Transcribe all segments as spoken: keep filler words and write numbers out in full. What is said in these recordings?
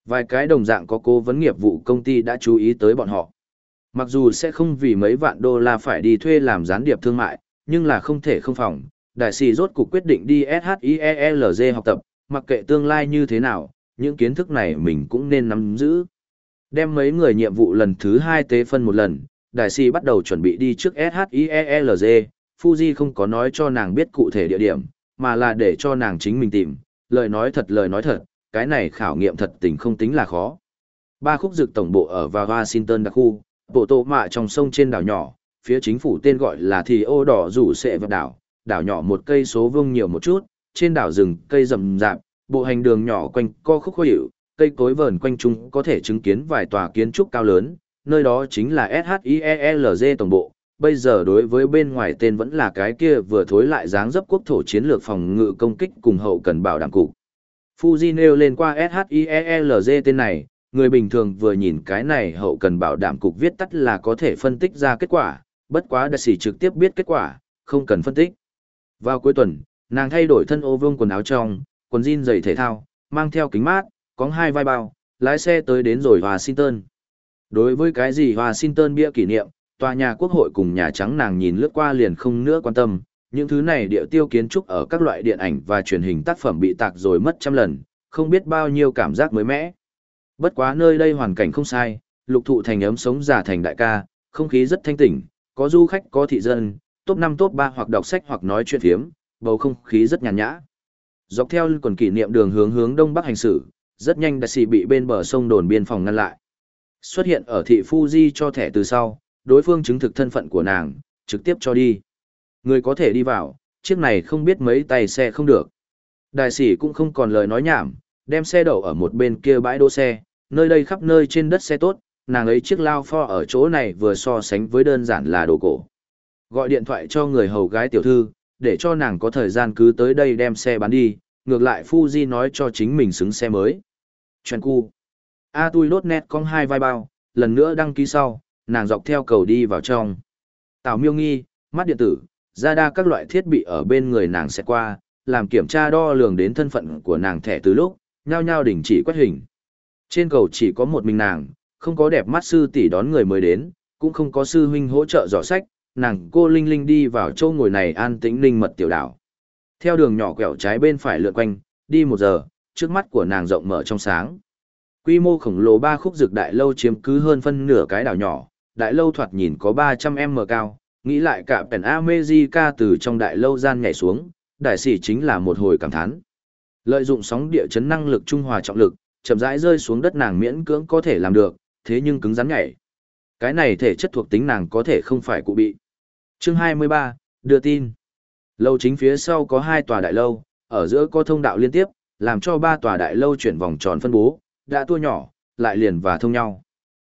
Vài cái đồng dạng có cố vấn nghiệp vụ công ty đã chú ý tới bọn họ. Mặc dù sẽ không vì mấy vạn đô la phải đi thuê làm gián điệp thương mại, nhưng là không thể không phòng. Đại sĩ rốt cuộc quyết định đi SHIELZ học tập, mặc kệ tương lai như thế nào, những kiến thức này mình cũng nên nắm giữ. Đem mấy người nhiệm vụ lần thứ hai tế phân một lần, đại sĩ bắt đầu chuẩn bị đi trước SHIELZ. Fuji không có nói cho nàng biết cụ thể địa điểm, mà là để cho nàng chính mình tìm. Lời nói thật lời nói thật, cái này khảo nghiệm thật tình không tính là khó. Ba khúc dực tổng bộ ở vào Washington đặc khu, bộ tổ mạ trong sông trên đảo nhỏ, phía chính phủ tên gọi là thì ô đỏ rủ sệ vào đảo, đảo nhỏ một cây số vuông nhiều một chút, trên đảo rừng cây rậm rạp, bộ hành đường nhỏ quanh co khúc khó hiệu, cây cối vờn quanh chung có thể chứng kiến vài tòa kiến trúc cao lớn, nơi đó chính là SHIELZ tổng bộ. Bây giờ đối với bên ngoài tên vẫn là cái kia vừa thối lại dáng dấp quốc thổ chiến lược phòng ngự công kích cùng hậu cần bảo đảm cục. Fuji nêu lên qua SHIELZ tên này, người bình thường vừa nhìn cái này hậu cần bảo đảm cục viết tắt là có thể phân tích ra kết quả, bất quá đại sĩ trực tiếp biết kết quả, không cần phân tích. Vào cuối tuần, nàng thay đổi thân ô vương quần áo trong, quần jean giày thể thao, mang theo kính mát, có hai vai bao, lái xe tới đến rồi Washington. Đối với cái gì Washington bia kỷ niệm, tòa nhà quốc hội cùng Nhà Trắng nàng nhìn lướt qua liền không nữa quan tâm, những thứ này địa tiêu kiến trúc ở các loại điện ảnh và truyền hình tác phẩm bị tạc rồi mất trăm lần, không biết bao nhiêu cảm giác mới mẻ. Bất quá nơi đây hoàn cảnh không sai, lục thụ thành ấm sống giả thành đại ca, không khí rất thanh tỉnh, có du khách có thị dân, top năm top ba hoặc đọc sách hoặc nói chuyện phiếm, bầu không khí rất nhàn nhã. Dọc theo quần kỷ niệm đường hướng hướng đông bắc hành xử, rất nhanh đại sĩ bị bên bờ sông đồn biên phòng ngăn lại. Xuất hiện ở thị Fuji cho thẻ từ sau, đối phương chứng thực thân phận của nàng, trực tiếp cho đi. Người có thể đi vào, chiếc này không biết mấy tay xe không được. Đại sĩ cũng không còn lời nói nhảm, đem xe đậu ở một bên kia bãi đỗ xe, nơi đây khắp nơi trên đất xe tốt, nàng ấy chiếc lao pho ở chỗ này vừa so sánh với đơn giản là đồ cổ. Gọi điện thoại cho người hầu gái tiểu thư, để cho nàng có thời gian cứ tới đây đem xe bán đi, ngược lại Fuji nói cho chính mình xứng xe mới. Chuyện cu. A tui lốt nét con hai vai bao, lần nữa đăng ký sau, nàng dọc theo cầu đi vào trong. Tào miêu nghi, mắt điện tử, ra đa các loại thiết bị ở bên người nàng sẽ qua, làm kiểm tra đo lường đến thân phận của nàng thẻ từ lúc, nhao nhao đình chỉ quét hình. Trên cầu chỉ có một mình nàng, không có đẹp mắt sư tỷ đón người mới đến, cũng không có sư huynh hỗ trợ dò sách, nàng cô Linh Linh đi vào châu ngồi này an tĩnh linh mật tiểu đảo. Theo đường nhỏ quẹo trái bên phải lượn quanh, đi một giờ, trước mắt của nàng rộng mở trong sáng. Quy mô khổng lồ ba khúc dược đại lâu chiếm cứ hơn phân nửa cái đảo nhỏ, đại lâu thoạt nhìn có ba trăm mét cao, nghĩ lại cả Pen America từ trong đại lâu gian nhảy xuống, đại sĩ chính là một hồi cảm thán. Lợi dụng sóng địa chấn năng lực trung hòa trọng lực, chậm rãi rơi xuống đất nàng miễn cưỡng có thể làm được, thế nhưng cứng rắn nhảy. Cái này thể chất thuộc tính nàng có thể không phải cụ bị. Chương hai mươi ba, đưa tin. Lâu chính phía sau có hai tòa đại lâu, ở giữa có thông đạo liên tiếp, làm cho ba tòa đại lâu chuyển vòng tròn phân bố, đã tua nhỏ, lại liền và thông nhau.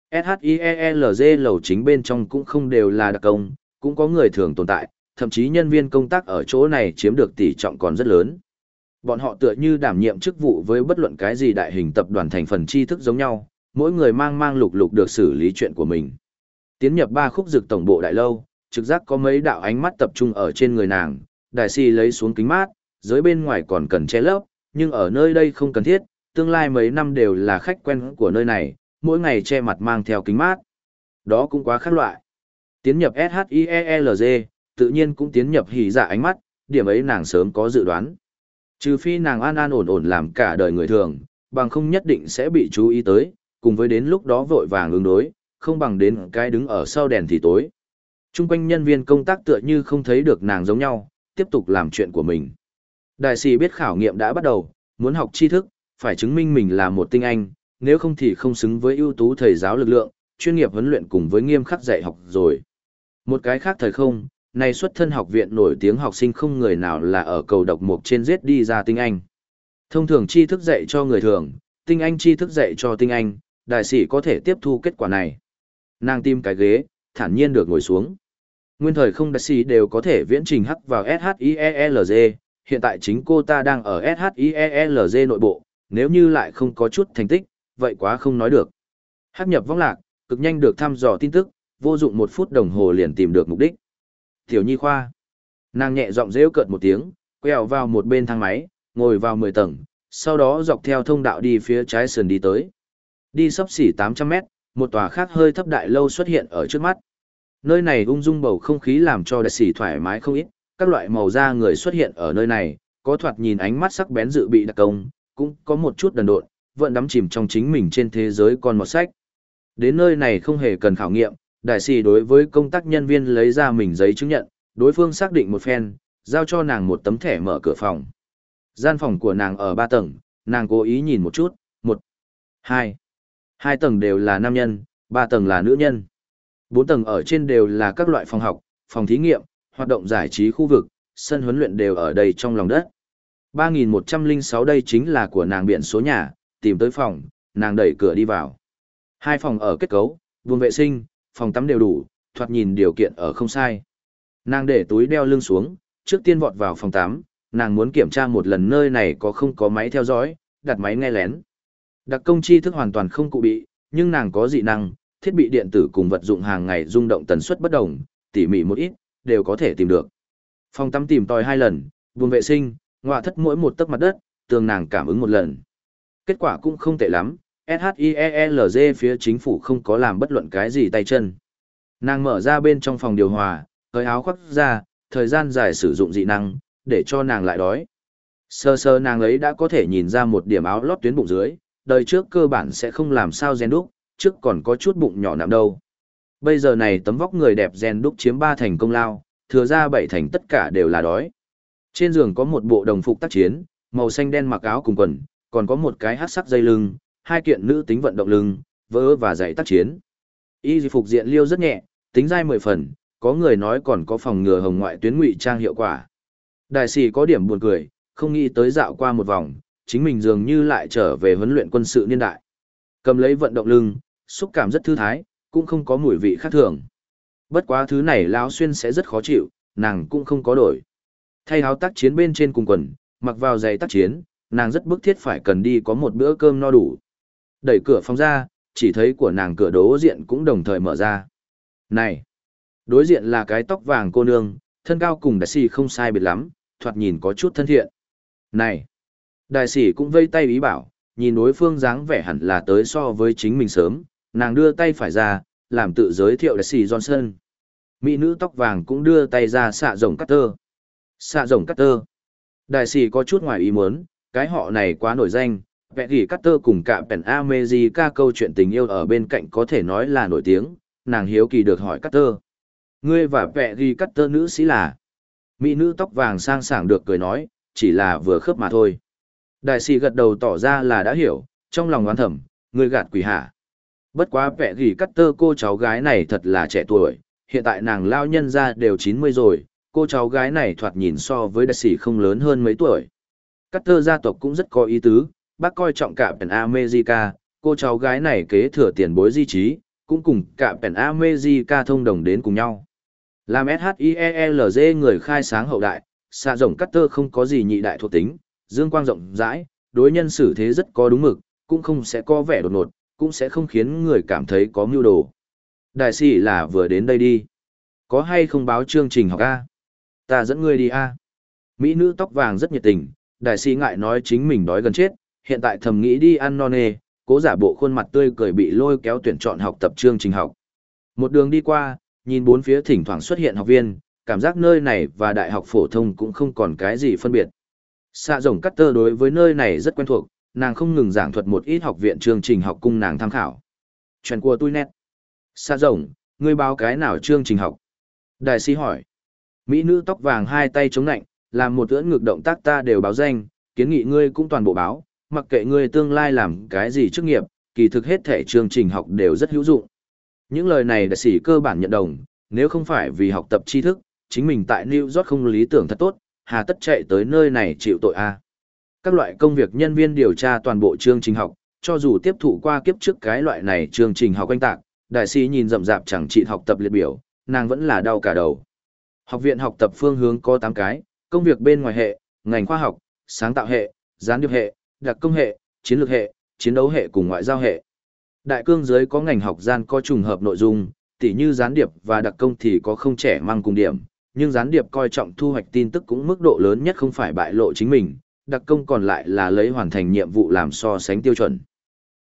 SHIELZ lầu chính bên trong cũng không đều là đặc công, cũng có người thường tồn tại, thậm chí nhân viên công tác ở chỗ này chiếm được tỷ trọng còn rất lớn. Bọn họ tựa như đảm nhiệm chức vụ với bất luận cái gì đại hình tập đoàn thành phần tri thức giống nhau, mỗi người mang mang lục lục được xử lý chuyện của mình. Tiến nhập ba khúc dực tổng bộ đại lâu, trực giác có mấy đạo ánh mắt tập trung ở trên người nàng, đại si lấy xuống kính mát, dưới bên ngoài còn cần che lấp, nhưng ở nơi đây không cần thiết, tương lai mấy năm đều là khách quen của nơi này, mỗi ngày che mặt mang theo kính mát. Đó cũng quá khác loại. Tiến nhập SHIELZ, tự nhiên cũng tiến nhập hỉ dạ ánh mắt, điểm ấy nàng sớm có dự đoán. Trừ phi nàng an an ổn ổn làm cả đời người thường, bằng không nhất định sẽ bị chú ý tới, cùng với đến lúc đó vội vàng ứng đối, không bằng đến cái đứng ở sau đèn thì tối. Trung quanh nhân viên công tác tựa như không thấy được nàng giống nhau, tiếp tục làm chuyện của mình. Đại sĩ biết khảo nghiệm đã bắt đầu, muốn học tri thức, phải chứng minh mình là một tinh anh, nếu không thì không xứng với ưu tú thầy giáo lực lượng, chuyên nghiệp huấn luyện cùng với nghiêm khắc dạy học rồi. Một cái khác thời không, này xuất thân học viện nổi tiếng học sinh không người nào là ở cầu độc mục trên giết đi ra tinh anh. Thông thường tri thức dạy cho người thường, tinh anh tri thức dạy cho tinh anh, đại sĩ có thể tiếp thu kết quả này. Nàng tìm cái ghế, thản nhiên được ngồi xuống. Nguyên thời không đại sĩ đều có thể viễn trình hắc vào SHIELZ, hiện tại chính cô ta đang ở SHIELZ nội bộ, nếu như lại không có chút thành tích, vậy quá không nói được. Hắc nhập vong lạc, cực nhanh được thăm dò tin tức, vô dụng một phút đồng hồ liền tìm được mục đích. Tiểu nhi khoa. Nàng nhẹ giọng rêu cợt một tiếng, quẹo vào một bên thang máy, ngồi vào mười tầng, sau đó dọc theo thông đạo đi phía trái sườn đi tới. Đi xấp xỉ tám trăm mét, một tòa khác hơi thấp đại lâu xuất hiện ở trước mắt. Nơi này ung dung bầu không khí làm cho đại sĩ thoải mái không ít, các loại màu da người xuất hiện ở nơi này, có thoạt nhìn ánh mắt sắc bén dự bị đặc công, cũng có một chút đần độn, vẫn đắm chìm trong chính mình trên thế giới còn một sách. Đến nơi này không hề cần khảo nghiệm, đại sĩ đối với công tác nhân viên lấy ra mình giấy chứng nhận, đối phương xác định một phen, giao cho nàng một tấm thẻ mở cửa phòng. Gian phòng của nàng ở ba tầng, nàng cố ý nhìn một chút, một, hai. Hai tầng đều là nam nhân, ba tầng là nữ nhân. Bốn tầng ở trên đều là các loại phòng học, phòng thí nghiệm, hoạt động giải trí khu vực, sân huấn luyện đều ở đây trong lòng đất. ba nghìn một trăm lẻ sáu đây chính là của nàng biển số nhà, tìm tới phòng, nàng đẩy cửa đi vào. Hai phòng ở kết cấu, buồng vệ sinh, phòng tắm đều đủ, thoạt nhìn điều kiện ở không sai. Nàng để túi đeo lưng xuống, trước tiên vọt vào phòng tắm, nàng muốn kiểm tra một lần nơi này có không có máy theo dõi, đặt máy nghe lén. Đặc công tri thức hoàn toàn không cụ bị, nhưng nàng có dị năng, thiết bị điện tử cùng vật dụng hàng ngày rung động tần suất bất đồng, tỉ mỉ một ít, đều có thể tìm được. Phòng tắm tìm tòi hai lần, buồng vệ sinh, ngoại thất mỗi một tấc mặt đất, tường nàng cảm ứng một lần. Kết quả cũng không tệ lắm, SHIELZ phía chính phủ không có làm bất luận cái gì tay chân. Nàng mở ra bên trong phòng điều hòa, cởi áo khoác ra, thời gian dài sử dụng dị năng, để cho nàng lại đói. Sơ sơ nàng ấy đã có thể nhìn ra một điểm áo lót tuyến bụng dưới, đời trước cơ bản sẽ không làm sao gen đúc, trước còn có chút bụng nhỏ nạm đâu. Bây giờ này tấm vóc người đẹp gen đúc chiếm ba thành công lao, thừa ra bảy thành tất cả đều là đói. Trên giường có một bộ đồng phục tác chiến, màu xanh đen mặc áo cùng quần, còn có một cái hắc sắc dây lưng, hai kiện nữ tính vận động lưng, vớ và giày tác chiến. Y phục diện liêu rất nhẹ, tính dai mười phần, có người nói còn có phòng ngừa hồng ngoại tuyến ngụy trang hiệu quả. Đại sĩ có điểm buồn cười, không nghĩ tới dạo qua một vòng, chính mình dường như lại trở về huấn luyện quân sự niên đại. Cầm lấy vận động lưng, xúc cảm rất thư thái, cũng không có mùi vị khác thường. Bất quá thứ này lão xuyên sẽ rất khó chịu, nàng cũng không có đổi. Thay áo tác chiến bên trên cùng quần, mặc vào giày tác chiến, nàng rất bức thiết phải cần đi có một bữa cơm no đủ. Đẩy cửa phòng ra, chỉ thấy của nàng cửa đối diện cũng đồng thời mở ra. Này! Đối diện là cái tóc vàng cô nương, thân cao cùng đại sĩ không sai biệt lắm, thoạt nhìn có chút thân thiện. Này! Đại sĩ cũng vây tay ý bảo, nhìn đối phương dáng vẻ hẳn là tới so với chính mình sớm, nàng đưa tay phải ra, làm tự giới thiệu đại sĩ Johnson. Mỹ nữ tóc vàng cũng đưa tay ra xạ rồng Carter. Xạ rồng Carter. Đại sĩ có chút ngoài ý muốn, cái họ này quá nổi danh, vẽ gỉ Carter cùng cả Pen America câu chuyện tình yêu ở bên cạnh có thể nói là nổi tiếng, nàng hiếu kỳ được hỏi Carter. Ngươi và vẽ gỉ Carter nữ sĩ là? Mỹ nữ tóc vàng sang sảng được cười nói, chỉ là vừa khớp mà thôi. Đại sĩ gật đầu tỏ ra là đã hiểu, trong lòng oán thầm, ngươi gạt quỷ hả. Bất quá vẽ gỉ Carter cô cháu gái này thật là trẻ tuổi, hiện tại nàng lao nhân ra đều chín mươi rồi, cô cháu gái này thoạt nhìn so với đại sĩ không lớn hơn mấy tuổi. Carter gia tộc cũng rất có ý tứ, bác coi trọng cả Pen America, cô cháu gái này kế thừa tiền bối di trí, cũng cùng cả Pen America thông đồng đến cùng nhau. Làm SHIELZ người khai sáng hậu đại, xạ rồng Carter không có gì nhị đại thuộc tính, dương quang rộng rãi, đối nhân xử thế rất có đúng mực, cũng không sẽ có vẻ đột ngột, cũng sẽ không khiến người cảm thấy có mưu đồ. Đại sĩ là vừa đến đây đi. Có hay không báo chương trình học A? Ta dẫn ngươi đi A. Mỹ nữ tóc vàng rất nhiệt tình, đại sĩ ngại nói chính mình đói gần chết, hiện tại thầm nghĩ đi ăn no nê, cố giả bộ khuôn mặt tươi cười bị lôi kéo tuyển chọn học tập chương trình học. Một đường đi qua, nhìn bốn phía thỉnh thoảng xuất hiện học viên, cảm giác nơi này và đại học phổ thông cũng không còn cái gì phân biệt. Xạ rồng Carter đối với nơi này rất quen thuộc, nàng không ngừng giảng thuật một ít học viện chương trình học cung nàng tham khảo. Chuyện của tôi nét. Xạ rồng, ngươi báo cái nào chương trình học? Đại sĩ hỏi. Mỹ nữ tóc vàng hai tay chống nạnh, làm một ưỡn ngược động tác ta đều báo danh, kiến nghị ngươi cũng toàn bộ báo, mặc kệ ngươi tương lai làm cái gì chức nghiệp, kỳ thực hết thể chương trình học đều rất hữu dụng. Những lời này đại sĩ cơ bản nhận đồng, nếu không phải vì học tập tri thức, chính mình tại New York không lý tưởng thật tốt, hà tất chạy tới nơi này chịu tội a. Các loại công việc nhân viên điều tra toàn bộ chương trình học, cho dù tiếp thụ qua kiếp trước cái loại này chương trình học oanh tạc, đại sĩ nhìn rậm rạp chẳng trị học tập liệt biểu, nàng vẫn là đau cả đầu. Học viện học tập phương hướng có tám cái, công việc bên ngoài hệ, ngành khoa học, sáng tạo hệ, gián điệp hệ, đặc công hệ, chiến lược hệ, chiến đấu hệ cùng ngoại giao hệ. Đại cương giới có ngành học gian có trùng hợp nội dung, tỉ như gián điệp và đặc công thì có không trẻ mang cùng điểm, nhưng gián điệp coi trọng thu hoạch tin tức cũng mức độ lớn nhất không phải bại lộ chính mình, đặc công còn lại là lấy hoàn thành nhiệm vụ làm so sánh tiêu chuẩn.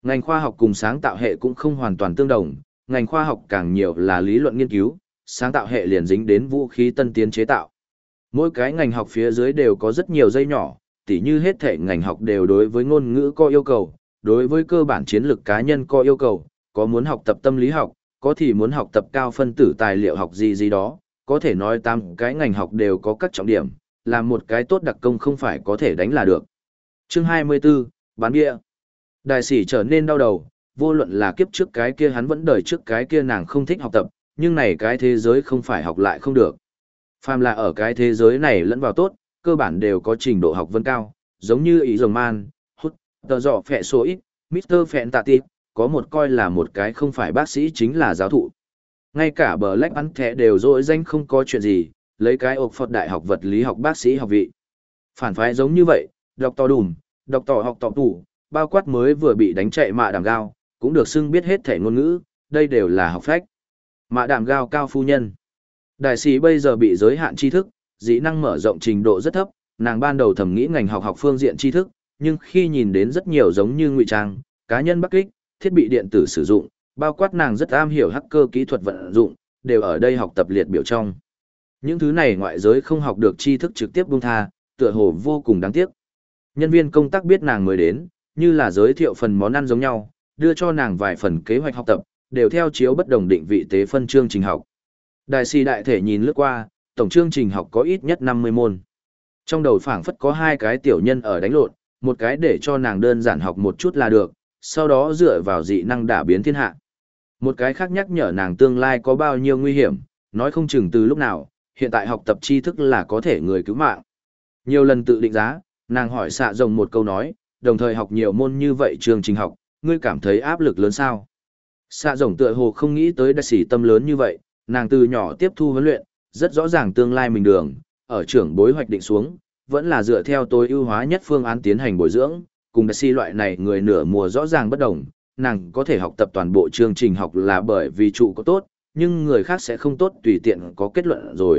Ngành khoa học cùng sáng tạo hệ cũng không hoàn toàn tương đồng, ngành khoa học càng nhiều là lý luận nghiên cứu, sáng tạo hệ liền dính đến vũ khí tân tiến chế tạo. Mỗi cái ngành học phía dưới đều có rất nhiều dây nhỏ, tỉ như hết thể ngành học đều đối với ngôn ngữ có yêu cầu, đối với cơ bản chiến lược cá nhân có yêu cầu, có muốn học tập tâm lý học, có thì muốn học tập cao phân tử tài liệu học gì gì đó, có thể nói tám cái ngành học đều có các trọng điểm, làm một cái tốt đặc công không phải có thể đánh là được. Chương hai mươi 24, bán bia. Đại sĩ trở nên đau đầu, vô luận là kiếp trước cái kia hắn vẫn đời trước cái kia nàng không thích học tập, nhưng này cái thế giới không phải học lại không được. Phàm là ở cái thế giới này lẫn vào tốt, cơ bản đều có trình độ học vấn cao, giống như ý rồng man, hút, tờ dọ phẹ số ít, mít tơ phẹn tạ tịp, có một coi là một cái không phải bác sĩ chính là giáo thụ. Ngay cả bờ lách bắn thẻ đều dội danh không có chuyện gì, lấy cái ộc Phật đại học vật lý học bác sĩ học vị. Phản phái giống như vậy, đọc tò đùm, đọc tò học tò tủ, bao quát mới vừa bị đánh chạy mạ đàm gao, cũng được xưng biết hết thể ngôn ngữ, đây đều là học phách. Mạ đàm gao cao phu nhân. Đại sĩ bây giờ bị giới hạn tri thức, dĩ năng mở rộng trình độ rất thấp, nàng ban đầu thầm nghĩ ngành học học phương diện tri thức, nhưng khi nhìn đến rất nhiều giống như ngụy trang, cá nhân bắc kích, thiết bị điện tử sử dụng, bao quát nàng rất am hiểu hacker kỹ thuật vận dụng, đều ở đây học tập liệt biểu trong. Những thứ này ngoại giới không học được tri thức trực tiếp buông tha, tựa hồ vô cùng đáng tiếc. Nhân viên công tác biết nàng mới đến, như là giới thiệu phần món ăn giống nhau, đưa cho nàng vài phần kế hoạch học tập, đều theo chiếu bất đồng định vị tế phân chương trình học. Đại sĩ đại thể nhìn lướt qua, tổng chương trình học có ít nhất năm mươi môn. Trong đầu phảng phất có hai cái tiểu nhân ở đánh lộn, một cái để cho nàng đơn giản học một chút là được, sau đó dựa vào dị năng đả biến thiên hạ. Một cái khác nhắc nhở nàng tương lai có bao nhiêu nguy hiểm, nói không chừng từ lúc nào, hiện tại học tập tri thức là có thể người cứu mạng. Nhiều lần tự định giá, nàng hỏi xạ rồng một câu nói, đồng thời học nhiều môn như vậy chương trình học, ngươi cảm thấy áp lực lớn sao? Xạ rồng tựa hồ không nghĩ tới đại sĩ tâm lớn như vậy, nàng từ nhỏ tiếp thu huấn luyện, rất rõ ràng tương lai mình đường, ở trưởng bối hoạch định xuống, vẫn là dựa theo tối ưu hóa nhất phương án tiến hành bồi dưỡng, cùng đại sĩ loại này người nửa mùa rõ ràng bất đồng, nàng có thể học tập toàn bộ chương trình học là bởi vì trụ có tốt, nhưng người khác sẽ không tốt tùy tiện có kết luận rồi.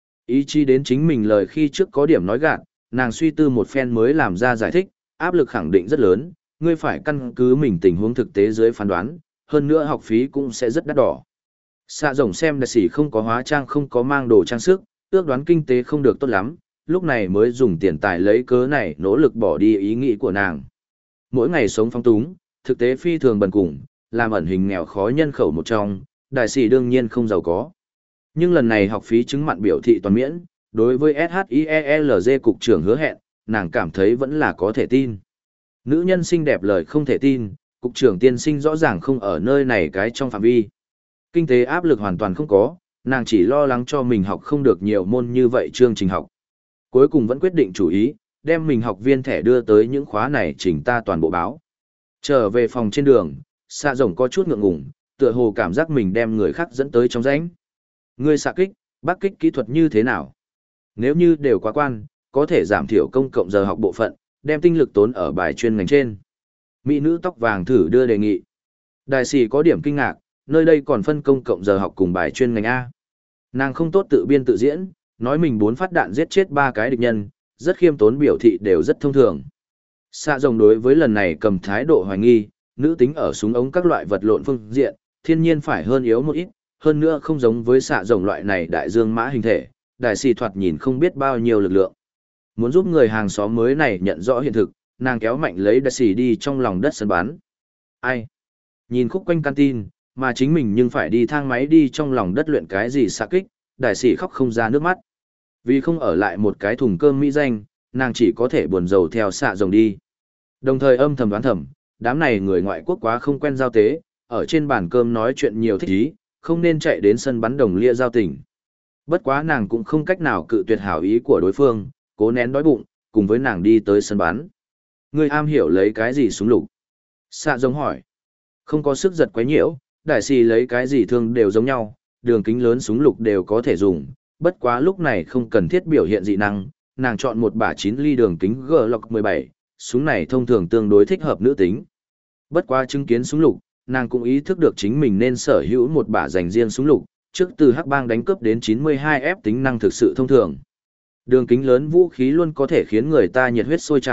Ý chí đến chính mình lời khi trước có điểm nói gạt, nàng suy tư một phen mới làm ra giải thích, áp lực khẳng định rất lớn, ngươi phải căn cứ mình tình huống thực tế dưới phán đoán, hơn nữa học phí cũng sẽ rất đắt đỏ. Xạ rồng xem đại sĩ không có hóa trang không có mang đồ trang sức, ước đoán kinh tế không được tốt lắm, lúc này mới dùng tiền tài lấy cớ này nỗ lực bỏ đi ý nghĩ của nàng. Mỗi ngày sống phong túng, thực tế phi thường bần cùng, làm ẩn hình nghèo khó nhân khẩu một trong, đại sĩ đương nhiên không giàu có. Nhưng lần này học phí chứng mặn biểu thị toàn miễn, đối với ét hát i e lờ giê cục trưởng hứa hẹn, nàng cảm thấy vẫn là có thể tin. Nữ nhân xinh đẹp lời không thể tin, cục trưởng tiên sinh rõ ràng không ở nơi này cái trong phạm vi. Kinh tế áp lực hoàn toàn không có, nàng chỉ lo lắng cho mình học không được nhiều môn như vậy chương trình học. Cuối cùng vẫn quyết định chủ ý, đem mình học viên thẻ đưa tới những khóa này chỉnh ta toàn bộ báo. Trở về phòng trên đường, xạ rồng có chút ngượng ngùng, tựa hồ cảm giác mình đem người khác dẫn tới trong rãnh. Ngươi xạ kích, bắc kích kỹ thuật như thế nào? Nếu như đều quá quan, có thể giảm thiểu công cộng giờ học bộ phận, đem tinh lực tốn ở bài chuyên ngành trên. Mỹ nữ tóc vàng thử đưa đề nghị. Đại sĩ có điểm kinh ngạc, nơi đây còn phân công cộng giờ học cùng bài chuyên ngành A. Nàng không tốt tự biên tự diễn, nói mình bốn phát đạn giết chết ba cái địch nhân, rất khiêm tốn biểu thị đều rất thông thường. Xạ rồng đối với lần này cầm thái độ hoài nghi, nữ tính ở súng ống các loại vật lộn phương diện, thiên nhiên phải hơn yếu một ít, hơn nữa không giống với xạ rồng loại này đại dương mã hình thể, đại sĩ thoạt nhìn không biết bao nhiêu lực lượng. Muốn giúp người hàng xóm mới này nhận rõ hiện thực, nàng kéo mạnh lấy đại sĩ đi trong lòng đất sân bán. Ai? Nhìn khúc quanh canteen, mà chính mình nhưng phải đi thang máy đi trong lòng đất luyện cái gì xạ kích, đại sĩ khóc không ra nước mắt. Vì không ở lại một cái thùng cơm mỹ danh, nàng chỉ có thể buồn rầu theo xạ rồng đi. Đồng thời âm thầm đoán thầm, đám này người ngoại quốc quá không quen giao tế, ở trên bàn cơm nói chuyện nhiều thích ý, không nên chạy đến sân bắn đồng lia giao tình. Bất quá nàng cũng không cách nào cự tuyệt hảo ý của đối phương, cố nén đói bụng, cùng với nàng đi tới sân bắn. Người am hiểu lấy cái gì súng lục? Xạ rồng hỏi. Không có sức giật quấy nhiễu, đại sĩ lấy cái gì thương đều giống nhau, đường kính lớn súng lục đều có thể dùng, bất quá lúc này không cần thiết biểu hiện dị năng, nàng chọn một bả chín ly đường kính Glock mười bảy, súng này thông thường tương đối thích hợp nữ tính. Bất quá chứng kiến súng lục, nàng cũng ý thức được chính mình nên sở hữu một bả dành riêng súng lục, trước từ hắc bang đánh cướp đến chín mươi hai F tính năng thực sự thông thường. Đường kính lớn vũ khí luôn có thể khiến người ta nhiệt huyết sôi trào,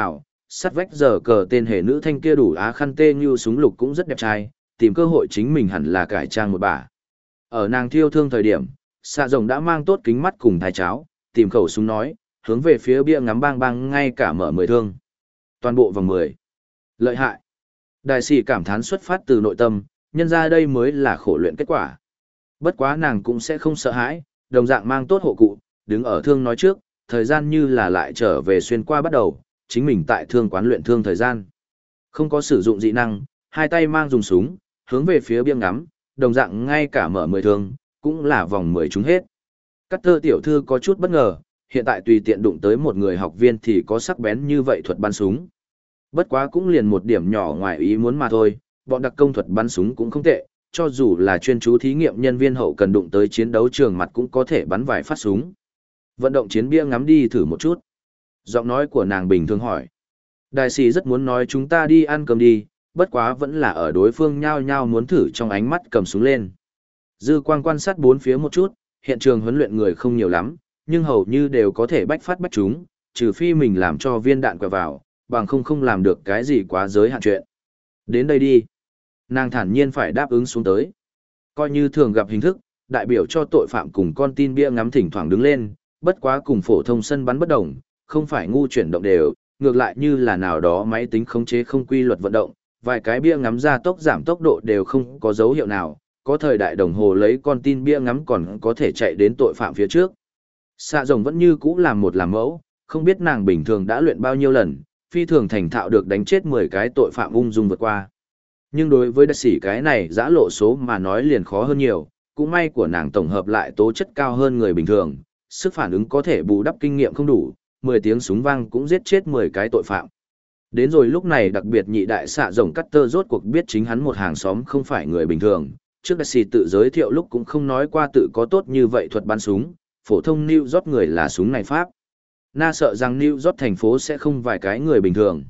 sát vách giờ cờ tên hề nữ thanh kia đủ á khăn tê như súng lục cũng rất đẹp trai, tìm cơ hội chính mình hẳn là cải trang một bả. Ở nàng thiêu thương thời điểm, xạ rồng đã mang tốt kính mắt cùng thái cháo, tìm khẩu súng nói, hướng về phía bia ngắm bang bang ngay cả mở mười thương. Toàn bộ vòng mười. Lợi hại. Đại sĩ cảm thán xuất phát từ nội tâm, nhân ra đây mới là khổ luyện kết quả. Bất quá nàng cũng sẽ không sợ hãi, đồng dạng mang tốt hộ cụ, đứng ở thương nói trước, thời gian như là lại trở về xuyên qua bắt đầu, chính mình tại thương quán luyện thương thời gian. Không có sử dụng dị năng, hai tay mang dùng súng, hướng về phía bia ngắm, đồng dạng ngay cả mở mười thương, cũng là vòng mười chúng hết. Cắt tơ tiểu thư có chút bất ngờ, hiện tại tùy tiện đụng tới một người học viên thì có sắc bén như vậy thuật bắn súng. Bất quá cũng liền một điểm nhỏ ngoài ý muốn mà thôi, bọn đặc công thuật bắn súng cũng không tệ, cho dù là chuyên chú thí nghiệm nhân viên hậu cần đụng tới chiến đấu trường mặt cũng có thể bắn vài phát súng. Vận động chiến bia ngắm đi thử một chút. Giọng nói của nàng bình thường hỏi. Đại sĩ rất muốn nói chúng ta đi ăn cơm đi, bất quá vẫn là ở đối phương nhao nhao muốn thử trong ánh mắt cầm súng lên. Dư quang quan sát bốn phía một chút, hiện trường huấn luyện người không nhiều lắm, nhưng hầu như đều có thể bách phát bách chúng, trừ phi mình làm cho viên đạn quẹo vào, bằng không không làm được cái gì quá giới hạn chuyện. Đến đây đi. Nàng thản nhiên phải đáp ứng xuống tới. Coi như thường gặp hình thức, đại biểu cho tội phạm cùng con tin bia ngắm thỉnh thoảng đứng lên, bất quá cùng phổ thông sân bắn bất đồng, không phải ngu chuyển động đều, ngược lại như là nào đó máy tính khống chế không quy luật vận động, vài cái bia ngắm ra tốc giảm tốc độ đều không có dấu hiệu nào, có thời đại đồng hồ lấy con tin bia ngắm còn có thể chạy đến tội phạm phía trước. Xạ rồng vẫn như cũ làm một làm mẫu, không biết nàng bình thường đã luyện bao nhiêu lần, phi thường thành thạo được đánh chết mười cái tội phạm ung dung vượt qua. Nhưng đối với đại sĩ cái này giã lộ số mà nói liền khó hơn nhiều, cũng may của nàng tổng hợp lại tố chất cao hơn người bình thường, sức phản ứng có thể bù đắp kinh nghiệm không đủ, mười tiếng súng vang cũng giết chết mười cái tội phạm. Đến rồi lúc này đặc biệt nhị đại xạ rồng cắt tơ rốt cuộc biết chính hắn một hàng xóm không phải người bình thường, trước đại sĩ tự giới thiệu lúc cũng không nói qua tự có tốt như vậy thuật bắn súng, phổ thông New York người là súng này Pháp. Na sợ rằng New York thành phố sẽ không vài cái người bình thường.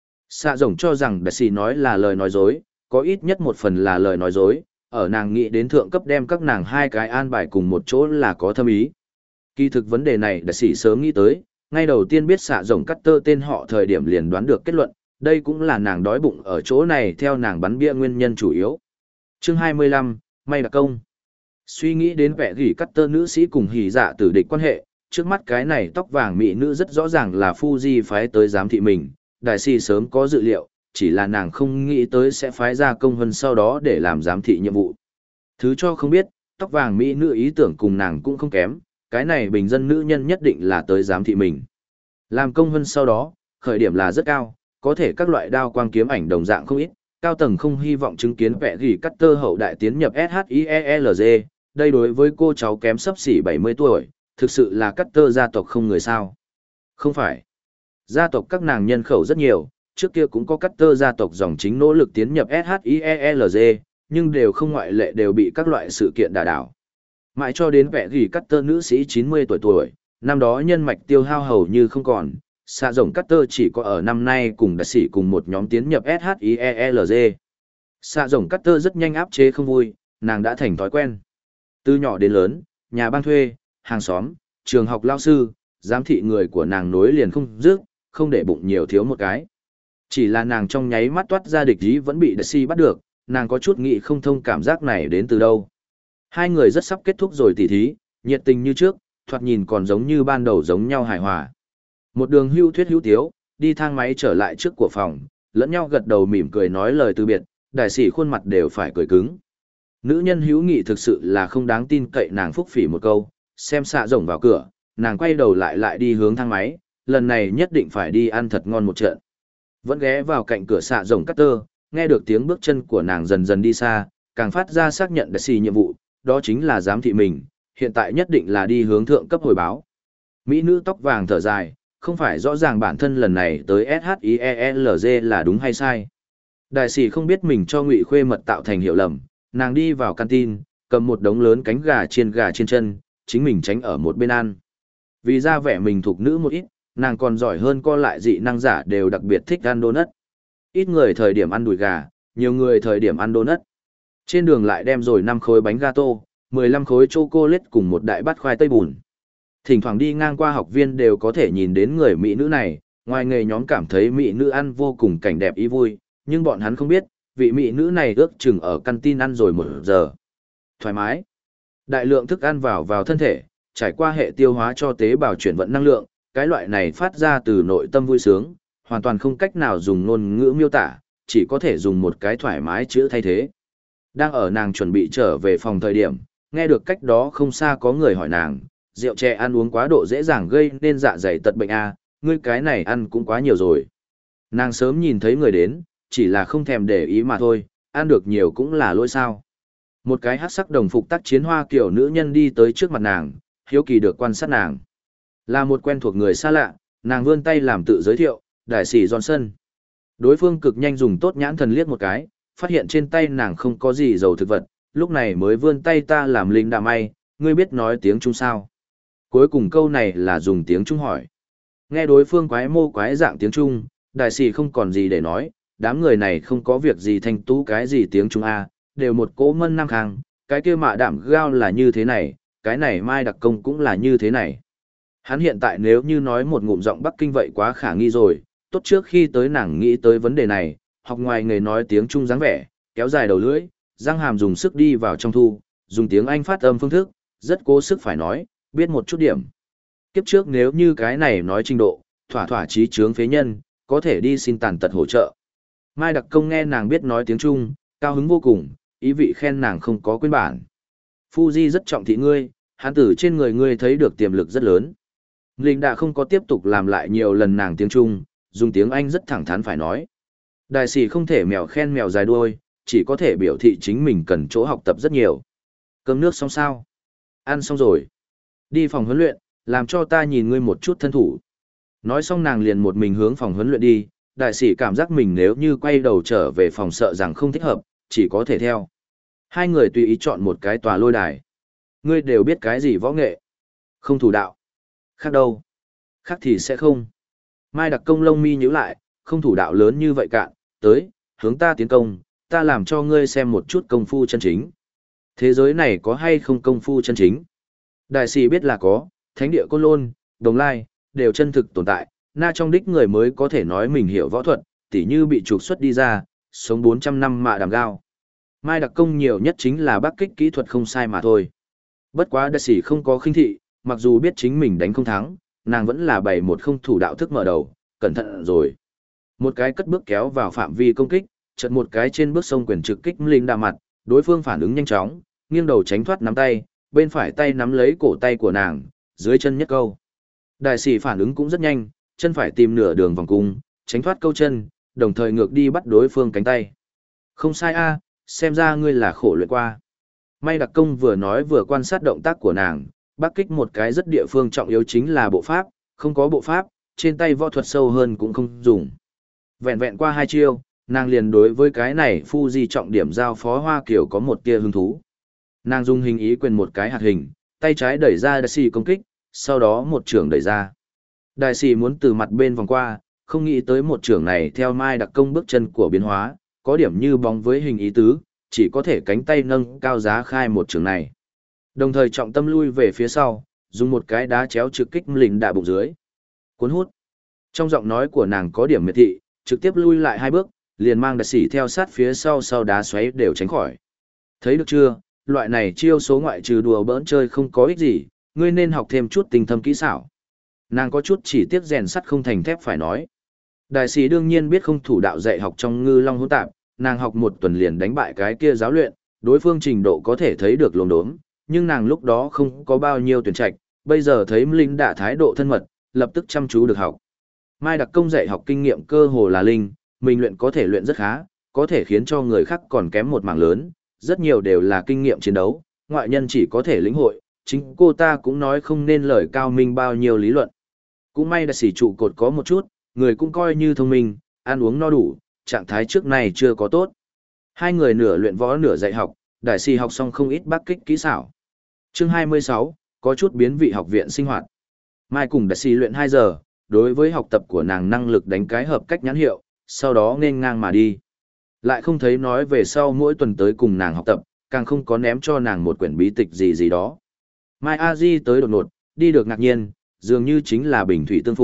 Xạ rồng cho rằng đại sĩ nói là lời nói dối, có ít nhất một phần là lời nói dối, ở nàng nghĩ đến thượng cấp đem các nàng hai cái an bài cùng một chỗ là có thâm ý. Kỳ thực vấn đề này đại sĩ sớm nghĩ tới, ngay đầu tiên biết xạ rồng cắt tơ tên họ thời điểm liền đoán được kết luận, đây cũng là nàng đói bụng ở chỗ này theo nàng bắn bia nguyên nhân chủ yếu. Chương hai mươi lăm, may đặc công. Suy nghĩ đến vẻ gỉ cắt tơ nữ sĩ cùng hỉ dạ tử địch quan hệ, trước mắt cái này tóc vàng mỹ nữ rất rõ ràng là Fuji phái tới giám thị mình, đại sĩ sớm có dự liệu, chỉ là nàng không nghĩ tới sẽ phái ra công vân sau đó để làm giám thị nhiệm vụ. Thứ cho không biết, tóc vàng mỹ nữ ý tưởng cùng nàng cũng không kém, cái này bình dân nữ nhân nhất định là tới giám thị mình. Làm công vân sau đó, khởi điểm là rất cao, có thể các loại đao quang kiếm ảnh đồng dạng không ít, cao tầng không hy vọng chứng kiến vẻ gỉ cắt tơ hậu đại tiến nhập ét hát i e e lờ, đây đối với cô cháu kém sấp xỉ bảy mươi tuổi, thực sự là cắt tơ gia tộc không người sao. Không phải. Gia tộc các nàng nhân khẩu rất nhiều, trước kia cũng có cắt tơ gia tộc dòng chính nỗ lực tiến nhập ét hát i e e lờ, nhưng đều không ngoại lệ đều bị các loại sự kiện đả đảo. Mãi cho đến vẻ gỉ cắt tơ nữ sĩ chín mươi tuổi tuổi, năm đó nhân mạch tiêu hao hầu như không còn, xạ rồng cắt tơ chỉ có ở năm nay cùng đại sĩ cùng một nhóm tiến nhập ét hát i e e lờ. Xạ rồng cắt tơ rất nhanh áp chế không vui, nàng đã thành thói quen. Từ nhỏ đến lớn, nhà ban thuê, hàng xóm, trường học lao sư, giám thị người của nàng nối liền không dứt, không để bụng nhiều thiếu một cái. Chỉ là nàng trong nháy mắt toát ra địch ý vẫn bị đại sĩ bắt được, nàng có chút nghĩ không thông cảm giác này đến từ đâu. Hai người rất sắp kết thúc rồi tỉ thí, nhiệt tình như trước, thoạt nhìn còn giống như ban đầu giống nhau hài hòa. Một đường hưu thuyết hữu tiếu, đi thang máy trở lại trước của phòng, lẫn nhau gật đầu mỉm cười nói lời từ biệt, đại sĩ khuôn mặt đều phải cười cứng. Nữ nhân hữu nghị thực sự là không đáng tin cậy, nàng phúc phỉ một câu, xem xạ rồng vào cửa, nàng quay đầu lại lại đi hướng thang máy, lần này nhất định phải đi ăn thật ngon một trận. Vẫn ghé vào cạnh cửa xạ rồng cắt tơ, nghe được tiếng bước chân của nàng dần dần đi xa, càng phát ra xác nhận đại sĩ nhiệm vụ, đó chính là giám thị mình, hiện tại nhất định là đi hướng thượng cấp hồi báo. Mỹ nữ tóc vàng thở dài, không phải rõ ràng bản thân lần này tới ét hát i e e lờ là đúng hay sai. Đại sĩ không biết mình cho Ngụy Khuê Mật tạo thành hiểu lầm, nàng đi vào canteen, cầm một đống lớn cánh gà chiên gà chiên chân, chính mình tránh ở một bên ăn. Vì ra vẻ mình thuộc nữ một ít, nàng còn giỏi hơn co lại dị năng giả đều đặc biệt thích ăn donut. Ít người thời điểm ăn đùi gà, nhiều người thời điểm ăn donut. Trên đường lại đem rồi năm khối bánh gato, mười lăm khối chocolate cùng một đại bát khoai tây bùn. Thỉnh thoảng đi ngang qua học viên đều có thể nhìn đến người Mỹ nữ này, Ngoài nghề nhóm cảm thấy mỹ nữ ăn vô cùng cảnh đẹp ý vui, nhưng bọn hắn không biết, vị mỹ nữ này ước chừng ở căn tin ăn rồi một giờ. Thoải mái. Đại lượng thức ăn vào vào thân thể, trải qua hệ tiêu hóa cho tế bào chuyển vận năng lượng, cái loại này phát ra từ nội tâm vui sướng, hoàn toàn không cách nào dùng ngôn ngữ miêu tả, chỉ có thể dùng một cái thoải mái chữ thay thế. Đang ở nàng chuẩn bị trở về phòng thời điểm, nghe được cách đó không xa có người hỏi nàng, rượu chè ăn uống quá độ dễ dàng gây nên dạ dày tật bệnh a, ngươi cái này ăn cũng quá nhiều rồi. Nàng sớm nhìn thấy người đến, chỉ là không thèm để ý mà thôi, ăn được nhiều cũng là lỗi sao. Một cái hắc sắc đồng phục tác chiến hoa kiểu nữ nhân đi tới trước mặt nàng, hiếu kỳ được quan sát nàng. Là một quen thuộc người xa lạ, nàng vươn tay làm tự giới thiệu, đại sĩ Johnson. Đối phương cực nhanh dùng tốt nhãn thần liếc một cái, phát hiện trên tay nàng không có gì dầu thực vật, lúc này mới vươn tay ta làm linh đà may, ngươi biết nói tiếng Trung sao? Cuối cùng câu này là dùng tiếng Trung hỏi. Nghe đối phương quái mô quái dạng tiếng Trung, đại sĩ không còn gì để nói, đám người này không có việc gì thanh tú cái gì tiếng Trung A, đều một cỗ mân nam khang, cái kia mạ đảm gao là như thế này, cái này mai đặc công cũng là như thế này. Hắn hiện tại nếu như nói một ngụm giọng Bắc Kinh vậy quá khả nghi rồi, tốt trước khi tới nàng nghĩ tới vấn đề này, học ngoài nghề nói tiếng Trung dáng vẻ, kéo dài đầu lưỡi, răng hàm dùng sức đi vào trong thu, dùng tiếng Anh phát âm phương thức, rất cố sức phải nói, biết một chút điểm. Kiếp trước nếu như cái này nói trình độ, thỏa thỏa trí chướng phế nhân, có thể đi xin tàn tật hỗ trợ. Mai đặc công nghe nàng biết nói tiếng Trung, cao hứng vô cùng, ý vị khen nàng không có quên bản. Fuji rất trọng thị ngươi, hắn tử trên người ngươi thấy được tiềm lực rất lớn. Linh đã không có tiếp tục làm lại nhiều lần nàng tiếng Trung, dùng tiếng Anh rất thẳng thắn phải nói. Đại sĩ không thể mèo khen mèo dài đuôi, chỉ có thể biểu thị chính mình cần chỗ học tập rất nhiều. Cơm nước xong sao? Ăn xong rồi. Đi phòng huấn luyện, làm cho ta nhìn ngươi một chút thân thủ. Nói xong nàng liền một mình hướng phòng huấn luyện đi, đại sĩ cảm giác mình nếu như quay đầu trở về phòng sợ rằng không thích hợp, chỉ có thể theo. Hai người tùy ý chọn một cái tòa lôi đài. Ngươi đều biết cái gì võ nghệ? Không thủ đạo. Khác đâu? Khác thì sẽ không. Mai đặc công lông mi nhíu lại, không thủ đạo lớn như vậy cạn, tới, hướng ta tiến công, ta làm cho ngươi xem một chút công phu chân chính. Thế giới này có hay không công phu chân chính? Đại sĩ biết là có, thánh địa Côn Lôn, Đồng Lai, đều chân thực tồn tại, na trong đích người mới có thể nói mình hiểu võ thuật, tỉ như bị trục xuất đi ra, sống bốn trăm năm mạ đàm gao. Mai đặc công nhiều nhất chính là bác kích kỹ thuật không sai mà thôi. Bất quá đại sĩ không có khinh thị, mặc dù biết chính mình đánh không thắng, nàng vẫn là bày một không thủ đạo thức mở đầu, cẩn thận rồi. Một cái cất bước kéo vào phạm vi công kích, chợt một cái trên bước sông quyền trực kích linh đà mặt, đối phương phản ứng nhanh chóng, nghiêng đầu tránh thoát nắm tay, bên phải tay nắm lấy cổ tay của nàng, dưới chân nhất câu. Đại sĩ phản ứng cũng rất nhanh, chân phải tìm nửa đường vòng cung, tránh thoát câu chân, đồng thời ngược đi bắt đối phương cánh tay. Không sai a, xem ra ngươi là khổ luyện qua. May đặc công vừa nói vừa quan sát động tác của nàng, bác kích một cái rất địa phương trọng yếu chính là bộ pháp, không có bộ pháp, trên tay võ thuật sâu hơn cũng không dùng. Vẹn vẹn qua hai chiêu, nàng liền đối với cái này Fuji trọng điểm giao phó Hoa Kiều có một tia hứng thú. Nàng dùng hình ý quyền một cái hạt hình, tay trái đẩy ra đại sĩ công kích, sau đó một trường đẩy ra. Đại sĩ muốn từ mặt bên vòng qua, không nghĩ tới một trường này theo Mai đặc công bước chân của biến hóa, có điểm như bóng với hình ý tứ, chỉ có thể cánh tay nâng cao giá khai một trường này. Đồng thời trọng tâm lui về phía sau, dùng một cái đá chéo trực kích lình đạ bụng dưới. Cuốn hút. Trong giọng nói của nàng có điểm miệt thị, trực tiếp lui lại hai bước, liền mang đại sĩ theo sát phía sau sau đá xoáy đều tránh khỏi. Thấy được chưa, loại này chiêu số ngoại trừ đùa bỡn chơi không có ích gì, ngươi nên học thêm chút tinh thâm kỹ xảo. Nàng có chút chỉ tiếc rèn sắt không thành thép phải nói. Đại sĩ đương nhiên biết không thủ đạo dạy học trong ngư long hỗn tạp, nàng học một tuần liền đánh bại cái kia giáo luyện, đối phương trình độ có thể thấy được lồn đốm, nhưng nàng lúc đó không có bao nhiêu tuyển trạch, bây giờ thấy Linh đã thái độ thân mật, lập tức chăm chú được học. Mai đặc công dạy học kinh nghiệm cơ hồ là linh, mình luyện có thể luyện rất khá, có thể khiến cho người khác còn kém một mảng lớn, rất nhiều đều là kinh nghiệm chiến đấu, ngoại nhân chỉ có thể lĩnh hội, chính cô ta cũng nói không nên lời cao minh bao nhiêu lý luận. Cũng may là sĩ trụ cột có một chút, người cũng coi như thông minh, ăn uống no đủ, trạng thái trước này chưa có tốt. Hai người nửa luyện võ nửa dạy học, đại sĩ học xong không ít bác kích kỹ xảo. Chương hai mươi sáu, có chút biến vị học viện sinh hoạt. Mai cùng đại sĩ luyện hai giờ, đối với học tập của nàng năng lực đánh cái hợp cách nhãn hiệu, sau đó nên ngang mà đi. Lại không thấy nói về sau mỗi tuần tới cùng nàng học tập, càng không có ném cho nàng một quyển bí tịch gì gì đó. Mai A Di tới đột ngột, đi được ngạc nhiên, dường như chính là bình thủy tương phùng,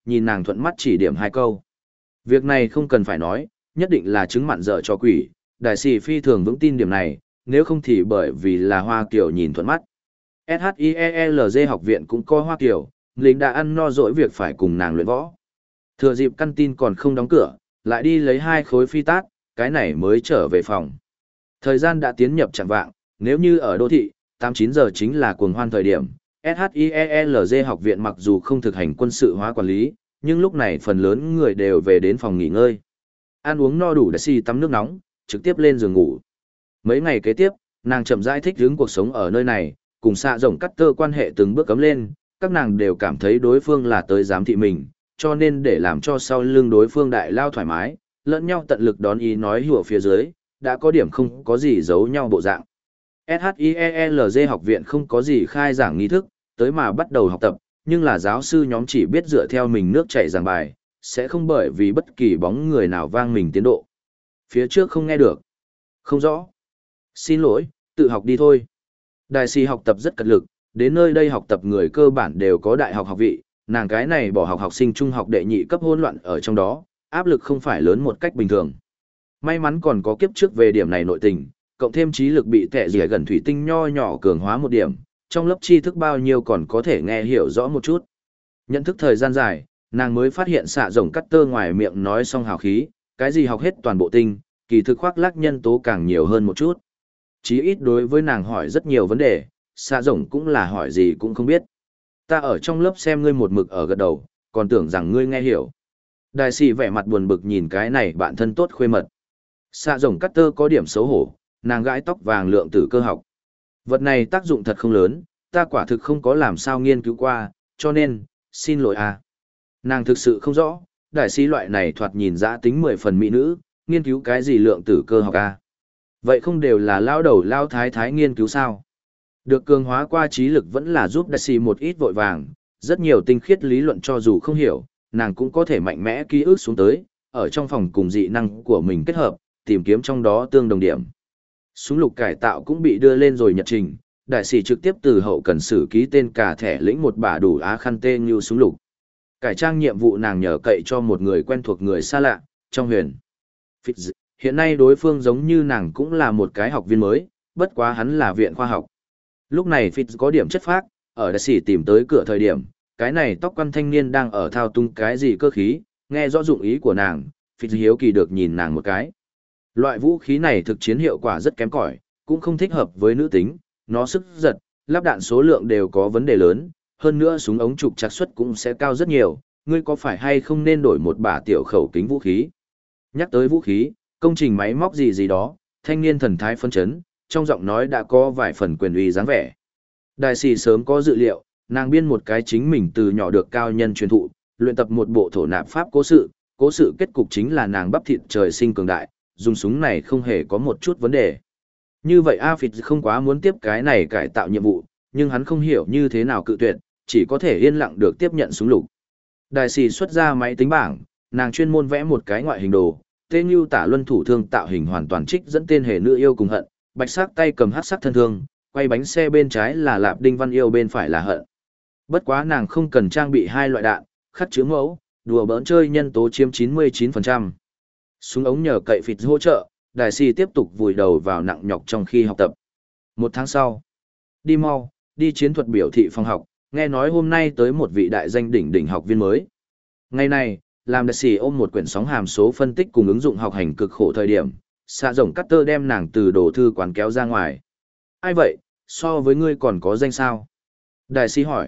nhìn nàng thuận mắt chỉ điểm hai câu. Việc này không cần phải nói, nhất định là chứng mặn dở cho quỷ, đại sĩ phi thường vững tin điểm này, nếu không thì bởi vì là Hoa Kiều nhìn thuận mắt. ét hát i e lờ giê học viện cũng có Hoa Kiều, lính đã ăn no dỗi việc phải cùng nàng luyện võ. Thừa dịp căn tin còn không đóng cửa, lại đi lấy hai khối phi tát, cái này mới trở về phòng. Thời gian đã tiến nhập chẳng vạng, nếu như ở đô thị, tám chín giờ chính là cuồng hoan thời điểm. ét hát i e lờ giê học viện mặc dù không thực hành quân sự hóa quản lý, nhưng lúc này phần lớn người đều về đến phòng nghỉ ngơi. Ăn uống no đủ đã xì tắm nước nóng, trực tiếp lên giường ngủ. Mấy ngày kế tiếp, nàng chậm rãi thích ứng cuộc sống ở nơi này, cùng xạ rồng cắt tơ quan hệ từng bước cấm lên, các nàng đều cảm thấy đối phương là tới giám thị mình, cho nên để làm cho sau lưng đối phương đại lao thoải mái, lẫn nhau tận lực đón ý nói hùa phía dưới, đã có điểm không có gì giấu nhau bộ dạng. ét hát i e lờ giê học viện không có gì khai giảng nghi thức, tới mà bắt đầu học tập, nhưng là giáo sư nhóm chỉ biết dựa theo mình nước chảy giảng bài, sẽ không bởi vì bất kỳ bóng người nào vang mình tiến độ. Phía trước không nghe được. Không rõ. Xin lỗi, tự học đi thôi. Đại sĩ học tập rất cật lực, đến nơi đây học tập người cơ bản đều có đại học học vị, nàng cái này bỏ học học sinh trung học đệ nhị cấp hỗn loạn ở trong đó, áp lực không phải lớn một cách bình thường. May mắn còn có kiếp trước về điểm này nội tình, cộng thêm trí lực bị tệ rỉa gần thủy tinh nho nhỏ cường hóa một điểm, trong lớp tri thức bao nhiêu còn có thể nghe hiểu rõ một chút. Nhận thức thời gian dài, nàng mới phát hiện xạ rồng cắt tơ ngoài miệng nói xong hào khí, cái gì học hết toàn bộ tinh, kỳ thực khoác lác nhân tố càng nhiều hơn một chút. Chí ít đối với nàng hỏi rất nhiều vấn đề, xạ rồng cũng là hỏi gì cũng không biết. Ta ở trong lớp xem ngươi một mực ở gật đầu, còn tưởng rằng ngươi nghe hiểu. Đại sĩ vẻ mặt buồn bực nhìn cái này bạn thân tốt khuê mật. Xạ rồng cắt tơ có điểm xấu hổ, nàng gãi tóc vàng lượng tử cơ học. Vật này tác dụng thật không lớn, ta quả thực không có làm sao nghiên cứu qua, cho nên, xin lỗi à. Nàng thực sự không rõ, đại sĩ loại này thoạt nhìn dã tính mười phần mỹ nữ, nghiên cứu cái gì lượng tử cơ học à. Vậy không đều là lao đầu lao thái thái nghiên cứu sao? Được cường hóa qua trí lực vẫn là giúp đại sĩ một ít vội vàng, rất nhiều tinh khiết lý luận cho dù không hiểu, nàng cũng có thể mạnh mẽ ký ức xuống tới, ở trong phòng cùng dị năng của mình kết hợp, tìm kiếm trong đó tương đồng điểm. Súng lục cải tạo cũng bị đưa lên rồi nhật trình, đại sĩ trực tiếp từ hậu cần sử ký tên cả thẻ lĩnh một bả đủ á khăn tên như súng lục. Cải trang nhiệm vụ nàng nhờ cậy cho một người quen thuộc người xa lạ, trong huyền. Fitz, hiện nay đối phương giống như nàng cũng là một cái học viên mới, bất quá hắn là viện khoa học. Lúc này Fitz có điểm chất phác, ở đại sĩ tìm tới cửa thời điểm, cái này tóc quan thanh niên đang ở thao tung cái gì cơ khí, nghe rõ dụng ý của nàng, Fitz hiếu kỳ được nhìn nàng một cái. Loại vũ khí này thực chiến hiệu quả rất kém cỏi, cũng không thích hợp với nữ tính, nó sức giật, lắp đạn số lượng đều có vấn đề lớn, hơn nữa súng ống trục trạc suất cũng sẽ cao rất nhiều, ngươi có phải hay không nên đổi một bả tiểu khẩu kính vũ khí? Nhắc tới vũ khí, công trình máy móc gì gì đó, thanh niên thần thái phân chấn, trong giọng nói đã có vài phần quyền uy dáng vẻ. Đại sĩ sớm có dự liệu, nàng biên một cái chính mình từ nhỏ được cao nhân truyền thụ, luyện tập một bộ thổ nạp pháp cố sự, cố sự kết cục chính là nàng bắp thịt trời sinh cường đại, dùng súng này không hề có một chút vấn đề. Như vậy A Phịt không quá muốn tiếp cái này cải tạo nhiệm vụ, nhưng hắn không hiểu như thế nào cự tuyệt, chỉ có thể yên lặng được tiếp nhận súng lục. Đại sĩ xuất ra máy tính bảng, nàng chuyên môn vẽ một cái ngoại hình đồ, tên như tả luân thủ thương tạo hình hoàn toàn trích dẫn tên hề nữ yêu cùng hận, bạch sắc tay cầm hắc sắc thân thương, quay bánh xe bên trái là lạp đinh văn yêu bên phải là hận. Bất quá nàng không cần trang bị hai loại đạn, khắc chứa mẫu, đùa bỡn chơi nhân tố chiếm chín mươi chín phần trăm. Súng ống nhờ cậy Phịt hỗ trợ, đại sĩ tiếp tục vùi đầu vào nặng nhọc trong khi học tập. Một tháng sau, đi mau, đi chiến thuật biểu thị phòng học, nghe nói hôm nay tới một vị đại danh đỉnh đỉnh học viên mới. Ngày này, làm đại sĩ ôm một quyển sóng hàm số phân tích cùng ứng dụng học hành cực khổ thời điểm, xạ rồng cắt tơ đem nàng từ đồ thư quán kéo ra ngoài. Ai vậy, so với ngươi còn có danh sao? Đại sĩ hỏi.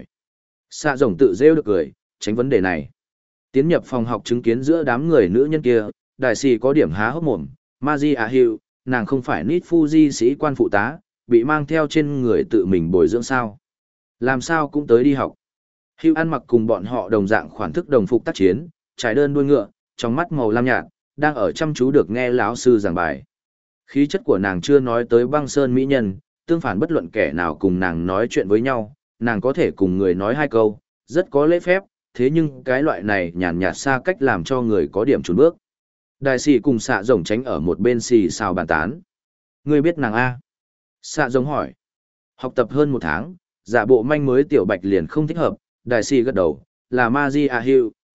Xạ rồng tự rêu được cười, tránh vấn đề này. Tiến nhập phòng học chứng kiến giữa đám người nữ nhân kia, đại sĩ có điểm há hốc mồm, Magia Hill, nàng không phải Nít Fuji sĩ quan phụ tá, bị mang theo trên người tự mình bồi dưỡng sao. Làm sao cũng tới đi học. Hill ăn mặc cùng bọn họ đồng dạng khoản thức đồng phục tác chiến, trải đơn đuôi ngựa, trong mắt màu lam nhạt, đang ở chăm chú được nghe lão sư giảng bài. Khí chất của nàng chưa nói tới băng sơn mỹ nhân, tương phản bất luận kẻ nào cùng nàng nói chuyện với nhau, nàng có thể cùng người nói hai câu, rất có lễ phép, thế nhưng cái loại này nhàn nhạt xa cách làm cho người có điểm chùn bước. Đại sĩ cùng xạ rồng tránh ở một bên xì xào bàn tán. Ngươi biết nàng A? Xạ rồng hỏi. Học tập hơn một tháng, giả bộ manh mới tiểu bạch liền không thích hợp, đại sĩ gật đầu, là Magia Hill,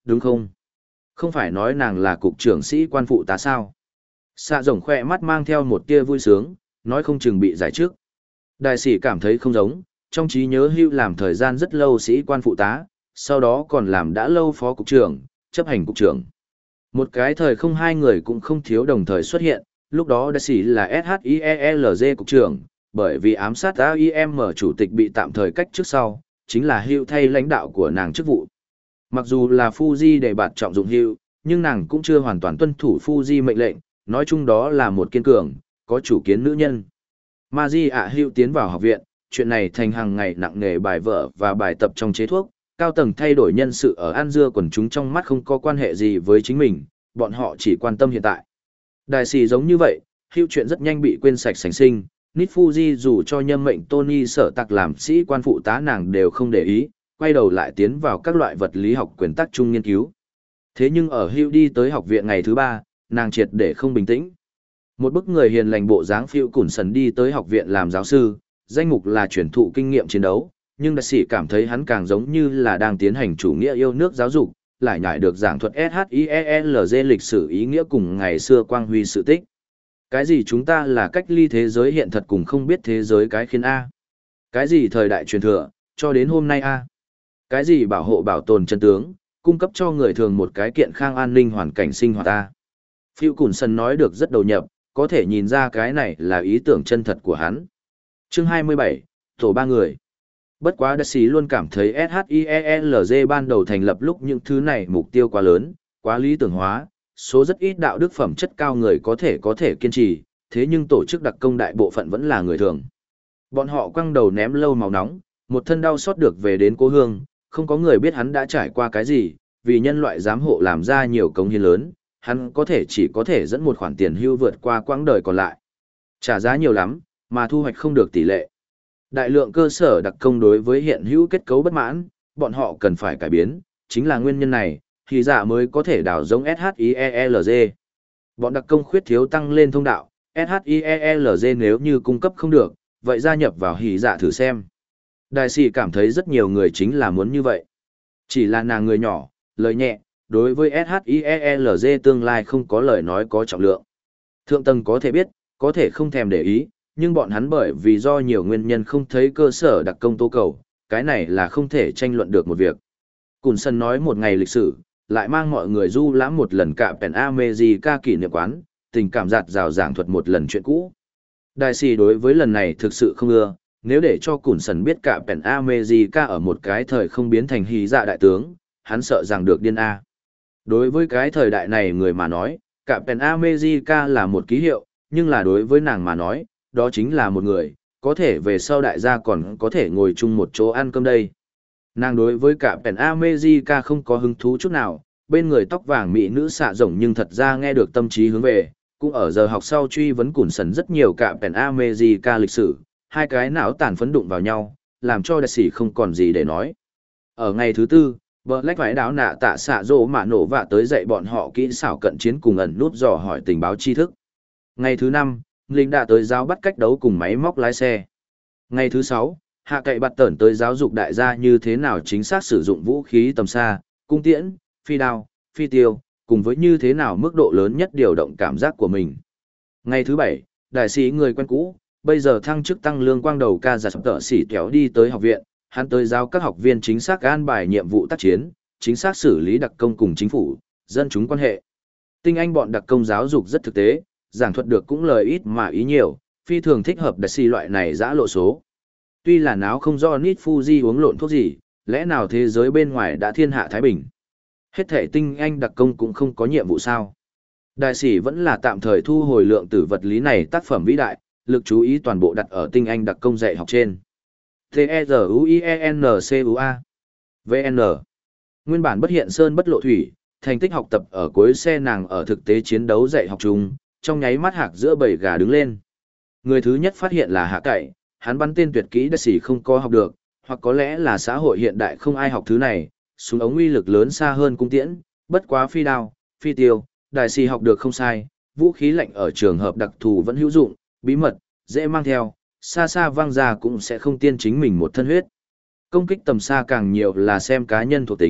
đúng không? Không phải nói nàng là cục trưởng sĩ quan phụ tá sao? Xạ rồng khoe mắt mang theo một tia vui sướng, nói không chừng bị giải trước. Đại sĩ cảm thấy không giống, trong trí nhớ Hưu làm thời gian rất lâu sĩ quan phụ tá, sau đó còn làm đã lâu phó cục trưởng, chấp hành cục trưởng. Một cái thời không hai người cũng không thiếu đồng thời xuất hiện, lúc đó đại sĩ là ét hát i e lờ giê cục trưởng, bởi vì ám sát a i em chủ tịch bị tạm thời cách trước sau, chính là Hưu thay lãnh đạo của nàng chức vụ. Mặc dù là Fuji để bạt trọng dụng Hưu, nhưng nàng cũng chưa hoàn toàn tuân thủ Fuji mệnh lệnh, nói chung đó là một kiên cường, có chủ kiến nữ nhân. Maji ạ Hưu tiến vào học viện, chuyện này thành hàng ngày nặng nề bài vở và bài tập trong chế thuốc, cao tầng thay đổi nhân sự ở An Dưa quần chúng trong mắt không có quan hệ gì với chính mình, bọn họ chỉ quan tâm hiện tại. Đại sĩ giống như vậy, Hưu chuyện rất nhanh bị quên sạch sành sinh, Nít Fuji dù cho nhân mệnh Tony sở tặc làm sĩ quan phụ tá nàng đều không để ý, quay đầu lại tiến vào các loại vật lý học quyền tắc chung nghiên cứu. Thế nhưng ở Hưu đi tới học viện ngày thứ ba, nàng triệt để không bình tĩnh. Một bức người hiền lành bộ dáng Phiêu Cùn Sần đi tới học viện làm giáo sư, danh mục là truyền thụ kinh nghiệm chiến đấu, nhưng đại sĩ cảm thấy hắn càng giống như là đang tiến hành chủ nghĩa yêu nước giáo dục, lại nhảy được giảng thuật ét hát i e lờ giê lịch sử ý nghĩa cùng ngày xưa quang huy sự tích. Cái gì chúng ta là cách ly thế giới hiện thật cùng không biết thế giới cái khiến A. Cái gì thời đại truyền thừa, cho đến hôm nay A. Cái gì bảo hộ bảo tồn chân tướng, cung cấp cho người thường một cái kiện khang an ninh hoàn cảnh sinh hoạt A. Phiêu Cùn Sần nói được rất đầu nhập, có thể nhìn ra cái này là ý tưởng chân thật của hắn. Chương hai mươi bảy, Tổ ba người. Bất quá đại sĩ luôn cảm thấy ét hát i e lờ giê ban đầu thành lập lúc những thứ này mục tiêu quá lớn, quá lý tưởng hóa, số rất ít đạo đức phẩm chất cao người có thể có thể kiên trì, thế nhưng tổ chức đặc công đại bộ phận vẫn là người thường. Bọn họ quăng đầu ném lâu màu nóng, một thân đau xót được về đến cố hương, không có người biết hắn đã trải qua cái gì, vì nhân loại giám hộ làm ra nhiều công hiến lớn, hắn có thể chỉ có thể dẫn một khoản tiền hưu vượt qua quãng đời còn lại. Trả giá nhiều lắm, mà thu hoạch không được tỷ lệ. Đại lượng cơ sở đặc công đối với hiện hữu kết cấu bất mãn, bọn họ cần phải cải biến, chính là nguyên nhân này, thì giả mới có thể đào giống ét hát i e lờ giê. Bọn đặc công khuyết thiếu tăng lên thông đạo, ét hát i e lờ giê nếu như cung cấp không được, vậy gia nhập vào hỉ dạ thử xem. Đại sĩ cảm thấy rất nhiều người chính là muốn như vậy. Chỉ là nàng người nhỏ, lời nhẹ, đối với ét hát i e lờ giê tương lai không có lời nói có trọng lượng. Thượng tầng có thể biết, có thể không thèm để ý, nhưng bọn hắn bởi vì do nhiều nguyên nhân không thấy cơ sở đặc công tố cầu, cái này là không thể tranh luận được một việc. Cùn Sân nói một ngày lịch sử, lại mang mọi người du lãm một lần cả Pen America kỷ niệm quán, tình cảm giạt rào giảng thuật một lần chuyện cũ. Đại sĩ đối với lần này thực sự không ưa, nếu để cho Cùn Sân biết cả Pen America ở một cái thời không biến thành hí dạ đại tướng, hắn sợ rằng được điên A. Đối với cái thời đại này người mà nói, cả Pen America là một ký hiệu, nhưng là đối với nàng mà nói, đó chính là một người, có thể về sau đại gia còn có thể ngồi chung một chỗ ăn cơm đây. Nàng đối với cả Pen America không có hứng thú chút nào, bên người tóc vàng mỹ nữ xạ rồng nhưng thật ra nghe được tâm trí hướng về, cũng ở giờ học sau truy vấn Cùn Sần rất nhiều cả Pen America lịch sử, hai cái não tàn phấn đụng vào nhau, làm cho đại sĩ không còn gì để nói. Ở ngày thứ tư, vợ lách vải đáo nạ tạ xạ rỗ mạ nổ vạ tới dạy bọn họ kỹ xảo cận chiến cùng ẩn nút dò hỏi tình báo tri thức. Ngày thứ năm, Linh đã tới giáo bắt cách đấu cùng máy móc lái xe. Ngày thứ sáu, hạ cậy bạt tẩn tới giáo dục đại gia như thế nào chính xác sử dụng vũ khí tầm xa, cung tiễn, phi đao, phi tiêu, cùng với như thế nào mức độ lớn nhất điều động cảm giác của mình. Ngày thứ bảy, đại sĩ người quen cũ, bây giờ thăng chức tăng lương quang đầu ca giả sập tợ sĩ kéo đi tới học viện, hắn tới giáo các học viên chính xác an bài nhiệm vụ tác chiến, chính xác xử lý đặc công cùng chính phủ, dân chúng quan hệ. Tinh anh bọn đặc công giáo dục rất thực tế, giảng thuật được cũng lời ít mà ý nhiều, phi thường thích hợp đại sĩ loại này dã lộ số. Tuy là náo không do Nít Fuji uống lộn thuốc gì, lẽ nào thế giới bên ngoài đã thiên hạ thái bình. Hết thể tinh anh đặc công cũng không có nhiệm vụ sao. Đại sĩ vẫn là tạm thời thu hồi lượng tử vật lý này tác phẩm vĩ đại, lực chú ý toàn bộ đặt ở tinh anh đặc công dạy học trên. T-E-Z-U-I-E-N-C-U-A V N Nguyên bản bất hiện sơn bất lộ thủy, thành tích học tập ở cuối xe nàng ở thực tế chiến đấu dạy học chung, trong nháy mắt hạc giữa bầy gà đứng lên. Người thứ nhất phát hiện là hạ cậy, hắn bắn tên tuyệt kỹ đại sĩ không có học được, hoặc có lẽ là xã hội hiện đại không ai học thứ này, súng ống uy lực lớn xa hơn cung tiễn, bất quá phi đao, phi tiêu, đại sĩ học được không sai, vũ khí lạnh ở trường hợp đặc thù vẫn hữu dụng, bí mật, dễ mang theo, xa xa vang ra cũng sẽ không tiên chính mình một thân huyết. Công kích tầm xa càng nhiều là xem cá nhân thuộc tính,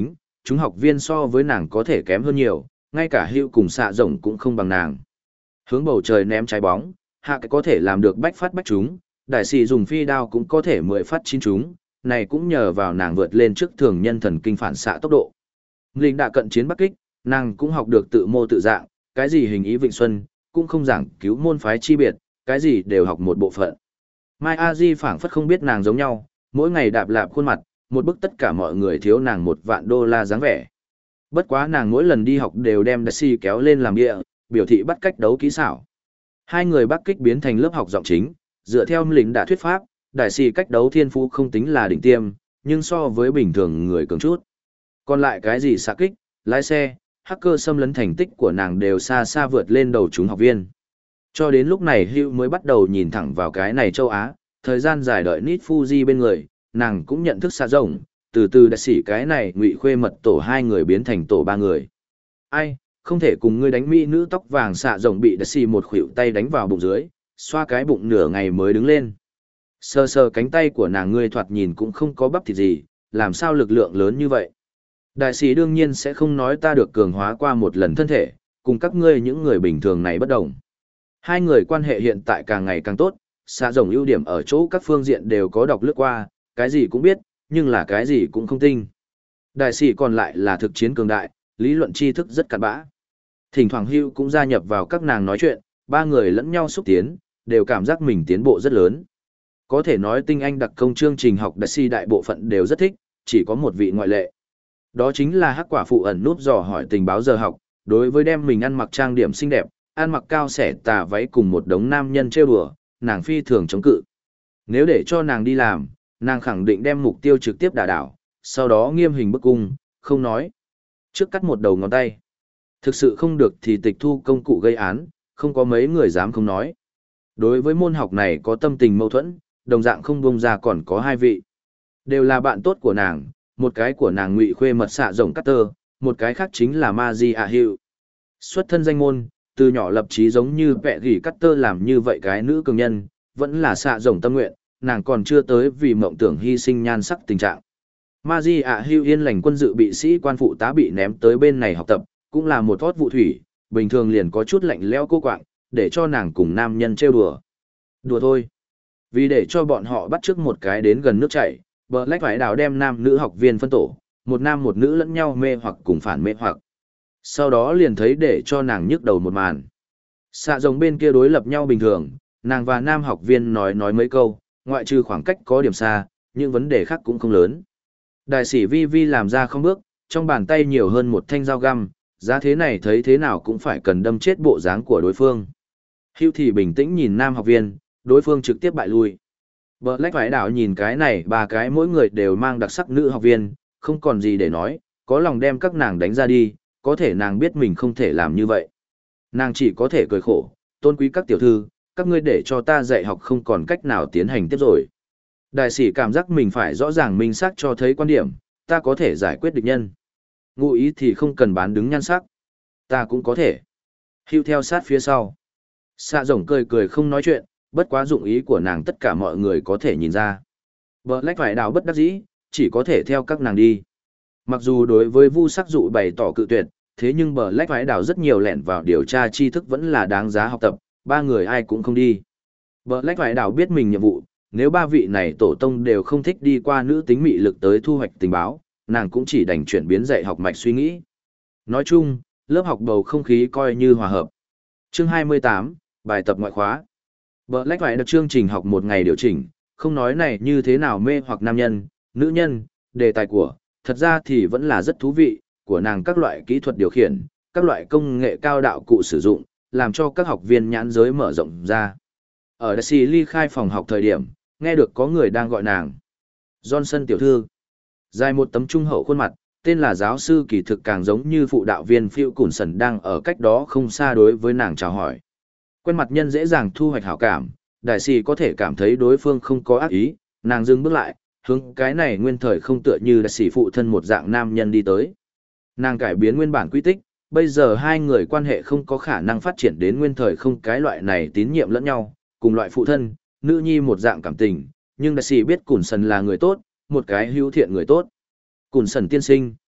chúng học viên so với nàng có thể kém hơn nhiều, ngay cả hữu cùng xạ rồng cũng không bằng nàng. Hướng bầu trời ném trái bóng, hạ cái có thể làm được bách phát bách chúng, đại sĩ dùng phi đao cũng có thể mười phát chín chúng, này cũng nhờ vào nàng vượt lên trước thường nhân thần kinh phản xạ tốc độ. Linh đã cận chiến bắc kích, nàng cũng học được tự mô tự dạng, cái gì hình ý vịnh xuân, cũng không giảng cứu môn phái chi biệt, cái gì đều học một bộ phận. Mai A Di phảng phất không biết nàng giống nhau, mỗi ngày đạp lạp khuôn mặt, một bức tất cả mọi người thiếu nàng một vạn đô la dáng vẻ. Bất quá nàng mỗi lần đi học đều đem đại sĩ kéo lên làm địa, biểu thị bắt cách đấu kỹ xảo. Hai người bắc kích biến thành lớp học giọng chính, dựa theo lĩnh đã thuyết pháp, đại sĩ cách đấu thiên phú không tính là đỉnh tiêm, nhưng so với bình thường người cường chút. Còn lại cái gì xạ kích, lái xe, hacker xâm lấn thành tích của nàng đều xa xa vượt lên đầu chúng học viên. Cho đến lúc này Hugh mới bắt đầu nhìn thẳng vào cái này châu Á, thời gian dài đợi Nít Fuji bên người, nàng cũng nhận thức xa rộng, từ từ đã xỉ cái này ngụy khuê mật tổ hai người biến thành tổ ba người. Ai, không thể cùng ngươi đánh mỹ nữ tóc vàng xạ rộng bị đã xỉ một khuỷu tay đánh vào bụng dưới, xoa cái bụng nửa ngày mới đứng lên. Sờ sờ cánh tay của nàng ngươi thoạt nhìn cũng không có bắp thịt gì, làm sao lực lượng lớn như vậy. Đại sĩ đương nhiên sẽ không nói ta được cường hóa qua một lần thân thể, cùng các ngươi những người bình thường này bất đồng. Hai người quan hệ hiện tại càng ngày càng tốt, xạ rồng ưu điểm ở chỗ các phương diện đều có đọc lướt qua, cái gì cũng biết, nhưng là cái gì cũng không tinh. Đại sĩ còn lại là thực chiến cường đại, lý luận tri thức rất cặn bã. Thỉnh thoảng Hugh cũng gia nhập vào các nàng nói chuyện, ba người lẫn nhau xúc tiến, đều cảm giác mình tiến bộ rất lớn. Có thể nói tinh anh đặc công chương trình học đại sĩ đại bộ phận đều rất thích, chỉ có một vị ngoại lệ. Đó chính là hắc quả phụ ẩn núp dò hỏi tình báo giờ học, đối với đem mình ăn mặc trang điểm xinh đẹp, ăn mặc cao xẻ tà váy cùng một đống nam nhân trêu đùa, nàng phi thường chống cự. Nếu để cho nàng đi làm, nàng khẳng định đem mục tiêu trực tiếp đả đảo, sau đó nghiêm hình bức cung, không nói. Trước cắt một đầu ngón tay. Thực sự không được thì tịch thu công cụ gây án, không có mấy người dám không nói. Đối với môn học này có tâm tình mâu thuẫn, đồng dạng không buông ra còn có hai vị. Đều là bạn tốt của nàng, một cái của nàng ngụy khuê mật xạ rồng Cutter, một cái khác chính là Maji A Hugh. Xuất thân danh môn, từ nhỏ lập chí giống như vẹ gỉ Cutter làm như vậy cái nữ cường nhân, vẫn là xạ rồng tâm nguyện, nàng còn chưa tới vì mộng tưởng hy sinh nhan sắc tình trạng. Maji A Hugh yên lành quân dự bị sĩ quan phụ tá bị ném tới bên này học tập, cũng là một thót vụ thủy, bình thường liền có chút lạnh lẽo cô quạng, để cho nàng cùng nam nhân trêu đùa. Đùa thôi. Vì để cho bọn họ bắt trước một cái đến gần nước chảy, Black phải đào đem nam nữ học viên phân tổ, một nam một nữ lẫn nhau mê hoặc cùng phản mê hoặc. Sau đó liền thấy để cho nàng nhức đầu một màn. Xạ rồng bên kia đối lập nhau bình thường, nàng và nam học viên nói nói mấy câu, ngoại trừ khoảng cách có điểm xa, nhưng vấn đề khác cũng không lớn. Đại sĩ Vi Vi làm ra không bước, trong bàn tay nhiều hơn một thanh dao găm, giá thế này thấy thế nào cũng phải cần đâm chết bộ dáng của đối phương. Hugh thì bình tĩnh nhìn nam học viên, đối phương trực tiếp bại lui. Black phải đảo nhìn cái này ba cái mỗi người đều mang đặc sắc nữ học viên, không còn gì để nói, có lòng đem các nàng đánh ra đi, có thể nàng biết mình không thể làm như vậy. Nàng chỉ có thể cười khổ, tôn quý các tiểu thư, các ngươi để cho ta dạy học không còn cách nào tiến hành tiếp rồi. Đại sĩ cảm giác mình phải rõ ràng minh xác cho thấy quan điểm, ta có thể giải quyết địch nhân. Ngụ ý thì không cần bán đứng nhan sắc. Ta cũng có thể. Hugh theo sát phía sau. Xạ rồng cười cười không nói chuyện, bất quá dụng ý của nàng tất cả mọi người có thể nhìn ra. Black phải đào bất đắc dĩ, chỉ có thể theo các nàng đi. Mặc dù đối với Vu Sắc Dụ bày tỏ cự tuyệt, thế nhưng Black phải đào rất nhiều lẻn vào điều tra tri thức vẫn là đáng giá học tập, ba người ai cũng không đi. Black phải đào biết mình nhiệm vụ, nếu ba vị này tổ tông đều không thích đi qua nữ tính mị lực tới thu hoạch tình báo, nàng cũng chỉ đành chuyển biến dạy học mạch suy nghĩ. Nói chung, lớp học bầu không khí coi như hòa hợp. Chương hai mươi tám, bài tập ngoại khóa. Black phải được chương trình học một ngày điều chỉnh, không nói này như thế nào mê hoặc nam nhân, nữ nhân, đề tài của, thật ra thì vẫn là rất thú vị, của nàng các loại kỹ thuật điều khiển, các loại công nghệ cao đạo cụ sử dụng, làm cho các học viên nhãn giới mở rộng ra. Ở Đại sĩ ly khai phòng học thời điểm, nghe được có người đang gọi nàng. Johnson tiểu thư. Dài một tấm trung hậu khuôn mặt, tên là giáo sư kỳ thực càng giống như phụ đạo viên Phil Coulson đang ở cách đó không xa đối với nàng chào hỏi. Quen mặt nhân dễ dàng thu hoạch hảo cảm, đại sĩ có thể cảm thấy đối phương không có ác ý, nàng dừng bước lại, hướng cái này nguyên thời không tựa như đại sĩ phụ thân một dạng nam nhân đi tới. Nàng cải biến nguyên bản quy tích, bây giờ hai người quan hệ không có khả năng phát triển đến nguyên thời không cái loại này tín nhiệm lẫn nhau, cùng loại phụ thân, nữ nhi một dạng cảm tình, nhưng đại sĩ biết Coulson là người tốt, một cái hữu thiện người tốt. Coulson tiên sinh,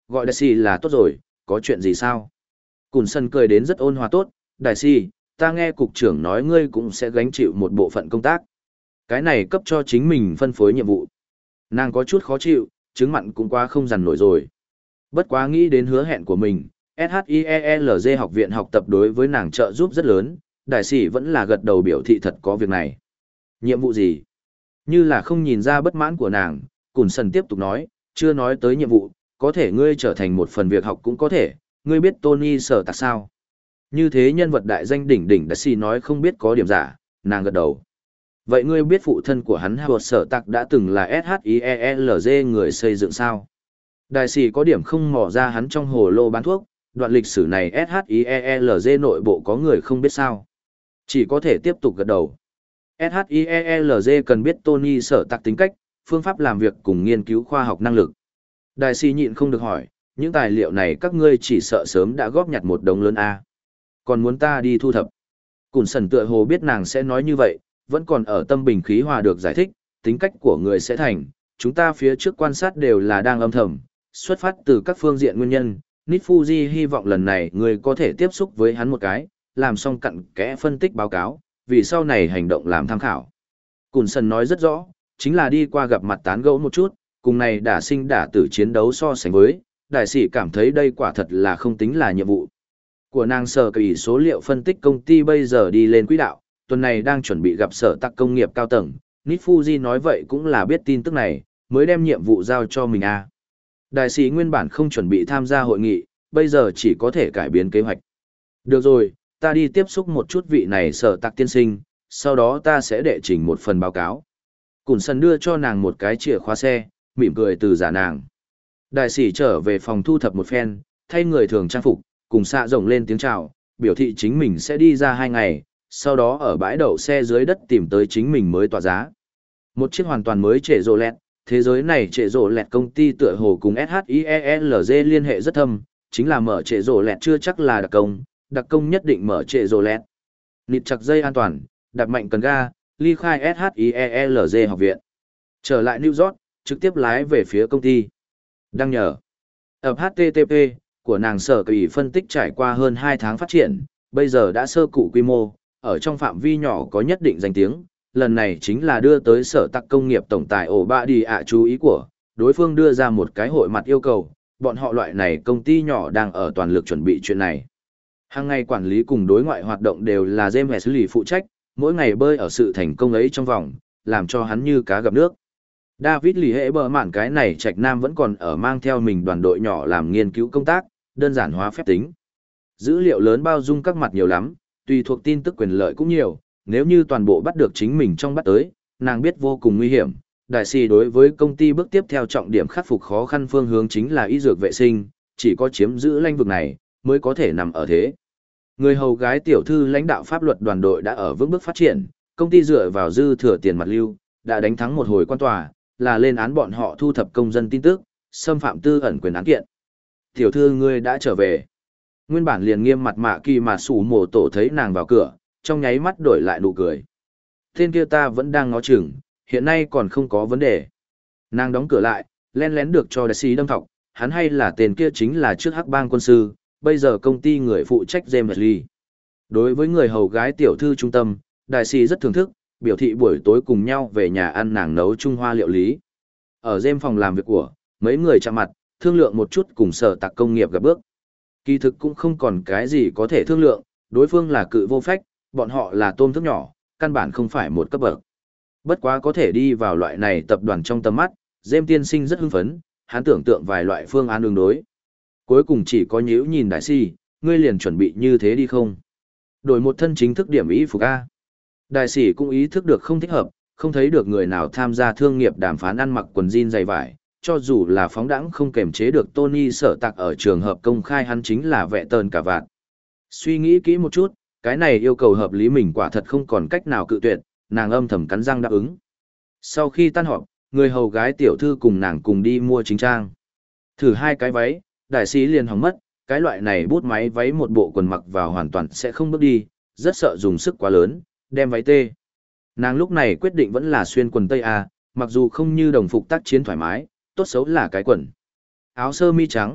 gọi đại sĩ là tốt rồi, có chuyện gì sao? Cùn sân cười đến rất ôn hòa tốt, đại sĩ, ta nghe cục trưởng nói ngươi cũng sẽ gánh chịu một bộ phận công tác. Cái này cấp cho chính mình phân phối nhiệm vụ. Nàng có chút khó chịu, chứng mặn cũng quá không dằn nổi rồi. Bất quá nghĩ đến hứa hẹn của mình, ét hát i e lờ giê học viện học tập đối với nàng trợ giúp rất lớn, đại sĩ vẫn là gật đầu biểu thị thật có việc này. Nhiệm vụ gì? Như là không nhìn ra bất mãn của nàng, Cùn Sần tiếp tục nói, chưa nói tới nhiệm vụ, có thể ngươi trở thành một phần việc học cũng có thể, ngươi biết Tony Sở Tạc sao? Như thế nhân vật đại danh đỉnh đỉnh đại sĩ nói không biết có điểm giả, nàng gật đầu. Vậy ngươi biết phụ thân của hắn Howard Sở Tạc đã từng là ét hát i e lờ giê người xây dựng sao? Đại sĩ có điểm không mò ra hắn trong hồ lô bán thuốc, đoạn lịch sử này ét hát i e lờ giê nội bộ có người không biết sao. Chỉ có thể tiếp tục gật đầu. ét hát i e lờ giê cần biết Tony Sở Tạc tính cách, phương pháp làm việc cùng nghiên cứu khoa học năng lực. Đại sĩ nhịn không được hỏi, những tài liệu này các ngươi chỉ sợ sớm đã góp nhặt một đống lớn A. Còn muốn ta đi thu thập. Cùn Sần tựa hồ biết nàng sẽ nói như vậy, vẫn còn ở tâm bình khí hòa được giải thích, tính cách của người sẽ thành, chúng ta phía trước quan sát đều là đang âm thầm, xuất phát từ các phương diện nguyên nhân. Nít Fuji hy vọng lần này người có thể tiếp xúc với hắn một cái, làm xong cặn kẽ phân tích báo cáo, vì sau này hành động làm tham khảo. Cùn Sần nói rất rõ, chính là đi qua gặp mặt tán gẫu một chút, cùng này đả sinh đả tử chiến đấu so sánh với, đại sĩ cảm thấy đây quả thật là không tính là nhiệm vụ. Của nàng sở kỳ số liệu phân tích công ty bây giờ đi lên quỹ đạo, tuần này đang chuẩn bị gặp sở tạc công nghiệp cao tầng, Nít Fuji nói vậy cũng là biết tin tức này, mới đem nhiệm vụ giao cho mình a. À. Đại sĩ nguyên bản không chuẩn bị tham gia hội nghị, bây giờ chỉ có thể cải biến kế hoạch. Được rồi, ta đi tiếp xúc một chút vị này sở tạc tiên sinh, sau đó ta sẽ đệ trình một phần báo cáo. Cùn Sần đưa cho nàng một cái chìa khóa xe, mỉm cười từ giả nàng. Đại sĩ trở về phòng thu thập một phen, thay người thường trang phục, cùng xạ rồng lên tiếng chào, biểu thị chính mình sẽ đi ra hai ngày, sau đó ở bãi đậu xe dưới đất tìm tới chính mình mới tỏa giá. Một chiếc hoàn toàn mới trệ rộ lẹt, thế giới này trệ rộ lẹt công ty tựa hồ cùng ét hát i e lờ giê liên hệ rất thâm, chính là mở trệ rộ lẹt chưa chắc là đặc công, đặc công nhất định mở trệ rộ lẹt. Nịt chặt dây an toàn, đặt mạnh cần ga, ly khai ét hát i e lờ giê học viện. Trở lại New York, trực tiếp lái về phía công ty. Đăng nhờ. Ập hát tê tê pê của nàng sở kỳ phân tích trải qua hơn hai tháng phát triển, bây giờ đã sơ cụ quy mô, ở trong phạm vi nhỏ có nhất định danh tiếng. Lần này chính là đưa tới sở tạc công nghiệp tổng tài ổ bạ đi ạ chú ý của, đối phương đưa ra một cái hội mặt yêu cầu, bọn họ loại này công ty nhỏ đang ở toàn lực chuẩn bị chuyện này. Hàng ngày quản lý cùng đối ngoại hoạt động đều là James Wesley phụ trách, mỗi ngày bơi ở sự thành công ấy trong vòng, làm cho hắn như cá gặp nước. David lì hệ bờ mạn cái này trạch nam vẫn còn ở mang theo mình đoàn đội nhỏ làm nghiên cứu công tác, đơn giản hóa phép tính. Dữ liệu lớn bao dung các mặt nhiều lắm, tùy thuộc tin tức quyền lợi cũng nhiều, nếu như toàn bộ bắt được chính mình trong bắt tới, nàng biết vô cùng nguy hiểm. Đại sĩ đối với công ty bước tiếp theo trọng điểm khắc phục khó khăn phương hướng chính là y dược vệ sinh, chỉ có chiếm giữ lãnh vực này, mới có thể nằm ở thế. Người hầu gái tiểu thư lãnh đạo pháp luật đoàn đội đã ở vững bước phát triển, công ty dựa vào dư thừa tiền mặt lưu, đã đánh thắng một hồi quan tòa, là lên án bọn họ thu thập công dân tin tức, xâm phạm tư ẩn quyền án kiện. Tiểu thư ngươi đã trở về. Nguyên bản liền nghiêm mặt mạ kỳ mà sủ mổ tổ thấy nàng vào cửa, trong nháy mắt đổi lại nụ cười. Tên kia ta vẫn đang ngó chừng, hiện nay còn không có vấn đề. Nàng đóng cửa lại, len lén được cho đại sĩ đâm thọc, hắn hay là tên kia chính là trước hắc bang quân sư, bây giờ công ty người phụ trách James Lee. Đối với người hầu gái tiểu thư trung tâm, đại sĩ rất thưởng thức, biểu thị buổi tối cùng nhau về nhà ăn nàng nấu Trung Hoa liệu lý. Ở James phòng làm việc của, mấy người chạm mặt, thương lượng một chút cùng sở tạc công nghiệp gặp bước. Kỳ thực cũng không còn cái gì có thể thương lượng, đối phương là cự vô phách, bọn họ là tôm thức nhỏ, căn bản không phải một cấp bậc. Bất quá có thể đi vào loại này tập đoàn trong tầm mắt, James tiên sinh rất hưng phấn, hắn tưởng tượng vài loại phương án ứng đối. Cuối cùng chỉ có nhíu nhìn đại sĩ, ngươi liền chuẩn bị như thế đi không? Đổi một thân chính thức điểm ý phục A. Đại sĩ cũng ý thức được không thích hợp, không thấy được người nào tham gia thương nghiệp đàm phán ăn mặc quần jean dày vải, cho dù là phóng đãng không kềm chế được Tony Sở Tạc ở trường hợp công khai hắn chính là vẹ tờn cả vạn. Suy nghĩ kỹ một chút, cái này yêu cầu hợp lý mình quả thật không còn cách nào cự tuyệt, nàng âm thầm cắn răng đáp ứng. Sau khi tan họp, người hầu gái tiểu thư cùng nàng cùng đi mua chính trang. Thử hai cái váy, đại sĩ liền hỏng mất, cái loại này bút máy váy một bộ quần mặc vào hoàn toàn sẽ không bước đi, rất sợ dùng sức quá lớn, đem váy tê. Nàng lúc này quyết định vẫn là xuyên quần tây A, mặc dù không như đồng phục tác chiến thoải mái, tốt xấu là cái quần. Áo sơ mi trắng,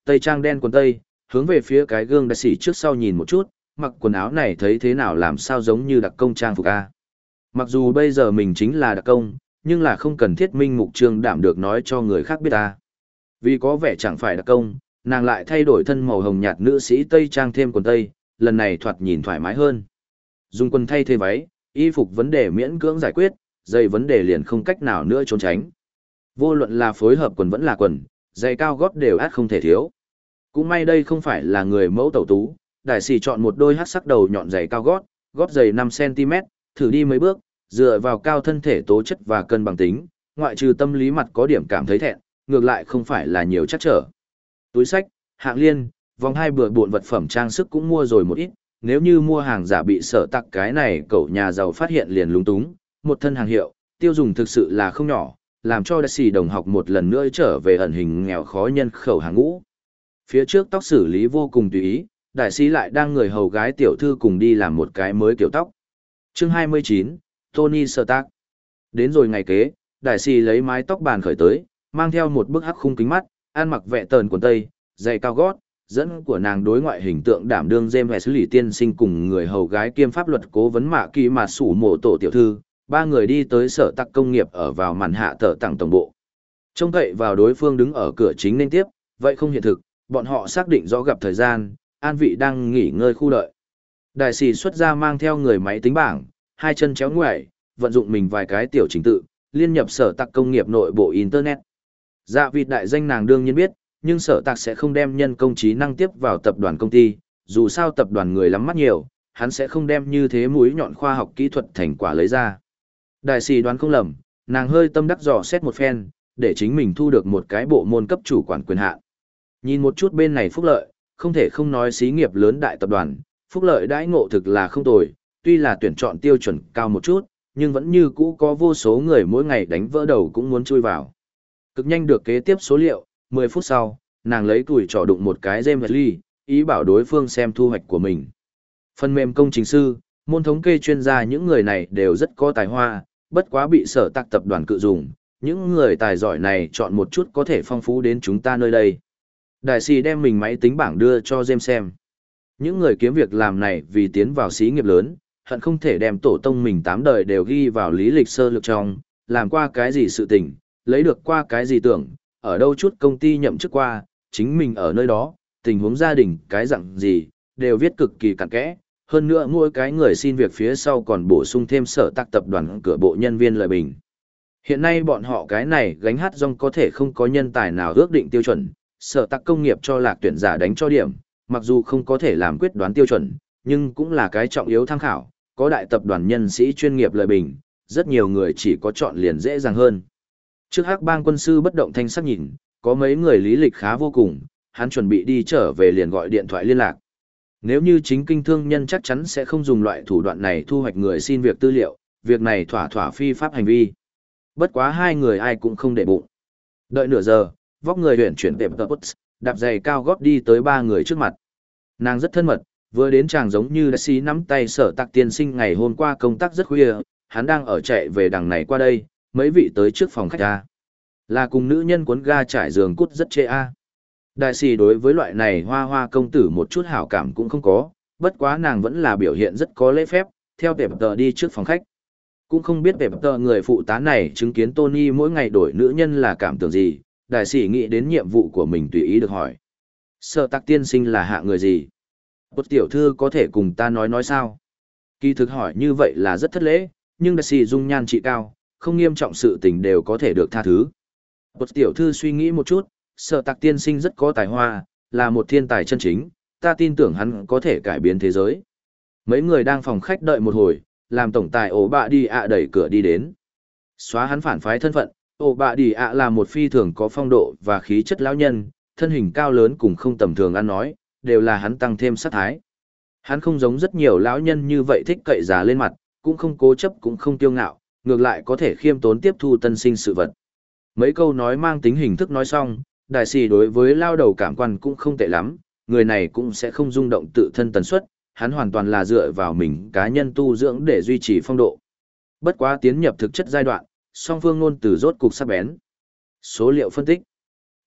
Tây trang đen quần tây, hướng về phía cái gương đại sĩ trước sau nhìn một chút, mặc quần áo này thấy thế nào làm sao giống như đặc công trang phục a. Mặc dù bây giờ mình chính là đặc công, nhưng là không cần thiết minh mục trương đảm được nói cho người khác biết ta. Vì có vẻ chẳng phải đặc công, nàng lại thay đổi thân màu hồng nhạt nữ sĩ Tây trang thêm quần tây, lần này thoạt nhìn thoải mái hơn. Dùng quần thay thế váy, y phục vấn đề miễn cưỡng giải quyết, giày vấn đề liền không cách nào nữa trốn tránh. Vô luận là phối hợp quần vẫn là quần, giày cao gót đều át không thể thiếu. Cũng may đây không phải là người mẫu tẩu tú, đại sĩ chọn một đôi hắc sắc đầu nhọn giày cao gót, gót giày năm xăng ti mét, thử đi mấy bước, dựa vào cao thân thể tố chất và cân bằng tính, ngoại trừ tâm lý mặt có điểm cảm thấy thẹn, ngược lại không phải là nhiều chắc trở. Túi sách, hạng liên, vòng hai bừa bộn vật phẩm trang sức cũng mua rồi một ít, nếu như mua hàng giả bị sở tặc cái này cậu nhà giàu phát hiện liền lúng túng, một thân hàng hiệu, tiêu dùng thực sự là không nhỏ, làm cho đại sĩ đồng học một lần nữa trở về ẩn hình nghèo khó nhân khẩu hàng ngũ. Phía trước tóc xử lý vô cùng tùy ý, đại sĩ lại đang người hầu gái tiểu thư cùng đi làm một cái mới kiểu tóc. Chương hai mươi chín, Tony Stark. Đến rồi ngày kế, đại sĩ lấy mái tóc bàn khởi tới, mang theo một bức hắc khung kính mắt, ăn mặc vẹ tờn quần tây, giày cao gót, dẫn của nàng đối ngoại hình tượng đảm đương James Wesley tiên sinh cùng người hầu gái kiêm pháp luật cố vấn mạ kỳ mà sủ mộ tổ tiểu thư, ba người đi tới sở tắc công nghiệp ở vào màn hạ tờ tặng tổng bộ. Trông cậy vào đối phương đứng ở cửa chính nên tiếp, vậy không hiện thực, bọn họ xác định rõ gặp thời gian, an vị đang nghỉ ngơi khu đợi. Đại sĩ xuất ra mang theo người máy tính bảng, hai chân chéo ngoại, vận dụng mình vài cái tiểu trình tự, liên nhập sở tắc công nghiệp nội bộ Internet. Dạ vịt đại danh nàng đương nhiên biết, nhưng sở tạc sẽ không đem nhân công trí năng tiếp vào tập đoàn công ty, dù sao tập đoàn người lắm mắt nhiều, hắn sẽ không đem như thế mũi nhọn khoa học kỹ thuật thành quả lấy ra. Đại sĩ đoán không lầm, nàng hơi tâm đắc dò xét một phen, để chính mình thu được một cái bộ môn cấp chủ quản quyền hạn. Nhìn một chút bên này phúc lợi, không thể không nói xí nghiệp lớn đại tập đoàn, phúc lợi đãi ngộ thực là không tồi, tuy là tuyển chọn tiêu chuẩn cao một chút, nhưng vẫn như cũ có vô số người mỗi ngày đánh vỡ đầu cũng muốn chui vào. Cực nhanh được kế tiếp số liệu, mười phút sau, nàng lấy tuổi trỏ đụng một cái James Wesley, ý bảo đối phương xem thu hoạch của mình. Phần mềm công trình sư, môn thống kê chuyên gia những người này đều rất có tài hoa, bất quá bị sở tạc tập đoàn cự dùng, những người tài giỏi này chọn một chút có thể phong phú đến chúng ta nơi đây. Đại sĩ đem mình máy tính bảng đưa cho James xem. Những người kiếm việc làm này vì tiến vào xí nghiệp lớn, hận không thể đem tổ tông mình tám đời đều ghi vào lý lịch sơ lược trong, làm qua cái gì sự tình, lấy được qua cái gì tưởng, ở đâu chút công ty nhậm chức qua, chính mình ở nơi đó, tình huống gia đình cái dạng gì, đều viết cực kỳ cặn kẽ. Hơn nữa mỗi cái người xin việc phía sau còn bổ sung thêm sở tác tập đoàn cửa bộ nhân viên lợi bình. Hiện nay bọn họ cái này gánh hát rong có thể không có nhân tài nào ước định tiêu chuẩn, sở tác công nghiệp cho lạc tuyển giả đánh cho điểm, mặc dù không có thể làm quyết đoán tiêu chuẩn, nhưng cũng là cái trọng yếu tham khảo, có đại tập đoàn nhân sĩ chuyên nghiệp lợi bình, rất nhiều người chỉ có chọn liền dễ dàng hơn. Trước hắc bang quân sư bất động thanh sắc nhìn, có mấy người lý lịch khá vô cùng, hắn chuẩn bị đi trở về liền gọi điện thoại liên lạc. Nếu như chính kinh thương nhân chắc chắn sẽ không dùng loại thủ đoạn này thu hoạch người xin việc tư liệu, việc này thỏa thỏa phi pháp hành vi. Bất quá hai người ai cũng không để bụng. Đợi nửa giờ, vóc người huyển chuyển tệp tờ puts, đạp giày cao gót đi tới ba người trước mặt. Nàng rất thân mật, vừa đến chàng giống như đã xí nắm tay sở tạc tiên sinh ngày hôm qua công tác rất khuya, hắn đang ở chạy về đằng này qua đây, mấy vị tới trước phòng khách a. Là cùng nữ nhân cuốn ga trải giường cút rất chê a. Đại sĩ đối với loại này hoa hoa công tử một chút hảo cảm cũng không có, bất quá nàng vẫn là biểu hiện rất có lễ phép, theo tệp tờ đi trước phòng khách. Cũng không biết tệp tờ người phụ tá này chứng kiến Tony mỗi ngày đổi nữ nhân là cảm tưởng gì, đại sĩ nghĩ đến nhiệm vụ của mình tùy ý được hỏi. Sở tạc tiên sinh là hạ người gì? Một tiểu thư có thể cùng ta nói nói sao? Kỳ thực hỏi như vậy là rất thất lễ, nhưng đại sĩ dung nhan trị cao, không nghiêm trọng sự tình đều có thể được tha thứ. Một tiểu thư suy nghĩ một chút, sở tạc tiên sinh rất có tài hoa, là một thiên tài chân chính, ta tin tưởng hắn có thể cải biến thế giới. Mấy người đang phòng khách đợi một hồi, làm tổng tài ổ bạ đi ạ đẩy cửa đi đến. Xóa hắn phản phái thân phận, ổ bạ đi ạ là một phi thường có phong độ và khí chất lão nhân, thân hình cao lớn cùng không tầm thường ăn nói, đều là hắn tăng thêm sát thái. Hắn không giống rất nhiều lão nhân như vậy thích cậy già lên mặt, cũng không cố chấp cũng không tiêu ngạo, ngược lại có thể khiêm tốn tiếp thu tân sinh sự vật. Mấy câu nói mang tính hình thức nói xong, đại sĩ đối với lao đầu cảm quan cũng không tệ lắm, người này cũng sẽ không rung động tự thân tần suất, hắn hoàn toàn là dựa vào mình cá nhân tu dưỡng để duy trì phong độ. Bất quá tiến nhập thực chất giai đoạn, song phương ngôn từ rốt cục sắc bén. Số liệu phân tích.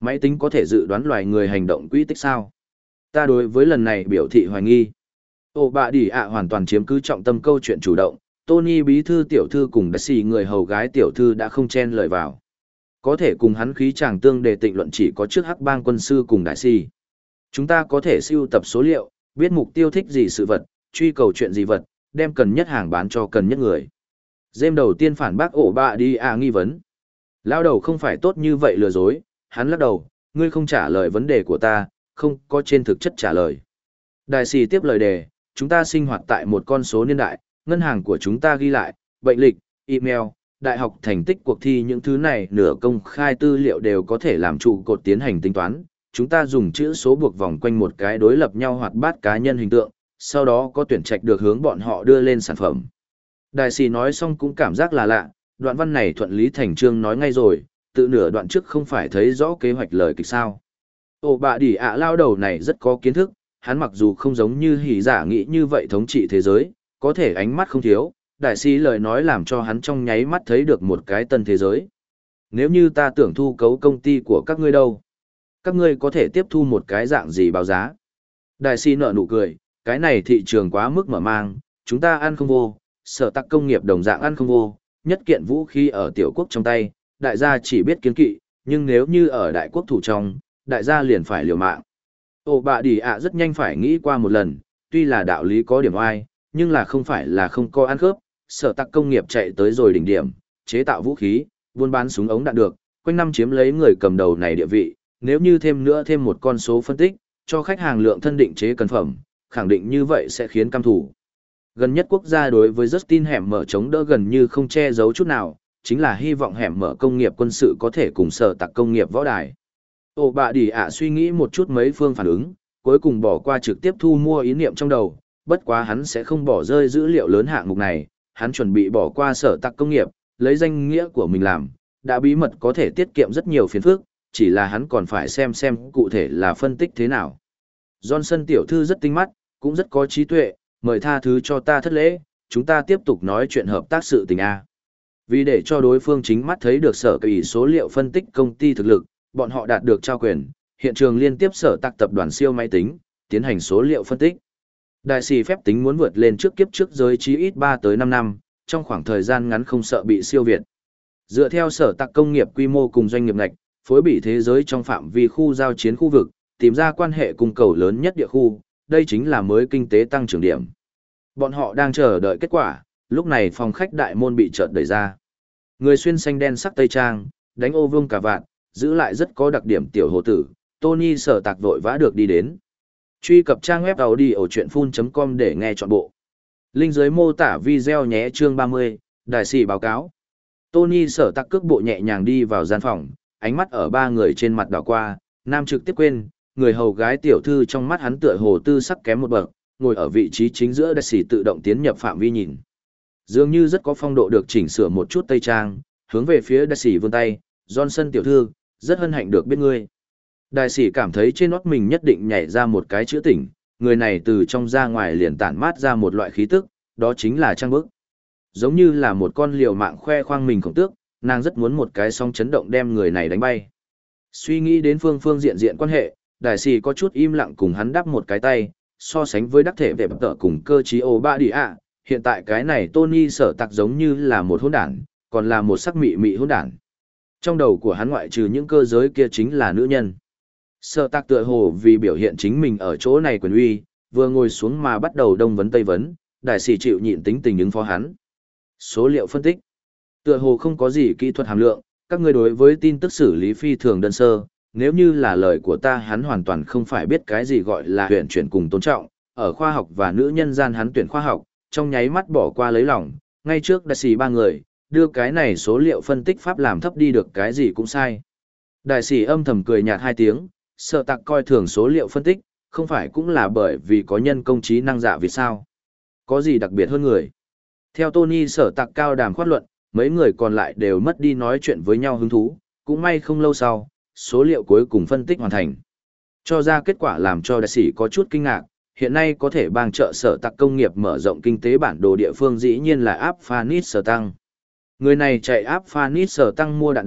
Máy tính có thể dự đoán loài người hành động quỹ tích sao? Ta đối với lần này biểu thị hoài nghi. Ồ bạ đỉ ạ hoàn toàn chiếm cứ trọng tâm câu chuyện chủ động, Tony bí thư tiểu thư cùng đại sĩ người hầu gái tiểu thư đã không chen lời vào. Có thể cùng hắn khí chàng tương đề tịnh luận chỉ có trước hắc bang quân sư cùng đại sĩ. Chúng ta có thể siêu tập số liệu, biết mục tiêu thích gì sự vật, truy cầu chuyện gì vật, đem cần nhất hàng bán cho cần nhất người. Dêm đầu tiên phản bác ổ bạ đi à nghi vấn. Lao đầu không phải tốt như vậy lừa dối, hắn lắc đầu, ngươi không trả lời vấn đề của ta, không có trên thực chất trả lời. Đại sĩ tiếp lời đề, chúng ta sinh hoạt tại một con số niên đại, ngân hàng của chúng ta ghi lại, bệnh lịch, email, đại học thành tích cuộc thi những thứ này nửa công khai tư liệu đều có thể làm trụ cột tiến hành tính toán. Chúng ta dùng chữ số buộc vòng quanh một cái đối lập nhau hoạt bát cá nhân hình tượng, sau đó có tuyển trạch được hướng bọn họ đưa lên sản phẩm. Đại sĩ nói xong cũng cảm giác là lạ, đoạn văn này thuận lý thành trương nói ngay rồi, tự nửa đoạn trước không phải thấy rõ kế hoạch lời kịch sao. Ồ bạ đỉ ạ lao đầu này rất có kiến thức, hắn mặc dù không giống như hỉ giả nghĩ như vậy thống trị thế giới, có thể ánh mắt không thiếu, đại sĩ lời nói làm cho hắn trong nháy mắt thấy được một cái tân thế giới. Nếu như ta tưởng thu cấu công ty của các ngươi đâu? Các ngươi có thể tiếp thu một cái dạng gì báo giá? Đại sĩ nở nụ cười, cái này thị trường quá mức mở mang, chúng ta ăn không vô, sở tắc công nghiệp đồng dạng ăn không vô, nhất kiện vũ khí ở tiểu quốc trong tay, đại gia chỉ biết kiến kỵ, nhưng nếu như ở đại quốc thủ trong, đại gia liền phải liều mạng. Ồ bạ đỉ ạ rất nhanh phải nghĩ qua một lần, tuy là đạo lý có điểm oai, nhưng là không phải là không có ăn khớp, sở tắc công nghiệp chạy tới rồi đỉnh điểm, chế tạo vũ khí, buôn bán súng ống đạn được, quanh năm chiếm lấy người cầm đầu này địa vị, nếu như thêm nữa thêm một con số phân tích, cho khách hàng lượng thân định chế cần phẩm, khẳng định như vậy sẽ khiến cam thủ. Gần nhất quốc gia đối với Justin hẻm mở chống đỡ gần như không che giấu chút nào, chính là hy vọng hẻm mở công nghiệp quân sự có thể cùng sở tạc công nghiệp võ đài. Ồ bạ đỉ ạ suy nghĩ một chút mấy phương phản ứng, cuối cùng bỏ qua trực tiếp thu mua ý niệm trong đầu, bất quá hắn sẽ không bỏ rơi dữ liệu lớn hạng mục này, hắn chuẩn bị bỏ qua sở tạc công nghiệp, lấy danh nghĩa của mình làm, đã bí mật có thể tiết kiệm rất nhiều phiền phức, chỉ là hắn còn phải xem xem cụ thể là phân tích thế nào. Johnson tiểu thư rất tinh mắt, cũng rất có trí tuệ, mời tha thứ cho ta thất lễ, chúng ta tiếp tục nói chuyện hợp tác sự tình A. Vì để cho đối phương chính mắt thấy được sở kỳ số liệu phân tích công ty thực lực, bọn họ đạt được trao quyền, hiện trường liên tiếp sở tạc tập đoàn siêu máy tính, tiến hành số liệu phân tích. Đại sĩ phép tính muốn vượt lên trước kiếp trước giới chí ít ba tới năm năm, trong khoảng thời gian ngắn không sợ bị siêu việt. Dựa theo sở tạc công nghiệp quy mô cùng doanh nghiệp ngạch, phối bị thế giới trong phạm vi khu giao chiến khu vực, tìm ra quan hệ cung cầu lớn nhất địa khu, đây chính là mới kinh tế tăng trưởng điểm. Bọn họ đang chờ đợi kết quả, lúc này phòng khách đại môn bị chợt đẩy ra. Người xuyên xanh đen sắc tây trang, đánh ô vương cà vạt, giữ lại rất có đặc điểm tiểu hồ tử, Tony sở tạc vội vã được đi đến. Truy cập trang web audiochuyenphun.com để nghe trọn bộ. Link dưới mô tả video nhé chương ba mươi, đại sĩ báo cáo. Tony sở tạc cước bộ nhẹ nhàng đi vào gian phòng, ánh mắt ở ba người trên mặt đảo qua, nam trực tiếp quên, người hầu gái tiểu thư trong mắt hắn tựa hồ tư sắc kém một bậc, ngồi ở vị trí chính giữa đại sĩ tự động tiến nhập phạm vi nhìn. Dường như rất có phong độ được chỉnh sửa một chút tây trang, hướng về phía đại sĩ vươn tay, Johnson tiểu thư, rất hân hạnh được biết ngươi. Đại sĩ cảm thấy trên nót mình nhất định nhảy ra một cái chữ tỉnh, người này từ trong ra ngoài liền tản mát ra một loại khí tức, đó chính là trang bức. Giống như là một con liều mạng khoe khoang mình khổng tước, nàng rất muốn một cái sóng chấn động đem người này đánh bay. Suy nghĩ đến phương phương diện diện quan hệ, đại sĩ có chút im lặng cùng hắn đắp một cái tay, so sánh với đắc thể vệ bập tợ cùng cơ trí ô ba đi ạ, hiện tại cái này Tony sở tạc giống như là một hỗn đản, còn là một sắc mị mị hỗn đản. Trong đầu của hắn ngoại trừ những cơ giới kia chính là nữ nhân. Sở tạc tựa hồ vì biểu hiện chính mình ở chỗ này quyền uy, vừa ngồi xuống mà bắt đầu đông vấn tây vấn, đại sĩ chịu nhịn tính tình ứng phó hắn. Số liệu phân tích. Tựa hồ không có gì kỹ thuật hàm lượng, các ngươi đối với tin tức xử lý phi thường đơn sơ, nếu như là lời của ta hắn hoàn toàn không phải biết cái gì gọi là tuyển chuyển cùng tôn trọng, ở khoa học và nữ nhân gian hắn tuyển khoa học, trong nháy mắt bỏ qua lấy lòng, ngay trước đại sĩ ba người, đưa cái này số liệu phân tích pháp làm thấp đi được cái gì cũng sai. Đại sĩ âm thầm cười nhạt hai tiếng, sợ tặc coi thường số liệu phân tích, không phải cũng là bởi vì có nhân công trí năng dạ vì sao. Có gì đặc biệt hơn người. Theo Tony sở tặc cao đàm khoát luận, mấy người còn lại đều mất đi nói chuyện với nhau hứng thú, cũng may không lâu sau, số liệu cuối cùng phân tích hoàn thành. Cho ra kết quả làm cho đại sĩ có chút kinh ngạc, hiện nay có thể bang trợ sở tặc công nghiệp mở rộng kinh tế bản đồ địa phương dĩ nhiên là áp Phanis sở tăng. Người này chạy áp Phanis sở tăng mua đạn đạo,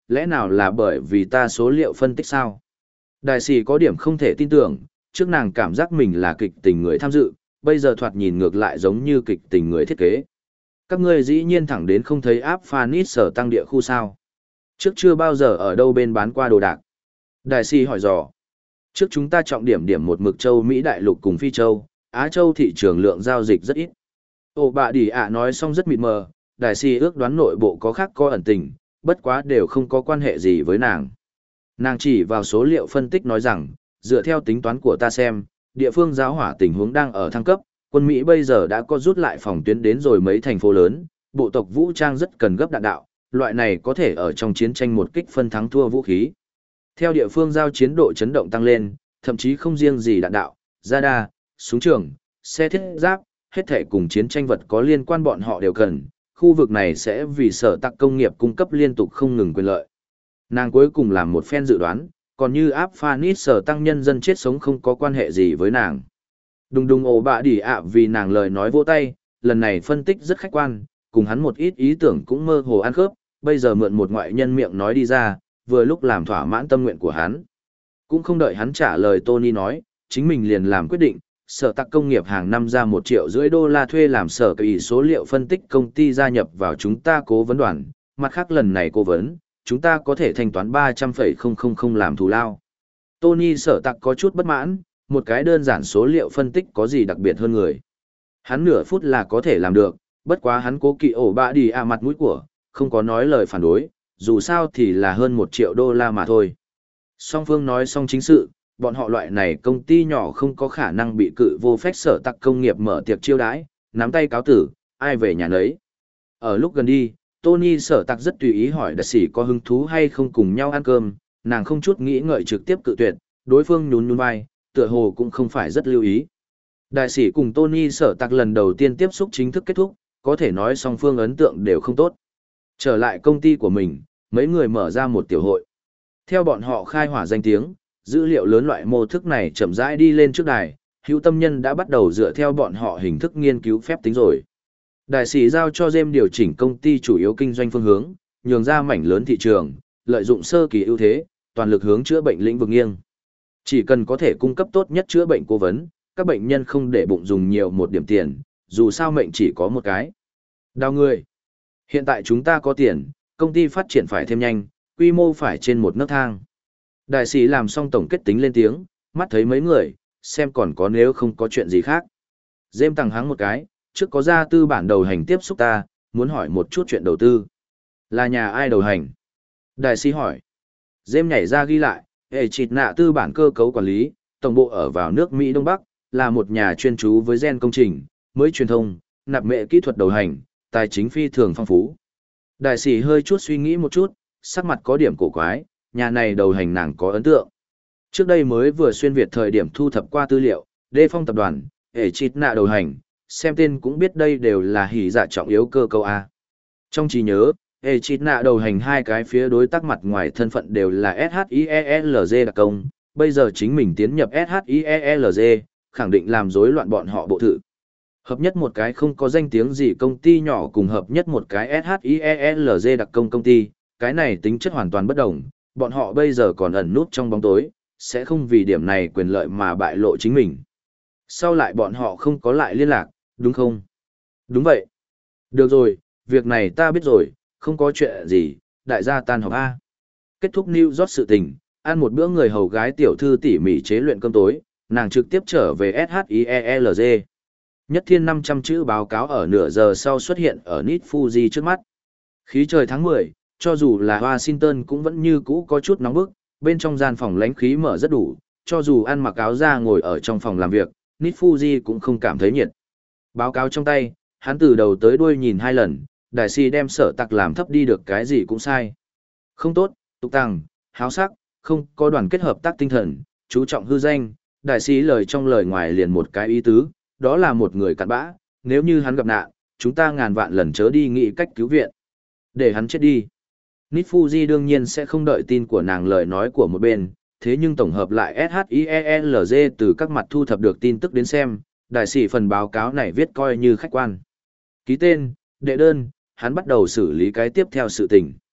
lẽ nào là bởi vì ta số liệu phân tích sao? Đại sĩ có điểm không thể tin tưởng, trước nàng cảm giác mình là kịch tình người tham dự, bây giờ thoạt nhìn ngược lại giống như kịch tình người thiết kế. Các ngươi dĩ nhiên thẳng đến không thấy áp Phanis sở tăng địa khu sao? Trước chưa bao giờ ở đâu bên bán qua đồ đạc. Đại sĩ hỏi dò. Trước chúng ta trọng điểm điểm một mực châu Mỹ đại lục cùng Phi châu, Á châu thị trường lượng giao dịch rất ít. Ồ bà đỉ ạ nói xong rất mịt mờ, đại sĩ ước đoán nội bộ có khác có ẩn tình, bất quá đều không có quan hệ gì với nàng. Nàng chỉ vào số liệu phân tích nói rằng, dựa theo tính toán của ta xem, địa phương giáo hỏa tình huống đang ở thăng cấp, quân Mỹ bây giờ đã có rút lại phòng tuyến đến rồi mấy thành phố lớn, bộ tộc vũ trang rất cần gấp đạn đạo, loại này có thể ở trong chiến tranh một kích phân thắng thua vũ khí. Theo địa phương giao chiến độ chấn động tăng lên, thậm chí không riêng gì đạn đạo, radar, súng trường, xe thiết giáp, hết thể cùng chiến tranh vật có liên quan bọn họ đều cần, khu vực này sẽ vì sở tạc công nghiệp cung cấp liên tục không ngừng quyền lợi. Nàng cuối cùng làm một phen dự đoán, còn như áp Phanis sở tăng nhân dân chết sống không có quan hệ gì với nàng. Đùng đùng ổ bạ đỉ ạ vì nàng lời nói vỗ tay, lần này phân tích rất khách quan, cùng hắn một ít ý tưởng cũng mơ hồ ăn khớp, bây giờ mượn một ngoại nhân miệng nói đi ra, vừa lúc làm thỏa mãn tâm nguyện của hắn. Cũng không đợi hắn trả lời Tony nói, chính mình liền làm quyết định, sở tạc công nghiệp hàng năm ra một triệu rưỡi đô la thuê làm sở kỳ số liệu phân tích công ty gia nhập vào chúng ta cố vấn đoàn, mặt khác lần này cố vấn, chúng ta có thể thanh toán ba trăm phẩy không không không làm thù lao. Tony sở tạc có chút bất mãn, một cái đơn giản số liệu phân tích có gì đặc biệt hơn người. Hắn nửa phút là có thể làm được, bất quá hắn cố kỵ ổ bạ đi à mặt mũi của, không có nói lời phản đối, dù sao thì là hơn một triệu đô la mà thôi. Song phương nói xong chính sự, bọn họ loại này công ty nhỏ không có khả năng bị cự vô phép sở tạc công nghiệp mở tiệc chiêu đãi, nắm tay cáo tử, ai về nhà nấy. Ở lúc gần đi, Tony sở tạc rất tùy ý hỏi đại sĩ có hứng thú hay không cùng nhau ăn cơm, nàng không chút nghĩ ngợi trực tiếp cự tuyệt, đối phương nhún nhún vai, tựa hồ cũng không phải rất lưu ý. Đại sĩ cùng Tony sở tạc lần đầu tiên tiếp xúc chính thức kết thúc, có thể nói song phương ấn tượng đều không tốt. Trở lại công ty của mình, mấy người mở ra một tiểu hội. Theo bọn họ khai hỏa danh tiếng, dữ liệu lớn loại mô thức này chậm rãi đi lên trước đài, hữu tâm nhân đã bắt đầu dựa theo bọn họ hình thức nghiên cứu phép tính rồi. Đại sĩ giao cho James điều chỉnh công ty chủ yếu kinh doanh phương hướng, nhường ra mảnh lớn thị trường, lợi dụng sơ kỳ ưu thế, toàn lực hướng chữa bệnh lĩnh vực nghiêng. Chỉ cần có thể cung cấp tốt nhất chữa bệnh cố vấn, các bệnh nhân không để bụng dùng nhiều một điểm tiền, dù sao mệnh chỉ có một cái. Đào người. Hiện tại chúng ta có tiền, công ty phát triển phải thêm nhanh, quy mô phải trên một nấc thang. Đại sĩ làm xong tổng kết tính lên tiếng, mắt thấy mấy người, xem còn có nếu không có chuyện gì khác. Dêm tăng hắng một cái, trước có ra tư bản đầu hành tiếp xúc ta, muốn hỏi một chút chuyện đầu tư. Là nhà ai đầu hành? Đại sĩ hỏi. Dêm nhảy ra ghi lại, hệ chịt nạ tư bản cơ cấu quản lý, tổng bộ ở vào nước Mỹ Đông Bắc, là một nhà chuyên chú với gen công trình, mới truyền thông, nạp mệ kỹ thuật đầu hành, tài chính phi thường phong phú. Đại sĩ hơi chút suy nghĩ một chút, sắc mặt có điểm cổ quái, nhà này đầu hành nàng có ấn tượng. Trước đây mới vừa xuyên Việt thời điểm thu thập qua tư liệu, Đê Phong tập đoàn, hệ chịt nạ đầu hành, xem tên cũng biết đây đều là hỉ dạ trọng yếu cơ cấu A. Trong trí nhớ, hệ chịt nạ đầu hành hai cái phía đối tác mặt ngoài thân phận đều là ét hát i e lờ giê đặc công, bây giờ chính mình tiến nhập ét hát i e lờ giê, khẳng định làm rối loạn bọn họ bộ thự. Hợp nhất một cái không có danh tiếng gì công ty nhỏ cùng hợp nhất một cái ét hát i e lờ giê đặc công công ty, cái này tính chất hoàn toàn bất đồng, bọn họ bây giờ còn ẩn nút trong bóng tối, sẽ không vì điểm này quyền lợi mà bại lộ chính mình. Sau lại bọn họ không có lại liên lạc, đúng không? Đúng vậy. Được rồi, việc này ta biết rồi, không có chuyện gì, đại gia tan họp A. Kết thúc New York sự tình, ăn một bữa người hầu gái tiểu thư tỉ mỉ chế luyện cơm tối, nàng trực tiếp trở về ét hát i e lờ giê. Nhất thiên năm trăm chữ báo cáo ở nửa giờ sau xuất hiện ở Nit Fuji trước mắt. Khí trời tháng mười, cho dù là Washington cũng vẫn như cũ có chút nóng bức, bên trong gian phòng lánh khí mở rất đủ, cho dù ăn mặc áo ra ngồi ở trong phòng làm việc, Nit Fuji cũng không cảm thấy nhiệt. Báo cáo trong tay, hắn từ đầu tới đuôi nhìn hai lần, đại sĩ đem sở tặc làm thấp đi được cái gì cũng sai. Không tốt, tục tăng, háo sắc, không có đoàn kết hợp tác tinh thần, chú trọng hư danh, đại sĩ lời trong lời ngoài liền một cái ý tứ, đó là một người cặn bã, nếu như hắn gặp nạn, chúng ta ngàn vạn lần chớ đi nghĩ cách cứu viện. Để hắn chết đi. Nit Fuji đương nhiên sẽ không đợi tin của nàng lời nói của một bên, thế nhưng tổng hợp lại ét hát i e lờ giê từ các mặt thu thập được tin tức đến xem, đại sĩ phần báo cáo này viết coi như khách quan. Ký tên, đệ đơn, hắn bắt đầu xử lý cái tiếp theo sự tình.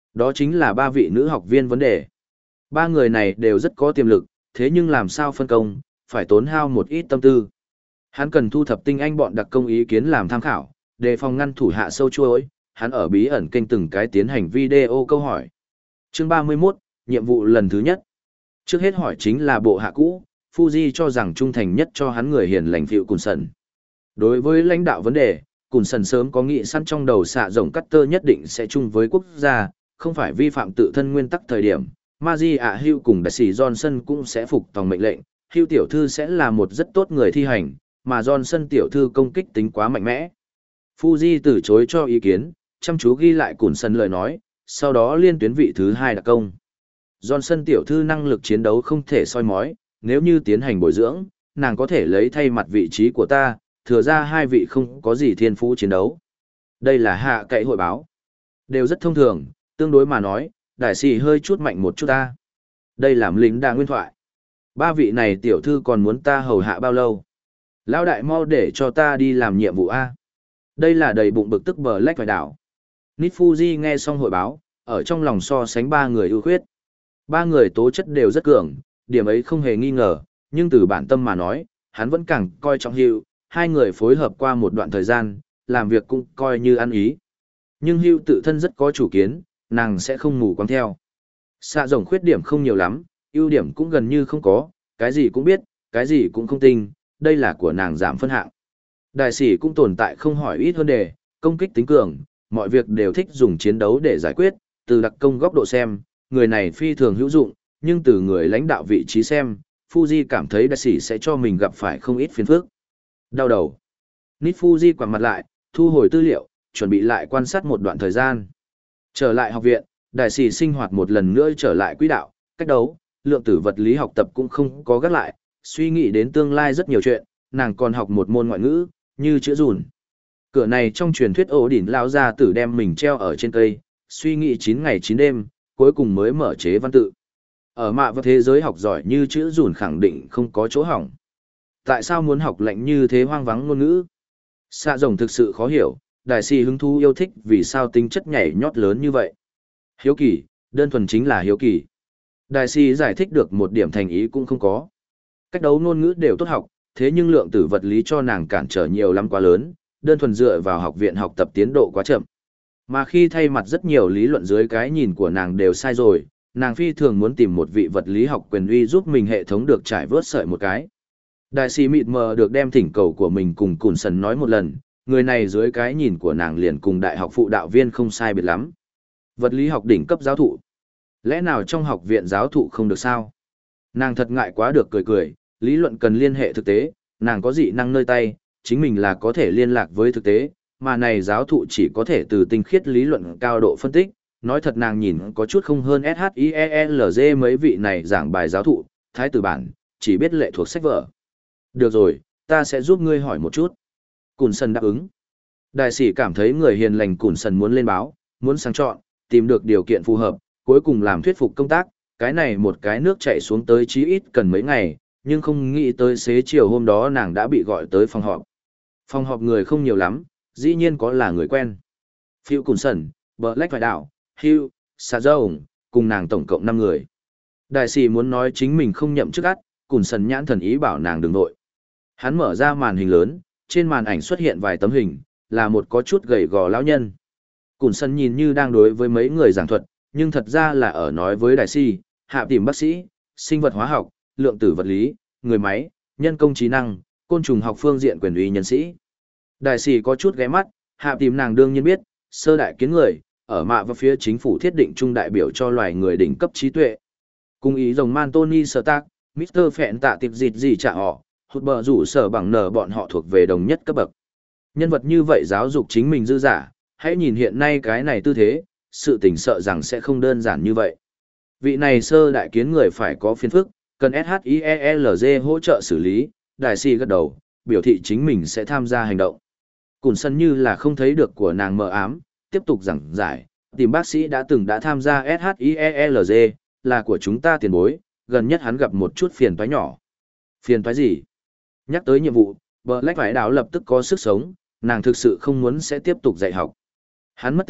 Đó chính là ba vị nữ học viên vấn đề. Ba người này đều rất có tiềm lực, thế nhưng làm sao phân công, phải tốn hao một ít tâm tư. Hắn cần thu thập tinh anh bọn đặc công ý kiến làm tham khảo, đề phòng ngăn thủ hạ sâu chuỗi, hắn ở bí ẩn kênh từng cái tiến hành video câu hỏi. Chương ba mươi mốt, nhiệm vụ lần thứ nhất. Trước hết hỏi chính là bộ hạ cũ, Fuji cho rằng trung thành nhất cho hắn người hiền lành Phil Coulson. Đối với lãnh đạo vấn đề, Coulson sớm có nghị sẵn trong đầu xạ rồng Cutter nhất định sẽ chung với quốc gia, không phải vi phạm tự thân nguyên tắc thời điểm. Maji ạ Hugh cùng đại sĩ Johnson cũng sẽ phục tòng mệnh lệnh, Hugh tiểu thư sẽ là một rất tốt người thi hành, mà Johnson tiểu thư công kích tính quá mạnh mẽ. Fuji từ chối cho ý kiến, chăm chú ghi lại Coulson lời nói, sau đó liên tuyến vị thứ hai đặc công. Johnson tiểu thư năng lực chiến đấu không thể soi mói, nếu như tiến hành bồi dưỡng, nàng có thể lấy thay mặt vị trí của ta, thừa ra hai vị không có gì thiên phú chiến đấu. Đây là hạ cậy hội báo. Đều rất thông thường, tương đối mà nói, đại sĩ hơi chút mạnh một chút ta. Đây là lính đa nguyên thoại. Ba vị này tiểu thư còn muốn ta hầu hạ bao lâu? Lão đại mau để cho ta đi làm nhiệm vụ A. Đây là đầy bụng bực tức bờ lách phải đảo. Nít Fuji nghe xong hội báo, ở trong lòng so sánh ba người ưu khuyết. Ba người tố chất đều rất cường, điểm ấy không hề nghi ngờ, nhưng từ bản tâm mà nói, hắn vẫn càng coi trọng Hugh, hai người phối hợp qua một đoạn thời gian, làm việc cũng coi như ăn ý. Nhưng Hugh tự thân rất có chủ kiến, nàng sẽ không mù quáng theo. Xạ rồng khuyết điểm không nhiều lắm, ưu điểm cũng gần như không có, cái gì cũng biết, cái gì cũng không tinh, đây là của nàng giảm phân hạng. Đại sĩ cũng tồn tại không hỏi ít hơn đề, công kích tính cường, mọi việc đều thích dùng chiến đấu để giải quyết, từ đặc công góc độ xem, người này phi thường hữu dụng, nhưng từ người lãnh đạo vị trí xem, Fuji cảm thấy đại sĩ sẽ cho mình gặp phải không ít phiền phức. Đau đầu. Nít Fuji quẳng mặt lại, thu hồi tư liệu, chuẩn bị lại quan sát một đoạn thời gian. Trở lại học viện, đại sĩ sinh hoạt một lần nữa trở lại quỹ đạo, cách đấu, lượng tử vật lý học tập cũng không có gác lại, suy nghĩ đến tương lai rất nhiều chuyện, nàng còn học một môn ngoại ngữ, như chữ dùn. Cửa này trong truyền thuyết ổ đỉnh lao ra tử đem mình treo ở trên cây, suy nghĩ chín ngày chín đêm, cuối cùng mới mở chế văn tự. Ở mạ và thế giới học giỏi như chữ dùn khẳng định không có chỗ hỏng. Tại sao muốn học lạnh như thế hoang vắng ngôn ngữ? Xạ rồng thực sự khó hiểu, đại sĩ hứng thú yêu thích vì sao tính chất nhảy nhót lớn như vậy. Hiếu kỳ, đơn thuần chính là hiếu kỳ. Đại sĩ giải thích được một điểm thành ý cũng không có. Cách đấu ngôn ngữ đều tốt học, thế nhưng lượng tử vật lý cho nàng cản trở nhiều lắm quá lớn, đơn thuần dựa vào học viện học tập tiến độ quá chậm. Mà khi thay mặt rất nhiều lý luận dưới cái nhìn của nàng đều sai rồi, nàng phi thường muốn tìm một vị vật lý học quyền uy giúp mình hệ thống được trải vớt sợi một cái. Đại sĩ mịt mờ được đem thỉnh cầu của mình cùng Coulson nói một lần, người này dưới cái nhìn của nàng liền cùng đại học phụ đạo viên không sai biệt lắm. Vật lý học đỉnh cấp giáo thụ. Lẽ nào trong học viện giáo thụ không được sao? Nàng thật ngại quá được cười cười, lý luận cần liên hệ thực tế, nàng có dị năng nơi tay, chính mình là có thể liên lạc với thực tế, mà này giáo thụ chỉ có thể từ tinh khiết lý luận cao độ phân tích, nói thật nàng nhìn có chút không hơn ét hát i e lờ giê mấy vị này giảng bài giáo thụ, thái tử bản, chỉ biết lệ thuộc sách vở. Được rồi, ta sẽ giúp ngươi hỏi một chút. Coulson đáp ứng. Đại sĩ cảm thấy người hiền lành Coulson muốn lên báo, muốn sang chọn, tìm được điều kiện phù hợp, cuối cùng làm thuyết phục công tác, cái này một cái nước chảy xuống tới chí ít cần mấy ngày, nhưng không nghĩ tới xế chiều hôm đó nàng đã bị gọi tới phòng họp. Phòng họp người không nhiều lắm, dĩ nhiên có là người quen. Phil Coulson, Black phải đảo, Hugh, Sa Dông, cùng nàng tổng cộng năm người. Đại sĩ muốn nói chính mình không nhậm chức ắt, Coulson nhãn thần ý bảo nàng đừng nội. Hắn mở ra màn hình lớn, trên màn ảnh xuất hiện vài tấm hình, là một có chút gầy gò lão nhân. Coulson nhìn như đang đối với mấy người giảng thuật, nhưng thật ra là ở nói với đại sĩ, hạ tìm bác sĩ, sinh vật hóa học, lượng tử vật lý, người máy, nhân công trí năng, côn trùng học phương diện quyền uy nhân sĩ. Đại sĩ có chút ghé mắt, hạ tìm nàng đương nhiên biết, sơ đại kiến người, ở mạ và phía chính phủ thiết định trung đại biểu cho loài người đỉnh cấp trí tuệ. Cùng ý rồng man Tony Stark, mít tơ Phẹn tạ tiệp dịt gì trả họ, hụt bờ rủ sở bằng nở bọn họ thuộc về đồng nhất cấp bậc. Nhân vật như vậy giáo dục chính mình dư giả, hãy nhìn hiện nay cái này tư thế, sự tình sợ rằng sẽ không đơn giản như vậy. Vị này sơ đại kiến người phải có phiền phức, cần ét hát i e lờ giê hỗ trợ xử lý, đại sĩ gật đầu, biểu thị chính mình sẽ tham gia hành động. Coulson như là không thấy được của nàng mờ ám, tiếp tục giảng giải, tìm bác sĩ đã từng đã tham gia ét hát i e lờ giê, là của chúng ta tiền bối, gần nhất hắn gặp một chút phiền toái nhỏ. Phiền toái gì? Nhắc tới nhiệm vụ, Black phải đảo lập tức có sức sống, nàng thực sự không muốn sẽ tiếp tục dạy học. Hắn mất tích,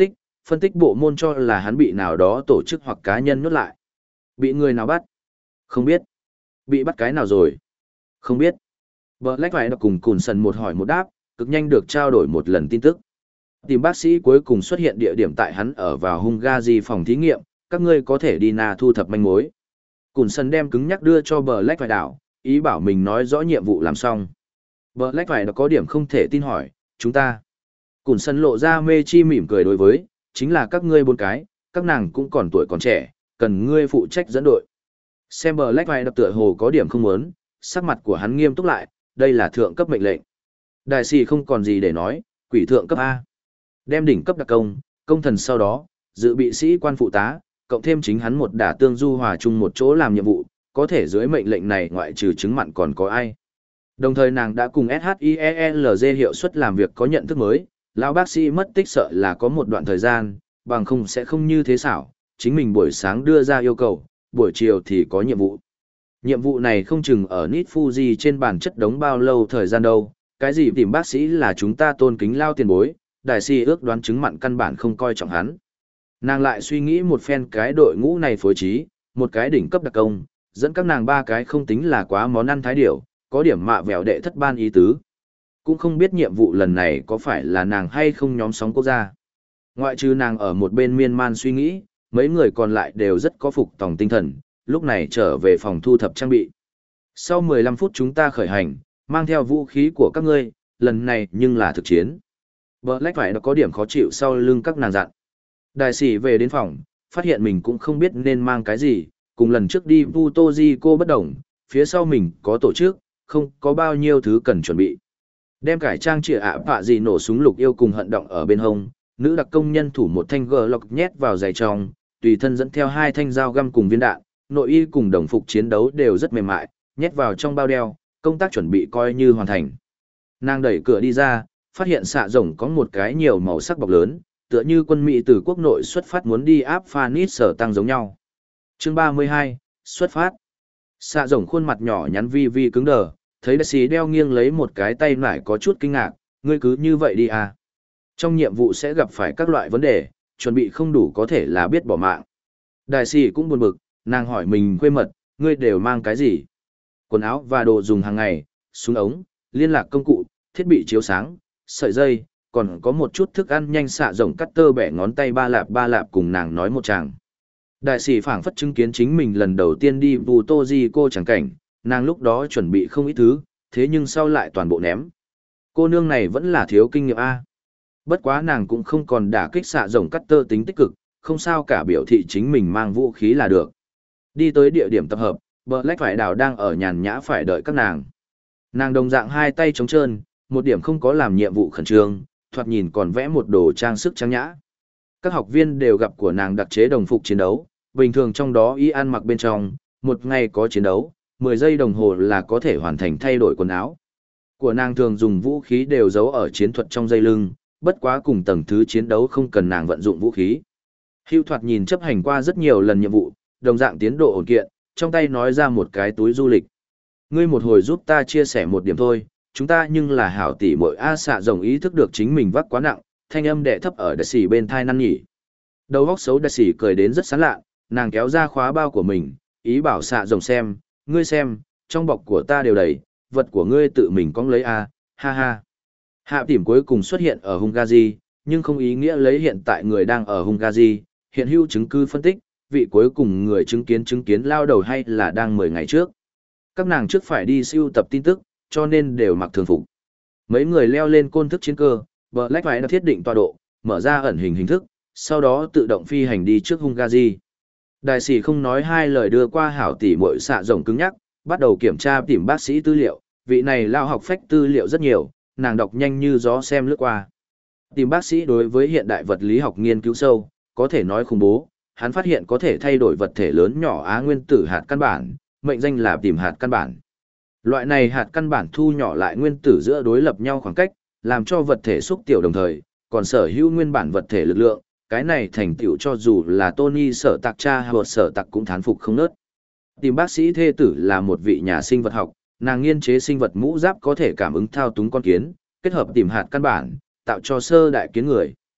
Phân tích bộ môn cho là hắn bị nào đó tổ chức hoặc cá nhân nhốt lại. Bị người nào bắt? Không biết. Bị bắt cái nào rồi? Không biết. Black phải cùng Cùn Sần một hỏi một đáp, cực nhanh được trao đổi một lần tin tức. Tìm bác sĩ cuối cùng xuất hiện địa điểm tại hắn ở vào Hungary phòng thí nghiệm, các ngươi có thể đi na thu thập manh mối. Cùn Sần đem cứng nhắc đưa cho Black phải đảo, ý bảo mình nói rõ nhiệm vụ làm xong. Black phải có điểm không thể tin hỏi, chúng ta. Cùn Sần lộ ra mê chi mỉm cười đối với, chính là các ngươi bốn cái, các nàng cũng còn tuổi còn trẻ, cần ngươi phụ trách dẫn đội. Xem Black phải đập tựa hồ có điểm không muốn, sắc mặt của hắn nghiêm túc lại, đây là thượng cấp mệnh lệnh. Đại sĩ không còn gì để nói, quỷ thượng cấp A. Đem đỉnh cấp đặc công, công thần sau đó, dự bị sĩ quan phụ tá, cộng thêm chính hắn một đả tương du hòa chung một chỗ làm nhiệm vụ, có thể dưới mệnh lệnh này ngoại trừ chứng mặn còn có ai. Đồng thời nàng đã cùng ét hát i e lờ giê hiệu suất làm việc có nhận thức mới, lão bác sĩ mất tích sợ là có một đoạn thời gian, bằng không sẽ không như thế xảo, chính mình buổi sáng đưa ra yêu cầu, buổi chiều thì có nhiệm vụ. Nhiệm vụ này không chừng ở Nít Fuji trên bản chất đống bao lâu thời gian đâu, cái gì tìm bác sĩ là chúng ta tôn kính lao tiền bối, đại sĩ ước đoán chứng mặn căn bản không coi trọng hắn. Nàng lại suy nghĩ một phen cái đội ngũ này phối trí, một cái đỉnh cấp đặc công, dẫn các nàng ba cái không tính là quá món ăn thái điểu, có điểm mạ vẻo đệ thất ban ý tứ. Cũng không biết nhiệm vụ lần này có phải là nàng hay không nhóm sóng quốc gia. Ngoại trừ nàng ở một bên miên man suy nghĩ, mấy người còn lại đều rất có phục tòng tinh thần, lúc này trở về phòng thu thập trang bị. Sau mười lăm phút chúng ta khởi hành, mang theo vũ khí của các ngươi, lần này nhưng là thực chiến. Black phải có điểm khó chịu sau lưng các nàng dặn. Đại sĩ về đến phòng, phát hiện mình cũng không biết nên mang cái gì, cùng lần trước đi Putoji cô bất đồng, phía sau mình có tổ chức, không có bao nhiêu thứ cần chuẩn bị. Đem cải trang trịa ạ vạ gì nổ súng lục yêu cùng hận động ở bên hông, nữ đặc công nhân thủ một thanh gờ lọc nhét vào giày trong, tùy thân dẫn theo hai thanh dao găm cùng viên đạn, nội y cùng đồng phục chiến đấu đều rất mềm mại, nhét vào trong bao đeo, công tác chuẩn bị coi như hoàn thành. Nàng đẩy cửa đi ra, phát hiện xạ rồng có một cái nhiều màu sắc bọc lớn, tựa như quân Mỹ từ quốc nội xuất phát muốn đi áp Phanis sở tăng giống nhau. Chương ba mươi hai, xuất phát. Xạ rồng khuôn mặt nhỏ nhắn vi vi cứng đờ, thấy đại sĩ đeo nghiêng lấy một cái tay nải có chút kinh ngạc, ngươi cứ như vậy đi à. Trong nhiệm vụ sẽ gặp phải các loại vấn đề, chuẩn bị không đủ có thể là biết bỏ mạng. Đại sĩ cũng buồn bực, nàng hỏi mình quê mật, ngươi đều mang cái gì? Quần áo và đồ dùng hàng ngày, súng ống, liên lạc công cụ, thiết bị chiếu sáng, sợi dây, còn có một chút thức ăn nhanh xạ rồng cắt tơ bẻ ngón tay ba lạp ba lạp cùng nàng nói một chàng. Đại sĩ phảng phất chứng kiến chính mình lần đầu tiên đi Putoji cô chẳng cảnh, nàng lúc đó chuẩn bị không ít thứ, thế nhưng sau lại toàn bộ ném. Cô nương này vẫn là thiếu kinh nghiệm A. Bất quá nàng cũng không còn đả kích xạ rồng cắt tơ tính tích cực, không sao cả biểu thị chính mình mang vũ khí là được. Đi tới địa điểm tập hợp, Black phải đảo đang ở nhàn nhã phải đợi các nàng. Nàng đồng dạng hai tay trống trơn, một điểm không có làm nhiệm vụ khẩn trương, thoạt nhìn còn vẽ một đồ trang sức trang nhã. Các học viên đều gặp của nàng đặc chế đồng phục chiến đấu, bình thường trong đó y ăn mặc bên trong, một ngày có chiến đấu, mười giây đồng hồ là có thể hoàn thành thay đổi quần áo. Của nàng thường dùng vũ khí đều giấu ở chiến thuật trong dây lưng, bất quá cùng tầng thứ chiến đấu không cần nàng vận dụng vũ khí. Hưu thoạt nhìn chấp hành qua rất nhiều lần nhiệm vụ, đồng dạng tiến độ ổn kiện, trong tay nói ra một cái túi du lịch. Ngươi một hồi giúp ta chia sẻ một điểm thôi, chúng ta nhưng là hảo tỷ muội A. Xạ rồng ý thức được chính mình vác quá nặng, thanh âm đẻ thấp ở đại sĩ bên thai năn nhỉ. Đầu góc xấu đại sĩ cười đến rất sán lạ, nàng kéo ra khóa bao của mình, ý bảo xạ rồng xem, ngươi xem, trong bọc của ta đều đầy, vật của ngươi tự mình cong lấy A, ha ha. Hạ tìm cuối cùng xuất hiện ở Hungary, nhưng không ý nghĩa lấy hiện tại người đang ở Hungary, hiện hữu chứng cứ phân tích, vị cuối cùng người chứng kiến chứng kiến lao đầu hay là đang mười ngày trước. Các nàng trước phải đi siêu tập tin tức, cho nên đều mặc thường phục. Mấy người leo lên côn thức chiến cơ, Black phải đã thiết định tọa độ, mở ra ẩn hình hình thức, sau đó tự động phi hành đi trước Hungary. Đại sĩ không nói hai lời đưa qua hảo tỷ muội xạ rồng cứng nhắc, bắt đầu kiểm tra tìm bác sĩ tư liệu, vị này lao học phách tư liệu rất nhiều, nàng đọc nhanh như gió xem lướt qua. Tìm bác sĩ đối với hiện đại vật lý học nghiên cứu sâu, có thể nói khủng bố, hắn phát hiện có thể thay đổi vật thể lớn nhỏ á nguyên tử hạt căn bản, mệnh danh là tìm hạt căn bản. Loại này hạt căn bản thu nhỏ lại nguyên tử giữa đối lập nhau khoảng cách, làm cho vật thể xúc tiểu đồng thời, còn sở hữu nguyên bản vật thể lực lượng, cái này thành tựu cho dù là Tony sở tạc cha hay sở tạc cũng thán phục không nớt. Tìm bác sĩ thê tử là một vị nhà sinh vật học, nàng nghiên chế sinh vật mũ giáp có thể cảm ứng thao túng con kiến, kết hợp tìm hạt căn bản, tạo cho sơ đại kiến người.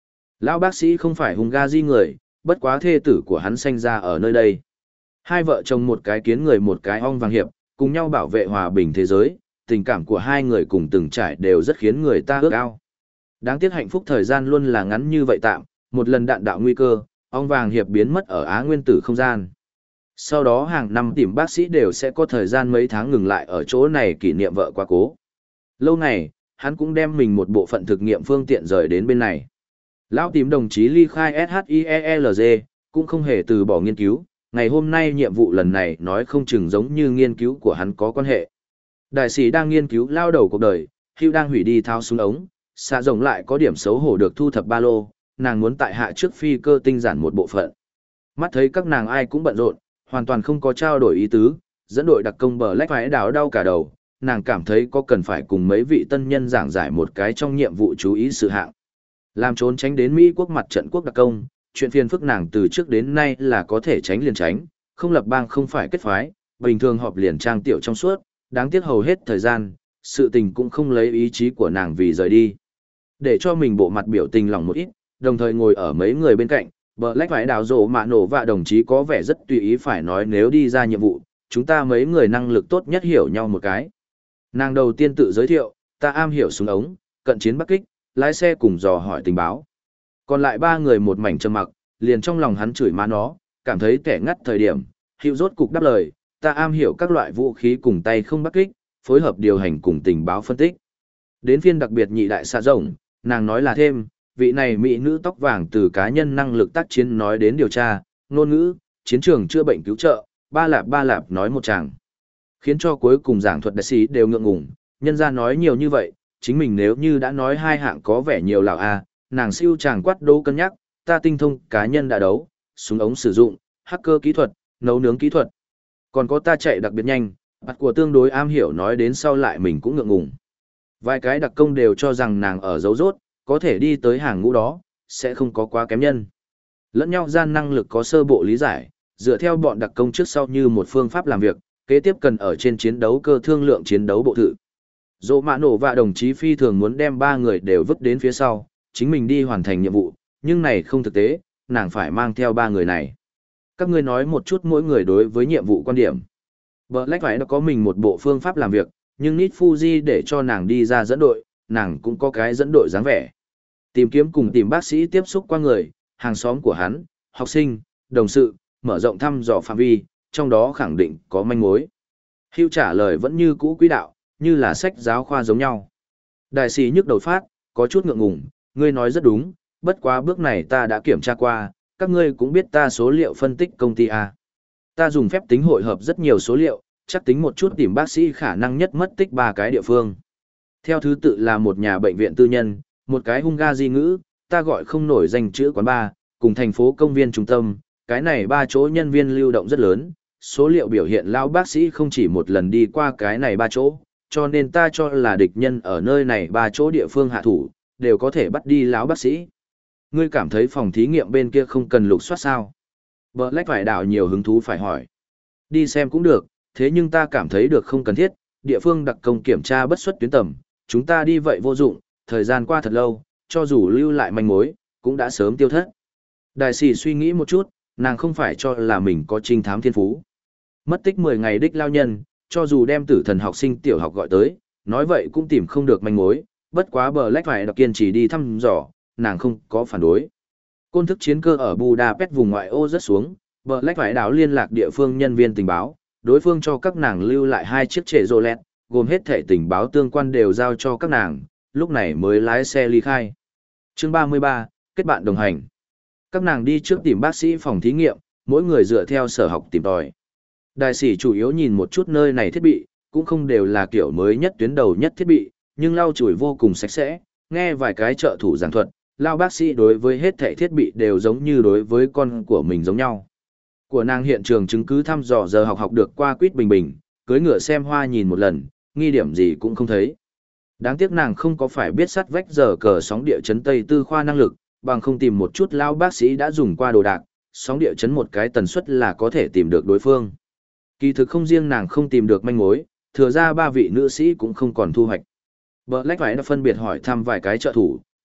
Lão bác sĩ không phải Hungary người, bất quá thê tử của hắn sinh ra ở nơi đây. Hai vợ chồng một cái kiến người một cái ong vàng hiệp, cùng nhau bảo vệ hòa bình thế giới, tình cảm của hai người cùng từng trải đều rất khiến người ta ước ao. Đáng tiếc hạnh phúc thời gian luôn là ngắn như vậy tạm, một lần đạn đạo nguy cơ, ong vàng hiệp biến mất ở Á Nguyên Tử không gian. Sau đó hàng năm tìm bác sĩ đều sẽ có thời gian mấy tháng ngừng lại ở chỗ này kỷ niệm vợ quá cố. Lâu này, hắn cũng đem mình một bộ phận thực nghiệm phương tiện rời đến bên này. Lão tím đồng chí ly khai ét hát i e lờ giê, cũng không hề từ bỏ nghiên cứu, ngày hôm nay nhiệm vụ lần này nói không chừng giống như nghiên cứu của hắn có quan hệ. Đại sĩ đang nghiên cứu lao đầu cuộc đời, Hugh đang hủy đi tháo súng ống, xạ rồng lại có điểm xấu hổ được thu thập ba lô, nàng muốn tại hạ trước phi cơ tinh giản một bộ phận. Mắt thấy các nàng ai cũng bận rộn, hoàn toàn không có trao đổi ý tứ, dẫn đội đặc công bờ lách phải đảo đau cả đầu, nàng cảm thấy có cần phải cùng mấy vị tân nhân giảng giải một cái trong nhiệm vụ chú ý sự hạng. Làm trốn tránh đến Mỹ quốc mặt trận quốc đặc công, chuyện phiền phức nàng từ trước đến nay là có thể tránh liền tránh, không lập bang không phải kết phái, bình thường họp liền trang tiểu trong suốt, đáng tiếc hầu hết thời gian, sự tình cũng không lấy ý chí của nàng vì rời đi. Để cho mình bộ mặt biểu tình lòng một ít, đồng thời ngồi ở mấy người bên cạnh, bờ lách phải đào rổ mạ nổ và đồng chí có vẻ rất tùy ý phải nói nếu đi ra nhiệm vụ, chúng ta mấy người năng lực tốt nhất hiểu nhau một cái. Nàng đầu tiên tự giới thiệu, ta am hiểu súng ống, cận chiến bắc kích, lái xe cùng dò hỏi tình báo. Còn lại ba người một mảnh trầm mặc, liền trong lòng hắn chửi má nó, cảm thấy kẻ ngắt thời điểm, hiệu rốt cục đáp lời, ta am hiểu các loại vũ khí cùng tay không bắc kích, phối hợp điều hành cùng tình báo phân tích. Đến phiên đặc biệt nhị đại xạ rồng, nàng nói là thêm, vị này mỹ nữ tóc vàng từ cá nhân năng lực tác chiến nói đến điều tra, ngôn ngữ, chiến trường chữa bệnh cứu trợ, ba lạp ba lạp nói một chàng. Khiến cho cuối cùng giảng thuật đại sĩ đều ngượng ngùng, nhân ra nói nhiều như vậy, chính mình nếu như đã nói hai hạng có vẻ nhiều lào a, nàng siêu chàng quát đô cân nhắc, ta tinh thông cá nhân đã đấu, súng ống sử dụng, hacker kỹ thuật, nấu nướng kỹ thuật. Còn có ta chạy đặc biệt nhanh, mặt của tương đối am hiểu nói đến sau lại mình cũng ngượng ngùng. Vài cái đặc công đều cho rằng nàng ở dấu rốt, có thể đi tới hàng ngũ đó, sẽ không có quá kém nhân. Lẫn nhau gian năng lực có sơ bộ lý giải, dựa theo bọn đặc công trước sau như một phương pháp làm việc, kế tiếp cần ở trên chiến đấu cơ thương lượng chiến đấu bộ thự. Dỗ mã nổ và đồng chí phi thường muốn đem ba người đều vứt đến phía sau, chính mình đi hoàn thành nhiệm vụ, nhưng này không thực tế, nàng phải mang theo ba người này. Các ngươi nói một chút mỗi người đối với nhiệm vụ quan điểm. Black phải nó có mình một bộ phương pháp làm việc, nhưng Nít Fuji để cho nàng đi ra dẫn đội, nàng cũng có cái dẫn đội dáng vẻ. Tìm kiếm cùng tìm bác sĩ tiếp xúc qua người, hàng xóm của hắn, học sinh, đồng sự, mở rộng thăm dò phạm vi, trong đó khẳng định có manh mối. Hữu trả lời vẫn như cũ quỹ đạo, như là sách giáo khoa giống nhau. Đại sĩ nhức đầu phát, có chút ngượng ngùng, ngươi nói rất đúng, bất quá bước này ta đã kiểm tra qua, các ngươi cũng biết ta số liệu phân tích công ty A. Ta dùng phép tính hội hợp rất nhiều số liệu, chắc tính một chút tìm bác sĩ khả năng nhất mất tích ba cái địa phương. Theo thứ tự là một nhà bệnh viện tư nhân, một cái Hungary ngữ, ta gọi không nổi danh chữ quán bar, cùng thành phố công viên trung tâm, cái này ba chỗ nhân viên lưu động rất lớn, số liệu biểu hiện lão bác sĩ không chỉ một lần đi qua cái này ba chỗ, cho nên ta cho là địch nhân ở nơi này ba chỗ địa phương hạ thủ, đều có thể bắt đi lão bác sĩ. Ngươi cảm thấy phòng thí nghiệm bên kia không cần lục soát sao? Black phải đảo nhiều hứng thú phải hỏi. Đi xem cũng được, thế nhưng ta cảm thấy được không cần thiết, địa phương đặc công kiểm tra bất xuất tuyến tầm, chúng ta đi vậy vô dụng, thời gian qua thật lâu, cho dù lưu lại manh mối, cũng đã sớm tiêu thất. Đại sĩ suy nghĩ một chút, nàng không phải cho là mình có trinh thám thiên phú. Mất tích mười ngày đích lao nhân, cho dù đem tử thần học sinh tiểu học gọi tới, nói vậy cũng tìm không được manh mối, bất quá Black phải đặc kiên trì đi thăm dò, nàng không có phản đối. Côn thức chiến cơ ở Budapest vùng ngoại ô rất xuống, Black phải đảo liên lạc địa phương nhân viên tình báo, đối phương cho các nàng lưu lại hai chiếc trệ Rolex, gồm hết thể tình báo tương quan đều giao cho các nàng, lúc này mới lái xe ly khai. Chương ba mươi ba, kết bạn đồng hành. Các nàng đi trước tìm bác sĩ phòng thí nghiệm, mỗi người dựa theo sở học tìm tòi. Đại sĩ chủ yếu nhìn một chút nơi này thiết bị, cũng không đều là kiểu mới nhất tuyến đầu nhất thiết bị, nhưng lau chùi vô cùng sạch sẽ, nghe vài cái trợ thủ giảng thuật, lao bác sĩ đối với hết thể thiết bị đều giống như đối với con của mình giống nhau. Của nàng hiện trường chứng cứ thăm dò giờ học học được qua quýt bình bình, cưới ngựa xem hoa nhìn một lần, nghi điểm gì cũng không thấy. Đáng tiếc nàng không có phải biết sắt vách giờ cờ sóng địa chấn Tây Tư khoa năng lực, bằng không tìm một chút lao bác sĩ đã dùng qua đồ đạc, sóng địa chấn một cái tần suất là có thể tìm được đối phương. Kỳ thực không riêng nàng không tìm được manh mối, thừa ra ba vị nữ sĩ cũng không còn thu hoạch. Black phải đã phân biệt hỏi thăm vài cái trợ thủ,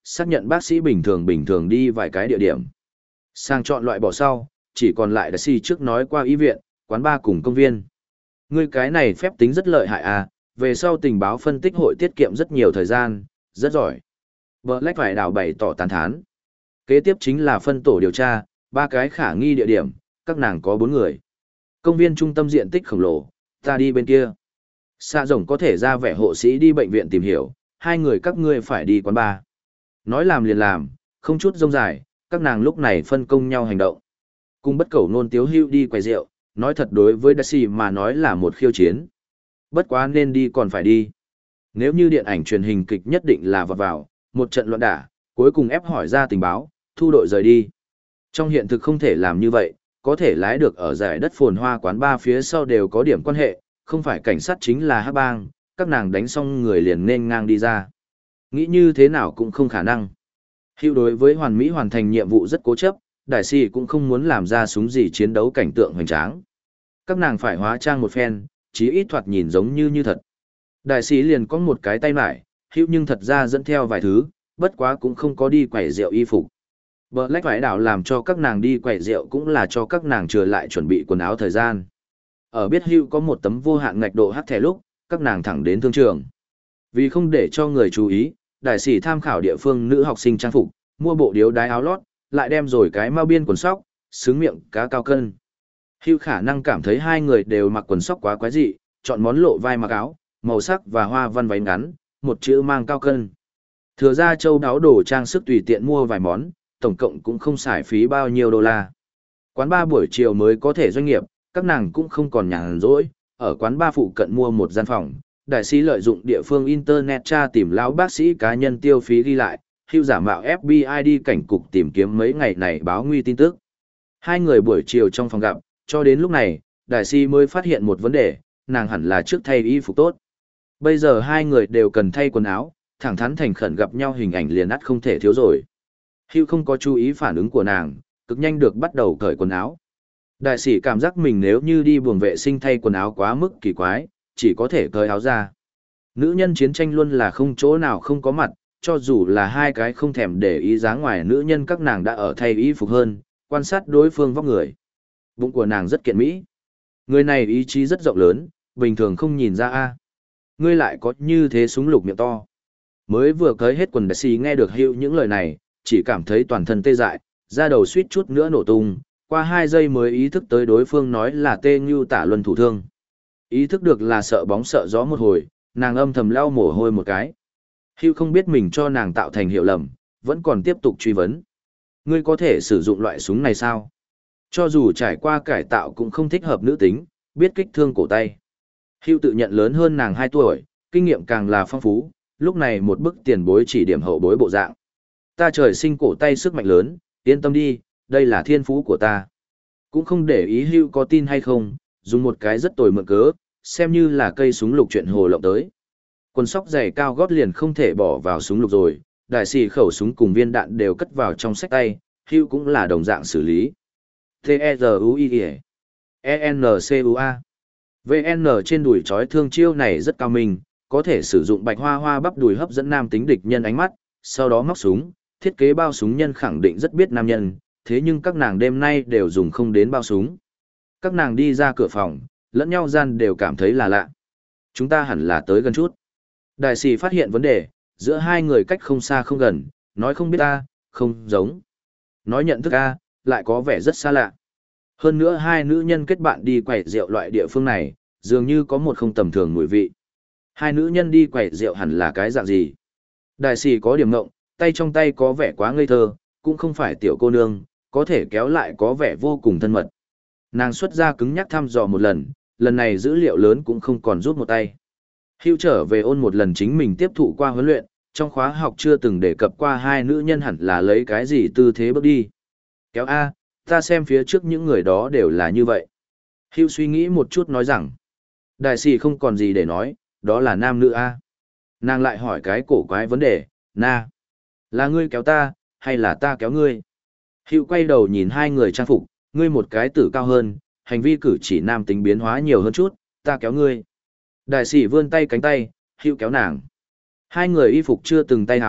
xác nhận bác sĩ bình thường bình thường đi vài cái địa điểm. Sang chọn loại bỏ sau, chỉ còn lại đại si trước nói qua y viện, quán bar cùng công viên. Ngươi cái này phép tính rất lợi hại à, về sau tình báo phân tích hội tiết kiệm rất nhiều thời gian, rất giỏi. Black phải đảo bày tỏ tán thán. Kế tiếp chính là phân tổ điều tra, ba cái khả nghi địa điểm, các nàng có bốn người. Công viên trung tâm diện tích khổng lồ, ta đi bên kia. Xạ rồng có thể ra vẻ hộ sĩ đi bệnh viện tìm hiểu, hai người các ngươi phải đi quán bar. Nói làm liền làm, không chút rông dài, các nàng lúc này phân công nhau hành động. Cùng bất cẩu nôn tiếu hưu đi quầy rượu, nói thật đối với Darcy mà nói là một khiêu chiến. Bất quá nên đi còn phải đi. Nếu như điện ảnh truyền hình kịch nhất định là vọt vào, một trận loạn đả, cuối cùng ép hỏi ra tình báo, thu đội rời đi. Trong hiện thực không thể làm như vậy, có thể lái được ở giải đất phồn hoa quán bar phía sau đều có điểm quan hệ, không phải cảnh sát chính là hắc bang, các nàng đánh xong người liền nên ngang đi ra. Nghĩ như thế nào cũng không khả năng. Hữu đối với hoàn mỹ hoàn thành nhiệm vụ rất cố chấp, đại sĩ cũng không muốn làm ra súng gì chiến đấu cảnh tượng hoành tráng. Các nàng phải hóa trang một phen, chí ít thoạt nhìn giống như như thật. Đại sĩ liền có một cái tay mải, Hữu nhưng thật ra dẫn theo vài thứ, bất quá cũng không có đi quẩy rượu y phục. Black phải đảo làm cho các nàng đi quẩy rượu cũng là cho các nàng trở lại chuẩn bị quần áo thời gian. Ở biết Hữu có một tấm vô hạn ngạch độ hắc thẻ lúc, các nàng thẳng đến thương trường. Vì không để cho người chú ý, đại sĩ tham khảo địa phương nữ học sinh trang phục, mua bộ điếu đái áo lót, lại đem rồi cái mao biên quần sóc, xứng miệng cá cao cân. Hữu khả năng cảm thấy hai người đều mặc quần sóc quá quái dị, chọn món lộ vai mặc áo, màu sắc và hoa văn váy ngắn, một chữ mang cao cân. Thừa ra châu đáo đồ trang sức tùy tiện mua vài món, tổng cộng cũng không xài phí bao nhiêu đô la. Quán ba buổi chiều mới có thể doanh nghiệp, các nàng cũng không còn nhàn rỗi, ở quán ba phụ cận mua một gian phòng. Đại sĩ lợi dụng địa phương internet tra tìm lão bác sĩ cá nhân tiêu phí ghi lại, Hữu giả mạo ép bê i đi cảnh cục tìm kiếm mấy ngày này báo nguy tin tức. Hai người buổi chiều trong phòng gặp, cho đến lúc này, đại sĩ mới phát hiện một vấn đề, nàng hẳn là trước thay y phục tốt. Bây giờ hai người đều cần thay quần áo, thẳng thắn thành khẩn gặp nhau hình ảnh liền ắt không thể thiếu rồi. Hữu không có chú ý phản ứng của nàng, cực nhanh được bắt đầu cởi quần áo. Đại sĩ cảm giác mình nếu như đi buồng vệ sinh thay quần áo quá mức kỳ quái, chỉ có thể cởi áo ra. Nữ nhân chiến tranh luôn là không chỗ nào không có mặt, cho dù là hai cái không thèm để ý dáng ngoài nữ nhân các nàng đã ở thay y phục hơn, quan sát đối phương vóc người. Bụng của nàng rất kiện mỹ. Người này ý chí rất rộng lớn, bình thường không nhìn ra a. Ngươi lại có như thế súng lục miệng to. Mới vừa cởi hết quần đại sĩ nghe được Hữu những lời này, chỉ cảm thấy toàn thân tê dại, da đầu suýt chút nữa nổ tung, qua hai giây mới ý thức tới đối phương nói là tê như tả luân thủ thương. Ý thức được là sợ bóng sợ gió một hồi, nàng âm thầm lau mồ hôi một cái. Hữu không biết mình cho nàng tạo thành hiểu lầm, vẫn còn tiếp tục truy vấn. Ngươi có thể sử dụng loại súng này sao? Cho dù trải qua cải tạo cũng không thích hợp nữ tính, biết kích thương cổ tay. Hữu tự nhận lớn hơn nàng hai tuổi, kinh nghiệm càng là phong phú, lúc này một bức tiền bối chỉ điểm hậu bối bộ dạng. Ta trời sinh cổ tay sức mạnh lớn, yên tâm đi, đây là thiên phú của ta. Cũng không để ý Hữu có tin hay không, dùng một cái rất tồi mượn cớ, xem như là cây súng lục chuyện hồ lộng tới. Quần sóc giày cao gót liền không thể bỏ vào súng lục rồi, đại sĩ khẩu súng cùng viên đạn đều cất vào trong sách tay, Hữu cũng là đồng dạng xử lý. T-E-Z-U-I-E E-N-C-U-A vê en trên đùi chói thương chiêu này rất cao minh, có thể sử dụng bạch hoa hoa bắp đùi hấp dẫn nam tính địch nhân ánh mắt, sau đó móc súng, thiết kế bao súng nhân khẳng định rất biết nam nhân, thế nhưng các nàng đêm nay đều dùng không đến bao súng. Các nàng đi ra cửa phòng, lẫn nhau gian đều cảm thấy là lạ. Chúng ta hẳn là tới gần chút. Đại sĩ phát hiện vấn đề, giữa hai người cách không xa không gần, nói không biết ta, không giống. Nói nhận thức a, lại có vẻ rất xa lạ. Hơn nữa hai nữ nhân kết bạn đi quẩy rượu loại địa phương này, dường như có một không tầm thường mùi vị. Hai nữ nhân đi quẩy rượu hẳn là cái dạng gì? Đại sĩ có điểm ngộng, tay trong tay có vẻ quá ngây thơ, cũng không phải tiểu cô nương, có thể kéo lại có vẻ vô cùng thân mật. Nàng xuất ra cứng nhắc thăm dò một lần, lần này dữ liệu lớn cũng không còn rút một tay. Hữu trở về ôn một lần chính mình tiếp thụ qua huấn luyện, trong khóa học chưa từng đề cập qua hai nữ nhân hẳn là lấy cái gì tư thế bước đi. Kéo A, ta xem phía trước những người đó đều là như vậy. Hữu suy nghĩ một chút nói rằng, đại sĩ không còn gì để nói, đó là nam nữ A. Nàng lại hỏi cái cổ quái vấn đề, na, là ngươi kéo ta, hay là ta kéo ngươi? Hữu quay đầu nhìn hai người trang phục, ngươi một cái tử cao hơn, hành vi cử chỉ nam tính biến hóa nhiều hơn chút, ta kéo ngươi. Đại sĩ vươn tay cánh tay, Hữu kéo nàng. Hai người y phục chưa từng tay áo,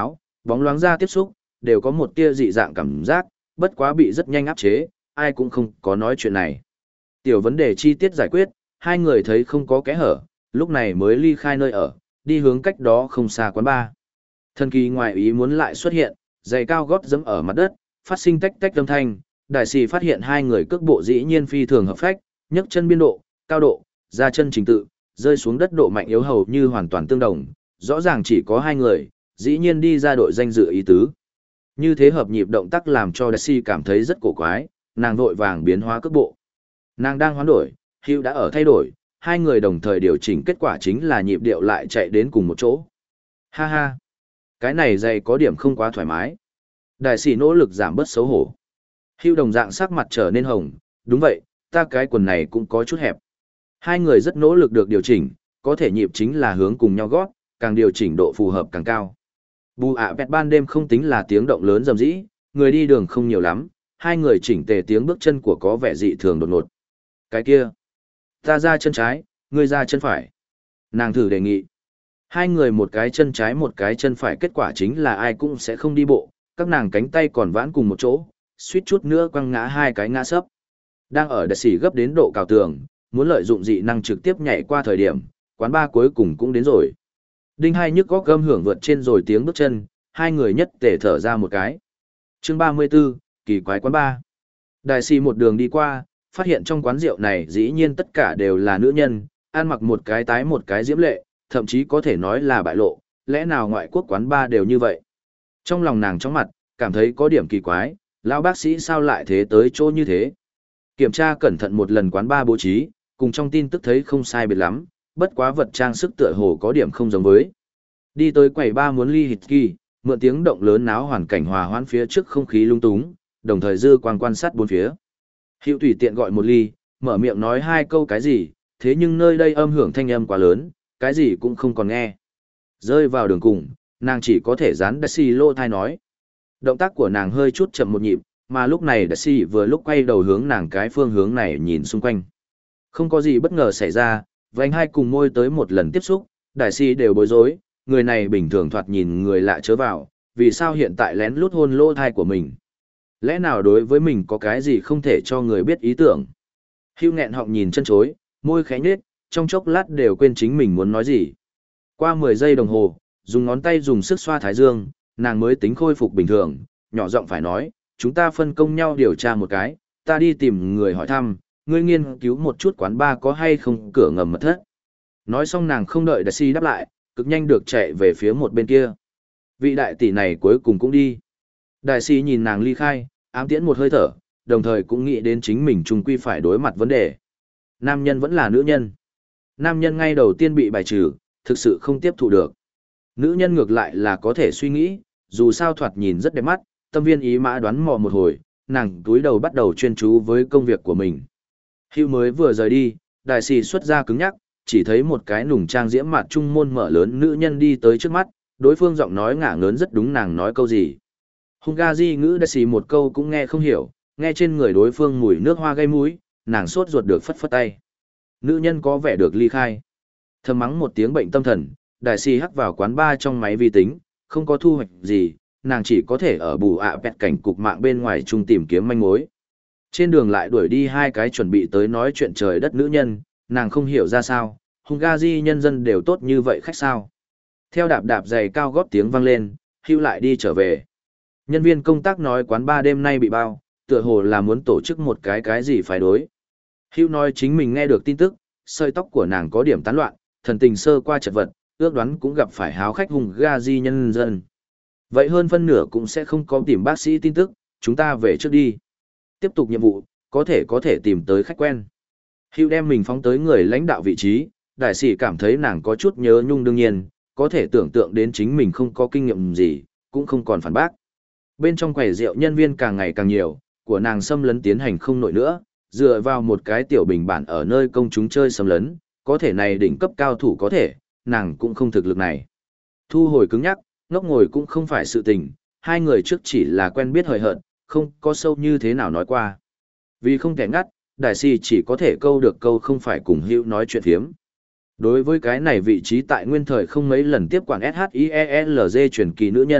bóng loáng ra tiếp xúc, đều có một tia dị dạng cảm giác, bất quá bị rất nhanh áp chế, ai cũng không có nói chuyện này. Tiểu vấn đề chi tiết giải quyết, hai người thấy không có kẽ hở, lúc này mới ly khai nơi ở, đi hướng cách đó không xa quán bar. Thần kỳ ngoài ý muốn lại xuất hiện, giày cao gót dẫm ở mặt đất, phát sinh tách tách âm thanh, đại sĩ phát hiện hai người cước bộ dĩ nhiên phi thường hợp phách, nhấc chân biên độ, cao độ, ra chân trình tự, rơi xuống đất độ mạnh yếu hầu như hoàn toàn tương đồng, rõ ràng chỉ có hai người, dĩ nhiên đi ra đội danh dự ý tứ. Như thế hợp nhịp động tác làm cho Daisy cảm thấy rất cổ quái, nàng vội vàng biến hóa cước bộ. Nàng đang hoán đổi, Hugh đã ở thay đổi, hai người đồng thời điều chỉnh kết quả chính là nhịp điệu lại chạy đến cùng một chỗ. Ha ha, cái này giày có điểm không quá thoải mái. Đại sĩ nỗ lực giảm bớt xấu hổ. Hugh đồng dạng sắc mặt trở nên hồng, đúng vậy, ta cái quần này cũng có chút hẹp. Hai người rất nỗ lực được điều chỉnh, có thể nhịp chính là hướng cùng nhau gót, càng điều chỉnh độ phù hợp càng cao. Bù ạ vẹt ban đêm không tính là tiếng động lớn rầm rĩ, người đi đường không nhiều lắm, hai người chỉnh tề tiếng bước chân của có vẻ dị thường đột ngột. Cái kia, ta ra chân trái, ngươi ra chân phải. Nàng thử đề nghị. Hai người một cái chân trái một cái chân phải, kết quả chính là ai cũng sẽ không đi bộ, các nàng cánh tay còn vãn cùng một chỗ, suýt chút nữa quăng ngã hai cái ngã sấp. Đang ở đại sĩ gấp đến độ cào tường, muốn lợi dụng dị năng trực tiếp nhảy qua thời điểm, quán ba cuối cùng cũng đến rồi. Đinh hai nhức góc gâm hưởng vượt trên rồi tiếng bước chân, hai người nhất tề thở ra một cái. Chương ba mươi 34, kỳ quái quán ba. Đại sĩ một đường đi qua, phát hiện trong quán rượu này dĩ nhiên tất cả đều là nữ nhân, ăn mặc một cái tái một cái diễm lệ, thậm chí có thể nói là bại lộ, lẽ nào ngoại quốc quán ba đều như vậy. Trong lòng nàng chóng mặt, cảm thấy có điểm kỳ quái, lão bác sĩ sao lại thế tới chỗ như thế. Kiểm tra cẩn thận một lần quán ba bố trí, cùng trong tin tức thấy không sai biệt lắm, bất quá vật trang sức tựa hồ có điểm không giống với. Đi tới quầy ba muốn ly hít kỳ, mượn tiếng động lớn náo hoàn cảnh hòa hoãn phía trước không khí lung túng, đồng thời dư quang quan sát bốn phía. Hữu tùy tiện gọi một ly, mở miệng nói hai câu cái gì, thế nhưng nơi đây âm hưởng thanh âm quá lớn, cái gì cũng không còn nghe. Rơi vào đường cùng, nàng chỉ có thể dán Daisy lô thai nói. Động tác của nàng hơi chút chậm một nhịp, mà lúc này Daisy vừa lúc quay đầu hướng nàng cái phương hướng này nhìn xung quanh. Không có gì bất ngờ xảy ra, vành hai cùng môi tới một lần tiếp xúc, Daisy đều bối rối, người này bình thường thoạt nhìn người lạ chớ vào, vì sao hiện tại lén lút hôn lô thai của mình. Lẽ nào đối với mình có cái gì không thể cho người biết ý tưởng. Hugh nghẹn họng nhìn chân chối, môi khẽ nhếch, trong chốc lát đều quên chính mình muốn nói gì. Qua mười giây đồng hồ, dùng ngón tay dùng sức xoa thái dương, nàng mới tính khôi phục bình thường, nhỏ giọng phải nói, chúng ta phân công nhau điều tra một cái, ta đi tìm người hỏi thăm, ngươi nghiên cứu một chút quán bar có hay không cửa ngầm mật thất. Nói xong nàng không đợi Daisy đáp lại, cực nhanh được chạy về phía một bên kia. Vị đại tỷ này cuối cùng cũng đi. Daisy nhìn nàng ly khai, ám tiễn một hơi thở, đồng thời cũng nghĩ đến chính mình chung quy phải đối mặt vấn đề. Nam nhân vẫn là nữ nhân. Nam nhân ngay đầu tiên bị bài trừ, thực sự không tiếp thụ được. Nữ nhân ngược lại là có thể suy nghĩ, dù sao thoạt nhìn rất đẹp mắt, tâm viên ý mã đoán mò một hồi, nàng túi đầu bắt đầu chuyên chú với công việc của mình. Hugh mới vừa rời đi, đại sĩ xuất ra cứng nhắc, chỉ thấy một cái nùng trang diễm mặt trung môn mở lớn nữ nhân đi tới trước mắt, đối phương giọng nói ngả ngớn rất đúng nàng nói câu gì. Hungary ngữ đại sĩ một câu cũng nghe không hiểu, nghe trên người đối phương mùi nước hoa gây mũi, nàng sốt ruột được phất phất tay. Nữ nhân có vẻ được ly khai. Thầm mắng một tiếng bệnh tâm thần, đại sĩ hắc vào quán bar trong máy vi tính, không có thu hoạch gì, nàng chỉ có thể ở bù ạ bẹt cảnh cục mạng bên ngoài chung tìm kiếm manh mối. Trên đường lại đuổi đi hai cái chuẩn bị tới nói chuyện trời đất nữ nhân, nàng không hiểu ra sao, Hungary nhân dân đều tốt như vậy khách sao. Theo đạp đạp giày cao gót tiếng vang lên, Hugh lại đi trở về. Nhân viên công tác nói quán bar đêm nay bị bao, tựa hồ là muốn tổ chức một cái cái gì phải đối. Hugh nói chính mình nghe được tin tức, sợi tóc của nàng có điểm tán loạn, thần tình sơ qua chật vật, ước đoán cũng gặp phải háo khách Hungary nhân dân. Vậy hơn phân nửa cũng sẽ không có tìm bác sĩ tin tức, chúng ta về trước đi. Tiếp tục nhiệm vụ, có thể có thể tìm tới khách quen. Hugh đem mình phóng tới người lãnh đạo vị trí, đại sĩ cảm thấy nàng có chút nhớ nhung đương nhiên, có thể tưởng tượng đến chính mình không có kinh nghiệm gì, cũng không còn phản bác. Bên trong quầy rượu nhân viên càng ngày càng nhiều, của nàng xâm lấn tiến hành không nổi nữa, dựa vào một cái tiểu bình bản ở nơi công chúng chơi xâm lấn, có thể này đỉnh cấp cao thủ có thể, nàng cũng không thực lực này. Thu hồi cứng nhắc, ngốc ngồi cũng không phải sự tình, hai người trước chỉ là quen biết hời hợt, không có sâu như thế nào nói qua. Vì không thể ngắt, đại sĩ chỉ có thể câu được câu không phải cùng Hữu nói chuyện phiếm. Đối với cái này vị trí tại nguyên thời không mấy lần tiếp quản ét hát i e lờ giê truyền kỳ nữ nhân,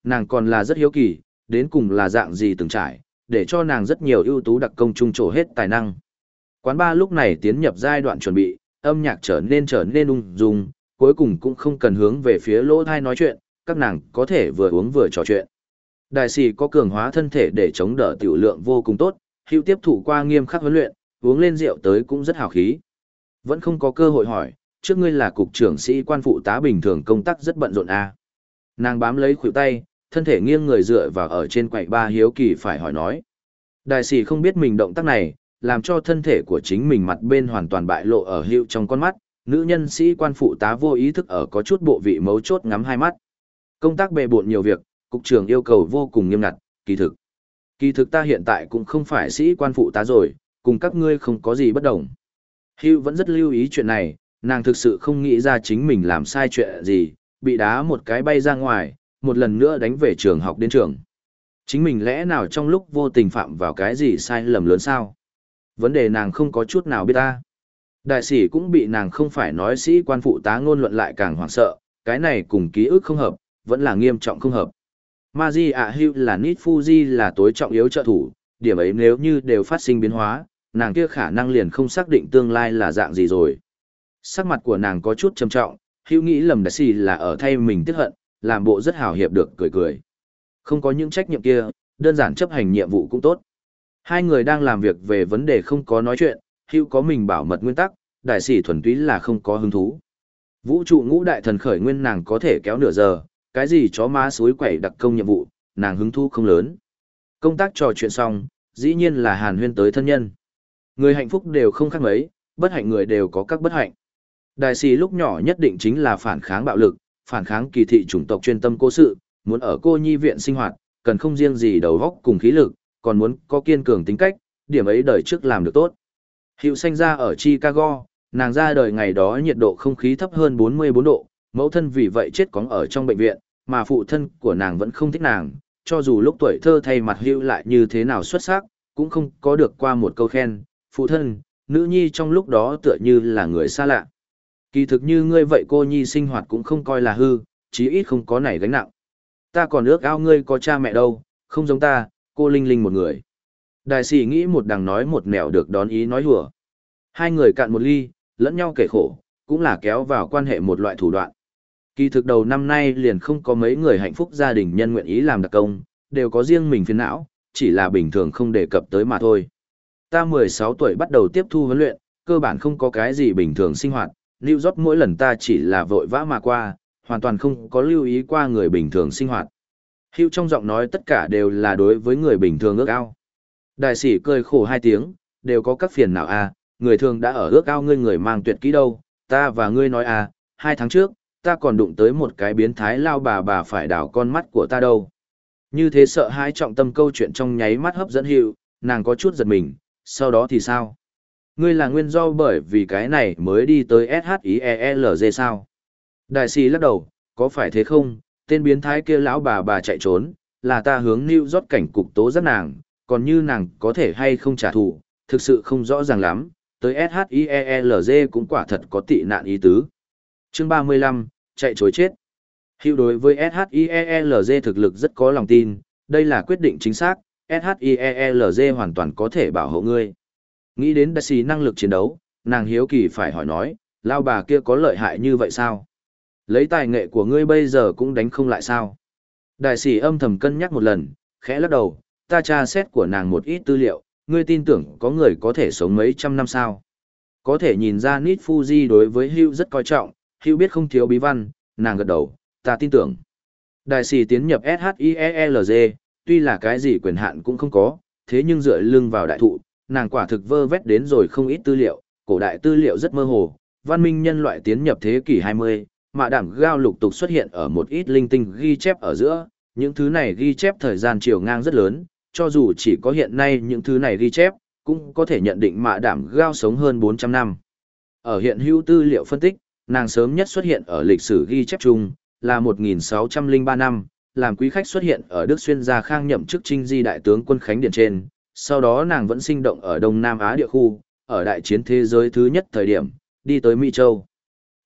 nàng còn là rất hiếu kỳ, đến cùng là dạng gì từng trải, để cho nàng rất nhiều ưu tú đặc công trung trổ hết tài năng. Quán bar lúc này tiến nhập giai đoạn chuẩn bị, âm nhạc trở nên trở nên ung dung, cuối cùng cũng không cần hướng về phía lỗ thai nói chuyện, các nàng có thể vừa uống vừa trò chuyện. Đại sĩ có cường hóa thân thể để chống đỡ tiểu lượng vô cùng tốt, Hữu tiếp thụ qua nghiêm khắc huấn luyện, uống lên rượu tới cũng rất hào khí. Vẫn không có cơ hội hỏi, trước ngươi là cục trưởng sĩ quan phụ tá bình thường công tác rất bận rộn à. Nàng bám lấy khuỷu tay, thân thể nghiêng người dựa vào ở trên quầy ba hiếu kỳ phải hỏi nói. Đại sĩ không biết mình động tác này, làm cho thân thể của chính mình mặt bên hoàn toàn bại lộ ở Hữu trong con mắt, nữ nhân sĩ quan phụ tá vô ý thức ở có chút bộ vị mấu chốt ngắm hai mắt. Công tác bề bộn nhiều việc, cục trưởng yêu cầu vô cùng nghiêm ngặt, kỳ thực. Kỳ thực ta hiện tại cũng không phải sĩ quan phụ tá rồi, cùng các ngươi không có gì bất đồng. Hugh vẫn rất lưu ý chuyện này, nàng thực sự không nghĩ ra chính mình làm sai chuyện gì, bị đá một cái bay ra ngoài, một lần nữa đánh về trường học đến trường. Chính mình lẽ nào trong lúc vô tình phạm vào cái gì sai lầm lớn sao? Vấn đề nàng không có chút nào biết ta. Đại sĩ cũng bị nàng không phải nói sĩ quan phụ tá ngôn luận lại càng hoảng sợ, cái này cùng ký ức không hợp, vẫn là nghiêm trọng không hợp. Maji ạ Hugh là Nit Fuji là tối trọng yếu trợ thủ, điểm ấy nếu như đều phát sinh biến hóa, nàng kia khả năng liền không xác định tương lai là dạng gì rồi. Sắc mặt của nàng có chút trầm trọng, Hugh nghĩ lầm đại sĩ là ở thay mình tiếc hận, làm bộ rất hào hiệp được cười cười. Không có những trách nhiệm kia, đơn giản chấp hành nhiệm vụ cũng tốt. Hai người đang làm việc về vấn đề không có nói chuyện, Hugh có mình bảo mật nguyên tắc, đại sĩ thuần túy là không có hứng thú. Vũ trụ ngũ đại thần khởi nguyên nàng có thể kéo nửa giờ, cái gì chó má suối quẩy đặc công nhiệm vụ, nàng hứng thú không lớn. Công tác trò chuyện xong, dĩ nhiên là hàn huyên tới thân nhân. Người hạnh phúc đều không khác mấy, bất hạnh người đều có các bất hạnh. Đại sĩ lúc nhỏ nhất định chính là phản kháng bạo lực, phản kháng kỳ thị chủng tộc chuyên tâm cố sự, muốn ở cô nhi viện sinh hoạt, cần không riêng gì đầu óc cùng khí lực, còn muốn có kiên cường tính cách, điểm ấy đời trước làm được tốt. Hữu sinh ra ở Chicago, nàng ra đời ngày đó nhiệt độ không khí thấp hơn bốn mươi bốn độ, mẫu thân vì vậy chết cóng ở trong bệnh viện, mà phụ thân của nàng vẫn không thích nàng, cho dù lúc tuổi thơ thay mặt Hữu lại như thế nào xuất sắc, cũng không có được qua một câu khen, phụ thân, nữ nhi trong lúc đó tựa như là người xa lạ. Kỳ thực như ngươi vậy cô nhi sinh hoạt cũng không coi là hư, chí ít không có nảy gánh nặng. Ta còn ước ao ngươi có cha mẹ đâu, không giống ta, cô Linh Linh một người. Đại sĩ nghĩ một đằng nói một nẻo được đón ý nói hùa. Hai người cạn một ly, lẫn nhau kể khổ, cũng là kéo vào quan hệ một loại thủ đoạn. Kỳ thực đầu năm nay liền không có mấy người hạnh phúc gia đình nhân nguyện ý làm đặc công, đều có riêng mình phiền não, chỉ là bình thường không đề cập tới mà thôi. Ta mười sáu tuổi bắt đầu tiếp thu huấn luyện, cơ bản không có cái gì bình thường sinh hoạt, New York mỗi lần ta chỉ là vội vã mà qua, hoàn toàn không có lưu ý qua người bình thường sinh hoạt. Hữu trong giọng nói tất cả đều là đối với người bình thường ước ao. Đại sĩ cười khổ hai tiếng, đều có các phiền não à, người thường đã ở ước ao ngươi người mang tuyệt kỹ đâu, ta và ngươi nói à, hai tháng trước, ta còn đụng tới một cái biến thái lao bà bà phải đảo con mắt của ta đâu. Như thế sợ hãi trọng tâm câu chuyện trong nháy mắt hấp dẫn Hữu, nàng có chút giật mình, sau đó thì sao? Ngươi là nguyên do bởi vì cái này mới đi tới ét hát i e lờ giê sao? Đại sĩ lắc đầu, có phải thế không? Tên biến thái kia lão bà bà chạy trốn, là ta hướng New York cảnh cục tố giác nàng, còn như nàng có thể hay không trả thù, thực sự không rõ ràng lắm, tới ét hát i e lờ giê cũng quả thật có tị nạn ý tứ. Chương ba mươi lăm, chạy chối chết. Hữu đối với ét hát i e lờ giê thực lực rất có lòng tin, đây là quyết định chính xác, ét hát i e lờ giê hoàn toàn có thể bảo hộ ngươi. Nghĩ đến đại sĩ năng lực chiến đấu, nàng hiếu kỳ phải hỏi nói, lao bà kia có lợi hại như vậy sao? Lấy tài nghệ của ngươi bây giờ cũng đánh không lại sao? Đại sĩ âm thầm cân nhắc một lần, khẽ lắc đầu, ta tra xét của nàng một ít tư liệu, ngươi tin tưởng có người có thể sống mấy trăm năm sao? Có thể nhìn ra Nit Fuji đối với Hugh rất coi trọng, Hugh biết không thiếu bí văn, nàng gật đầu, ta tin tưởng. Đại sĩ tiến nhập ét hát i e lờ giê, tuy là cái gì quyền hạn cũng không có, thế nhưng dựa lưng vào đại thụ, nàng quả thực vơ vét đến rồi không ít tư liệu, cổ đại tư liệu rất mơ hồ, văn minh nhân loại tiến nhập thế kỷ hai mươi, mà đảm gao lục tục xuất hiện ở một ít linh tinh ghi chép ở giữa, những thứ này ghi chép thời gian chiều ngang rất lớn, cho dù chỉ có hiện nay những thứ này ghi chép, cũng có thể nhận định mạ đảm gao sống hơn bốn trăm năm. Ở hiện hữu tư liệu phân tích, nàng sớm nhất xuất hiện ở lịch sử ghi chép chung, là một nghìn sáu trăm lẻ ba năm, làm quý khách xuất hiện ở Đức Xuyên Gia Khang nhậm chức Trinh Di đại tướng quân Khánh Điện trên, sau đó nàng vẫn sinh động ở Đông Nam Á địa khu, ở đại chiến thế giới thứ nhất thời điểm, đi tới Mỹ Châu.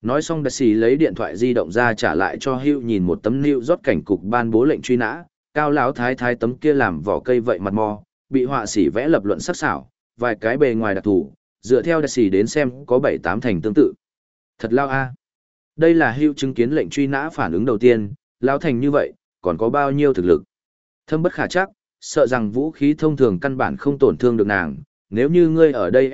Nói xong đại sĩ lấy điện thoại di động ra trả lại cho Hưu nhìn một tấm nịu rót cảnh cục ban bố lệnh truy nã, cao lão thái thái tấm kia làm vỏ cây vậy mặt mò, bị họa sĩ vẽ lập luận sắc sảo, vài cái bề ngoài đặc thù, dựa theo đại sĩ đến xem có bảy tám thành tương tự. Thật lao a. Đây là Hưu chứng kiến lệnh truy nã phản ứng đầu tiên, lão thành như vậy, còn có bao nhiêu thực lực. Thâm bất khả chắc, sợ rằng vũ khí thông thường căn bản không tổn thương được nàng. Nếu như ngươi ở đây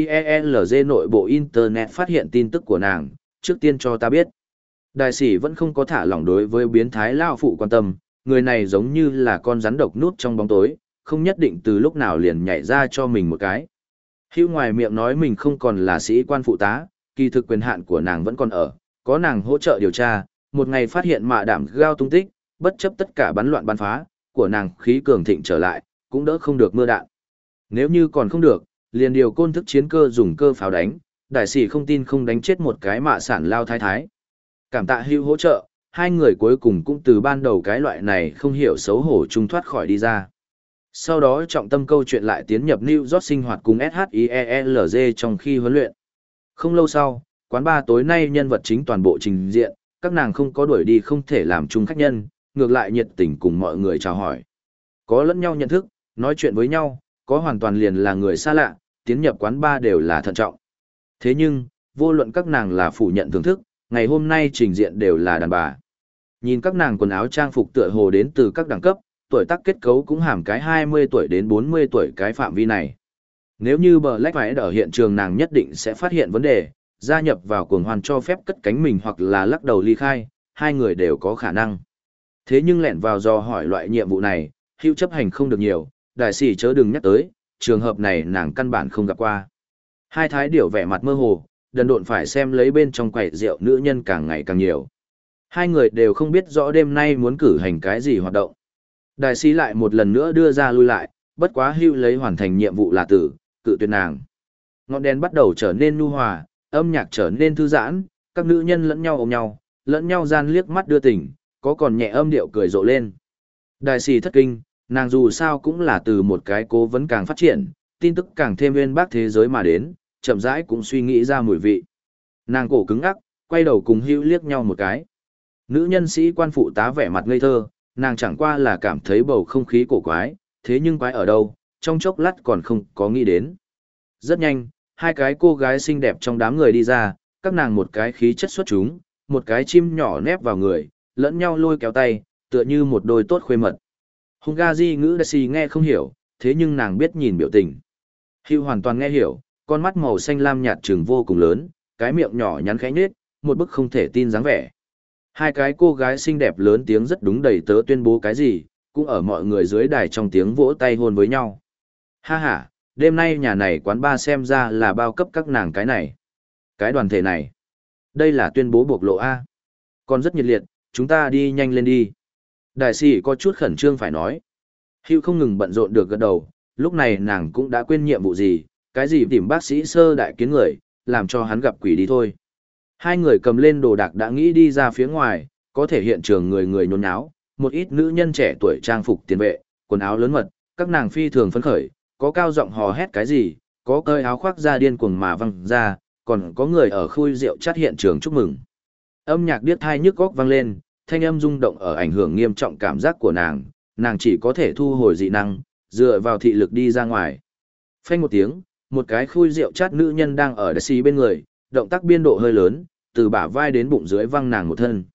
SHIELZ nội bộ Internet phát hiện tin tức của nàng, trước tiên cho ta biết. Đại sĩ vẫn không có thả lỏng đối với biến thái lao phụ quan tâm, người này giống như là con rắn độc nút trong bóng tối, không nhất định từ lúc nào liền nhảy ra cho mình một cái. Hưu ngoài miệng nói mình không còn là sĩ quan phụ tá, kỳ thực quyền hạn của nàng vẫn còn ở, có nàng hỗ trợ điều tra, một ngày phát hiện mạ đảm gao tung tích, bất chấp tất cả bắn loạn bắn phá, của nàng khí cường thịnh trở lại, cũng đỡ không được mưa đạn. Nếu như còn không được, liền điều côn thức chiến cơ dùng cơ pháo đánh, đại sĩ không tin không đánh chết một cái mạ sản lao thái thái. Cảm tạ Hưu hỗ trợ, hai người cuối cùng cũng từ ban đầu cái loại này không hiểu xấu hổ chung thoát khỏi đi ra. Sau đó trọng tâm câu chuyện lại tiến nhập New York sinh hoạt cùng SHIELZ trong khi huấn luyện. Không lâu sau, quán bar tối nay nhân vật chính toàn bộ trình diện, các nàng không có đuổi đi không thể làm chung khách nhân, ngược lại nhiệt tình cùng mọi người chào hỏi. Có lẫn nhau nhận thức, nói chuyện với nhau, có hoàn toàn liền là người xa lạ, tiến nhập quán bar đều là thận trọng. Thế nhưng, vô luận các nàng là phủ nhận thưởng thức, ngày hôm nay trình diện đều là đàn bà. Nhìn các nàng quần áo trang phục tựa hồ đến từ các đẳng cấp, tuổi tác kết cấu cũng hàm cái hai mươi tuổi đến bốn mươi tuổi cái phạm vi này. Nếu như bờ lách phải ở hiện trường nàng nhất định sẽ phát hiện vấn đề, gia nhập vào cuồng hoan cho phép cất cánh mình hoặc là lắc đầu ly khai, hai người đều có khả năng. Thế nhưng lẻn vào do hỏi loại nhiệm vụ này, Hưu chấp hành không được nhiều, đại sĩ chớ đừng nhắc tới, trường hợp này nàng căn bản không gặp qua. Hai thái điểu vẻ mặt mơ hồ, đần độn phải xem lấy bên trong quầy rượu nữ nhân càng ngày càng nhiều. Hai người đều không biết rõ đêm nay muốn cử hành cái gì hoạt động. Đại sĩ lại một lần nữa đưa ra lui lại, bất quá Hưu lấy hoàn thành nhiệm vụ là tử, cự tuyệt nàng. Ngọn đèn bắt đầu trở nên nhu hòa, âm nhạc trở nên thư giãn, các nữ nhân lẫn nhau ôm nhau, lẫn nhau gian liếc mắt đưa tình, có còn nhẹ âm điệu cười rộ lên. Đại sĩ thất kinh, nàng dù sao cũng là từ một cái cố vấn càng phát triển, tin tức càng thêm uyên bác thế giới mà đến, chậm rãi cũng suy nghĩ ra mùi vị. Nàng cổ cứng ngắc, quay đầu cùng Hưu liếc nhau một cái. Nữ nhân sĩ quan phụ tá vẻ mặt ngây thơ, nàng chẳng qua là cảm thấy bầu không khí cổ quái, thế nhưng quái ở đâu, trong chốc lát còn không có nghĩ đến. Rất nhanh, hai cái cô gái xinh đẹp trong đám người đi ra, các nàng một cái khí chất xuất chúng, một cái chim nhỏ nép vào người, lẫn nhau lôi kéo tay, tựa như một đôi tốt khuê mật. Hungazi ngữ đại sĩ nghe không hiểu, thế nhưng nàng biết nhìn biểu tình. Hưu hoàn toàn nghe hiểu, con mắt màu xanh lam nhạt trừng vô cùng lớn, cái miệng nhỏ nhắn khẽ nhếch, một bức không thể tin dáng vẻ. Hai cái cô gái xinh đẹp lớn tiếng rất đúng đầy tớ tuyên bố cái gì, cũng ở mọi người dưới đài trong tiếng vỗ tay hôn với nhau. Ha ha, đêm nay nhà này quán bar xem ra là bao cấp các nàng cái này. Cái đoàn thể này. Đây là tuyên bố bộc lộ A. Còn rất nhiệt liệt, chúng ta đi nhanh lên đi. Đại sĩ có chút khẩn trương phải nói. Hưu không ngừng bận rộn được gật đầu, lúc này nàng cũng đã quên nhiệm vụ gì, cái gì tìm bác sĩ sơ đại kiến người, làm cho hắn gặp quỷ đi thôi. Hai người cầm lên đồ đạc đã nghĩ đi ra phía ngoài, có thể hiện trường người người nhốn nháo, một ít nữ nhân trẻ tuổi trang phục tiền vệ, quần áo lớn mật, các nàng phi thường phấn khởi, có cao giọng hò hét cái gì, có cơi áo khoác ra điên cuồng mà văng ra, còn có người ở khui rượu chát hiện trường chúc mừng. Âm nhạc điếc tai nhức góc vang lên, thanh âm rung động ở ảnh hưởng nghiêm trọng cảm giác của nàng, nàng chỉ có thể thu hồi dị năng, dựa vào thị lực đi ra ngoài. Phanh một tiếng, một cái khui rượu chát nữ nhân đang ở đại sĩ bên người, động tác biên độ hơi lớn, từ bả vai đến bụng dưới văng nàng một thân.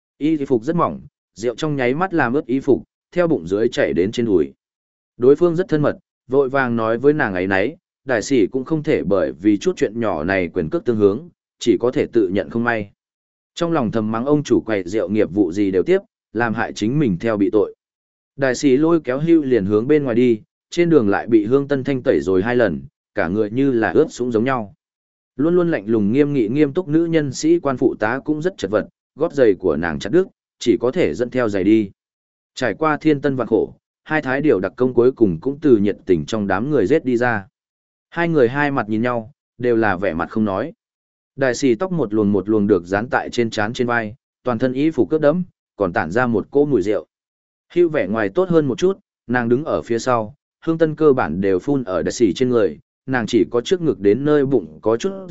Y phục rất mỏng, rượu trong nháy mắt làm ướt y phục, theo bụng dưới chảy đến trên đùi. Đối phương rất thân mật, vội vàng nói với nàng ấy nấy, đại sĩ cũng không thể bởi vì chút chuyện nhỏ này quyền cước tương hướng, chỉ có thể tự nhận không may. Trong lòng thầm mắng ông chủ quầy rượu nghiệp vụ gì đều tiếp, làm hại chính mình theo bị tội. Đại sĩ lôi kéo Hưu liền hướng bên ngoài đi, trên đường lại bị Hương Tân Thanh tẩy rồi hai lần, cả người như là ướt sũng giống nhau. Luôn luôn lạnh lùng nghiêm nghị nghiêm túc nữ nhân sĩ quan phụ tá cũng rất chật vật, gót giày của nàng chặt đứt, chỉ có thể dẫn theo giày đi. Trải qua thiên tân vạn khổ, hai thái điều đặc công cuối cùng cũng từ nhiệt tình trong đám người giết đi ra. Hai người hai mặt nhìn nhau, đều là vẻ mặt không nói. Đại sĩ tóc một luồng một luồng được dán tại trên trán trên vai, toàn thân y phục cướp đẫm, còn tản ra một cỗ mùi rượu. Hưu vẻ ngoài tốt hơn một chút, nàng đứng ở phía sau, hương tân cơ bản đều phun ở đại sĩ trên người, nàng chỉ có trước ngực đến nơi bụng có chút rượu,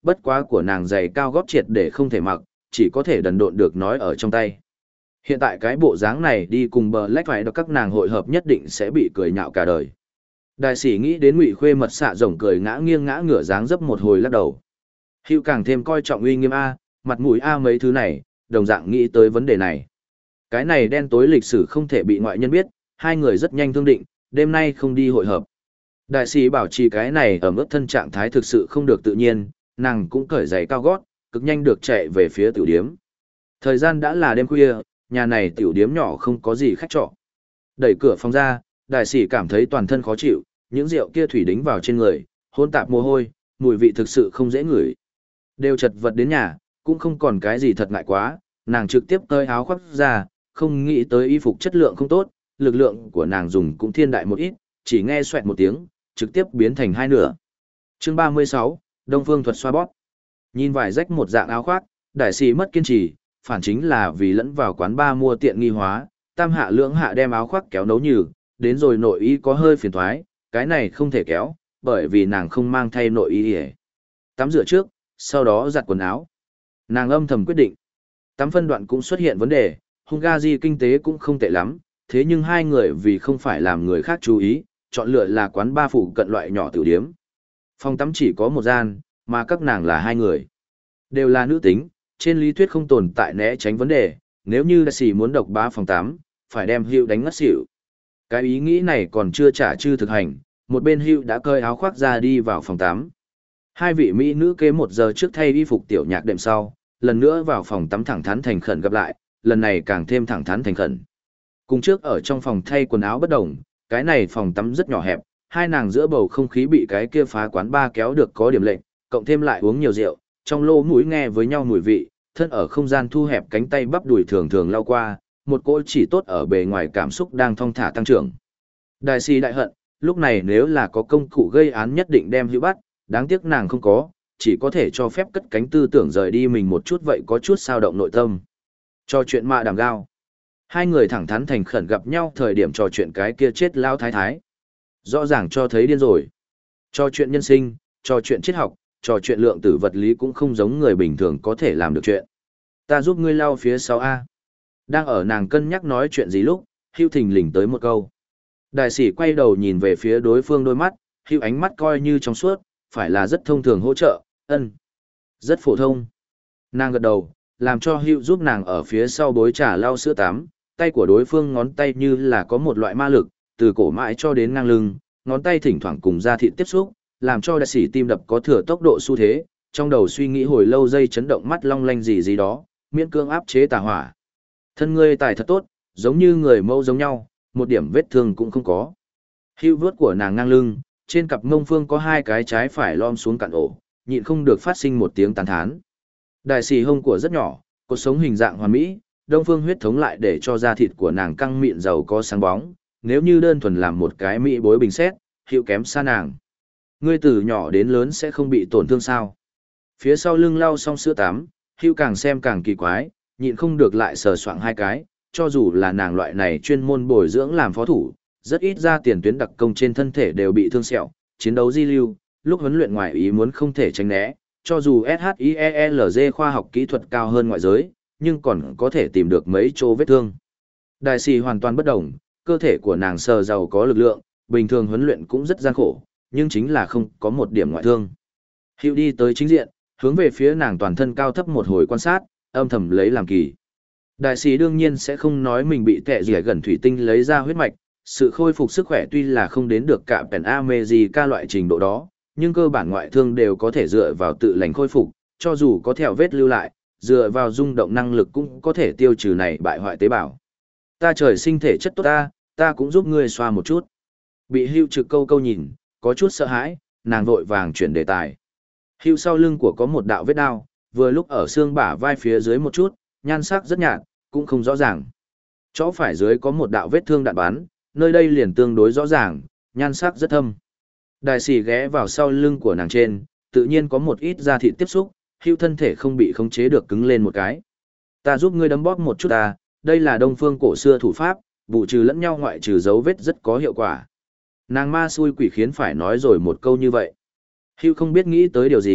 bất quá của nàng giày cao gót triệt để không thể mặc, chỉ có thể đần độn được nói ở trong tay. Hiện tại cái bộ dáng này đi cùng Black phải được các nàng hội hợp nhất định sẽ bị cười nhạo cả đời. Đại sĩ nghĩ đến Ngụy Khuê mật xạ rồng cười ngã nghiêng ngã ngửa dáng dấp một hồi lắc đầu. Hữu càng thêm coi trọng uy nghiêm A, mặt mũi A mấy thứ này, đồng dạng nghĩ tới vấn đề này. Cái này đen tối lịch sử không thể bị ngoại nhân biết, hai người rất nhanh thương định, đêm nay không đi hội hợp. Đại sĩ bảo trì cái này ở mức thân trạng thái thực sự không được tự nhiên, nàng cũng cởi giày cao gót, cực nhanh được chạy về phía tiểu điếm. Thời gian đã là đêm khuya, nhà này tiểu điếm nhỏ không có gì khách trọ. Đẩy cửa phòng ra, đại sĩ cảm thấy toàn thân khó chịu, những rượu kia thủy đính vào trên người, hôn tạp mồ hôi, mùi vị thực sự không dễ ngửi. Đều chật vật đến nhà, cũng không còn cái gì thật ngại quá, nàng trực tiếp tơi áo khoác ra, không nghĩ tới y phục chất lượng không tốt, lực lượng của nàng dùng cũng thiên đại một ít, chỉ nghe xoẹt một tiếng, trực tiếp biến thành hai nửa. Chương ba mươi sáu, Đông Phương thuật xoa bóp. Nhìn vải rách một dạng áo khoác, đại sĩ mất kiên trì, phản chính là vì lẫn vào quán ba mua tiện nghi hóa, tam hạ lưỡng hạ đem áo khoác kéo nấu nhừ, đến rồi nội y có hơi phiền thoái, cái này không thể kéo, bởi vì nàng không mang thay nội y. Tắm rửa trước, sau đó giặt quần áo. Nàng âm thầm quyết định. Tắm phân đoạn cũng xuất hiện vấn đề, Hungary kinh tế cũng không tệ lắm, thế nhưng hai người vì không phải làm người khác chú ý, chọn lựa là quán ba phụ cận loại nhỏ tiểu điếm. Phòng tắm chỉ có một gian, mà các nàng là hai người. Đều là nữ tính, trên lý thuyết không tồn tại né tránh vấn đề, nếu như đại sĩ muốn độc bá phòng tắm, phải đem Hữu đánh ngất xỉu. Cái ý nghĩ này còn chưa trả chư thực hành, một bên Hữu đã cởi áo khoác ra đi vào phòng tắm. Hai vị mỹ nữ kế một giờ trước thay y phục tiểu nhạc đệm sau, lần nữa vào phòng tắm thẳng thắn thành khẩn gặp lại, lần này càng thêm thẳng thắn thành khẩn. Cùng trước ở trong phòng thay quần áo bất đồng, cái này phòng tắm rất nhỏ hẹp, hai nàng giữa bầu không khí bị cái kia phá quán ba kéo được có điểm lệnh, cộng thêm lại uống nhiều rượu, trong lỗ mũi nghe với nhau mùi vị, thân ở không gian thu hẹp cánh tay bắp đùi thường thường lao qua, một cỗ chỉ tốt ở bề ngoài cảm xúc đang thong thả tăng trưởng. Đại sĩ đại hận, lúc này nếu là có công cụ gây án nhất định đem Hữu bắt, đáng tiếc nàng không có, chỉ có thể cho phép cất cánh tư tưởng rời đi mình một chút vậy có chút sao động nội tâm. Cho chuyện mạ đàm gao. Hai người thẳng thắn thành khẩn gặp nhau thời điểm trò chuyện cái kia chết lao thái thái. Rõ ràng cho thấy điên rồi. Trò chuyện nhân sinh, trò chuyện triết học, trò chuyện lượng tử vật lý cũng không giống người bình thường có thể làm được chuyện. Ta giúp ngươi lau phía sau A. Đang ở nàng cân nhắc nói chuyện gì lúc, Hữu thình lình tới một câu. Đại sĩ quay đầu nhìn về phía đối phương đôi mắt, Hữu ánh mắt coi như trong suốt, phải là rất thông thường hỗ trợ, ân. Rất phổ thông. Nàng gật đầu, làm cho Hữu giúp nàng ở phía sau bối trà lau sữa tắm, tay của đối phương ngón tay như là có một loại ma lực, từ cổ mãi cho đến ngang lưng, ngón tay thỉnh thoảng cùng da thịt tiếp xúc, làm cho đại sĩ tim đập có thừa tốc độ xu thế, trong đầu suy nghĩ hồi lâu dây chấn động mắt long lanh gì gì đó, miễn cương áp chế tà hỏa. Thân ngươi tài thật tốt, giống như người mẫu giống nhau, một điểm vết thương cũng không có. Hữu vuốt của nàng ngang lưng, trên cặp mông phương có hai cái trái phải lom xuống cạn ổ, nhịn không được phát sinh một tiếng tán thán. Đại sĩ hông của rất nhỏ, cột sống hình dạng hoàn mỹ, đông phương huyết thống lại để cho da thịt của nàng căng mịn giàu có sáng bóng, nếu như đơn thuần làm một cái mỹ bối bình xét, Hữu kém xa nàng. Ngươi từ nhỏ đến lớn sẽ không bị tổn thương sao? Phía sau lưng lau xong sữa tắm, Hữu càng xem càng kỳ quái, nhịn không được lại sờ soạng hai cái, cho dù là nàng loại này chuyên môn bồi dưỡng làm phó thủ, rất ít ra tiền tuyến đặc công trên thân thể đều bị thương sẹo, chiến đấu di lưu, lúc huấn luyện ngoài ý muốn không thể tránh né, cho dù SHIELZ khoa học kỹ thuật cao hơn ngoại giới, nhưng còn có thể tìm được mấy chỗ vết thương. Đại sĩ hoàn toàn bất đồng, cơ thể của nàng sờ giàu có lực lượng, bình thường huấn luyện cũng rất gian khổ, nhưng chính là không có một điểm ngoại thương. Hữu đi tới chính diện, hướng về phía nàng toàn thân cao thấp một hồi quan sát, âm thầm lấy làm kỳ. Đại sĩ đương nhiên sẽ không nói mình bị tệ rỉa gần thủy tinh lấy ra huyết mạch, sự khôi phục sức khỏe tuy là không đến được cả Pen America loại trình độ đó, nhưng cơ bản ngoại thương đều có thể dựa vào tự lành khôi phục, cho dù có thẹo vết lưu lại, dựa vào rung động năng lực cũng có thể tiêu trừ này bại hoại tế bào. Ta trời sinh thể chất tốt ta, ta cũng giúp ngươi xoa một chút. Bị Hữu trực câu câu nhìn, có chút sợ hãi, nàng vội vàng chuyển đề tài. Hữu sau lưng của có một đạo vết đao, vừa lúc ở xương bả vai phía dưới một chút, nhan sắc rất nhạt, cũng không rõ ràng. Chỗ phải dưới có một đạo vết thương đạn bắn, nơi đây liền tương đối rõ ràng, nhan sắc rất thâm. Đại sĩ ghé vào sau lưng của nàng trên, tự nhiên có một ít da thịt tiếp xúc, Hữu thân thể không bị khống chế được cứng lên một cái. Ta giúp ngươi đấm bóp một chút ta, đây là đông phương cổ xưa thủ pháp, bù trừ lẫn nhau ngoại trừ dấu vết rất có hiệu quả. Nàng ma xui quỷ khiến phải nói rồi một câu như vậy. Hữu không biết nghĩ tới điều gì,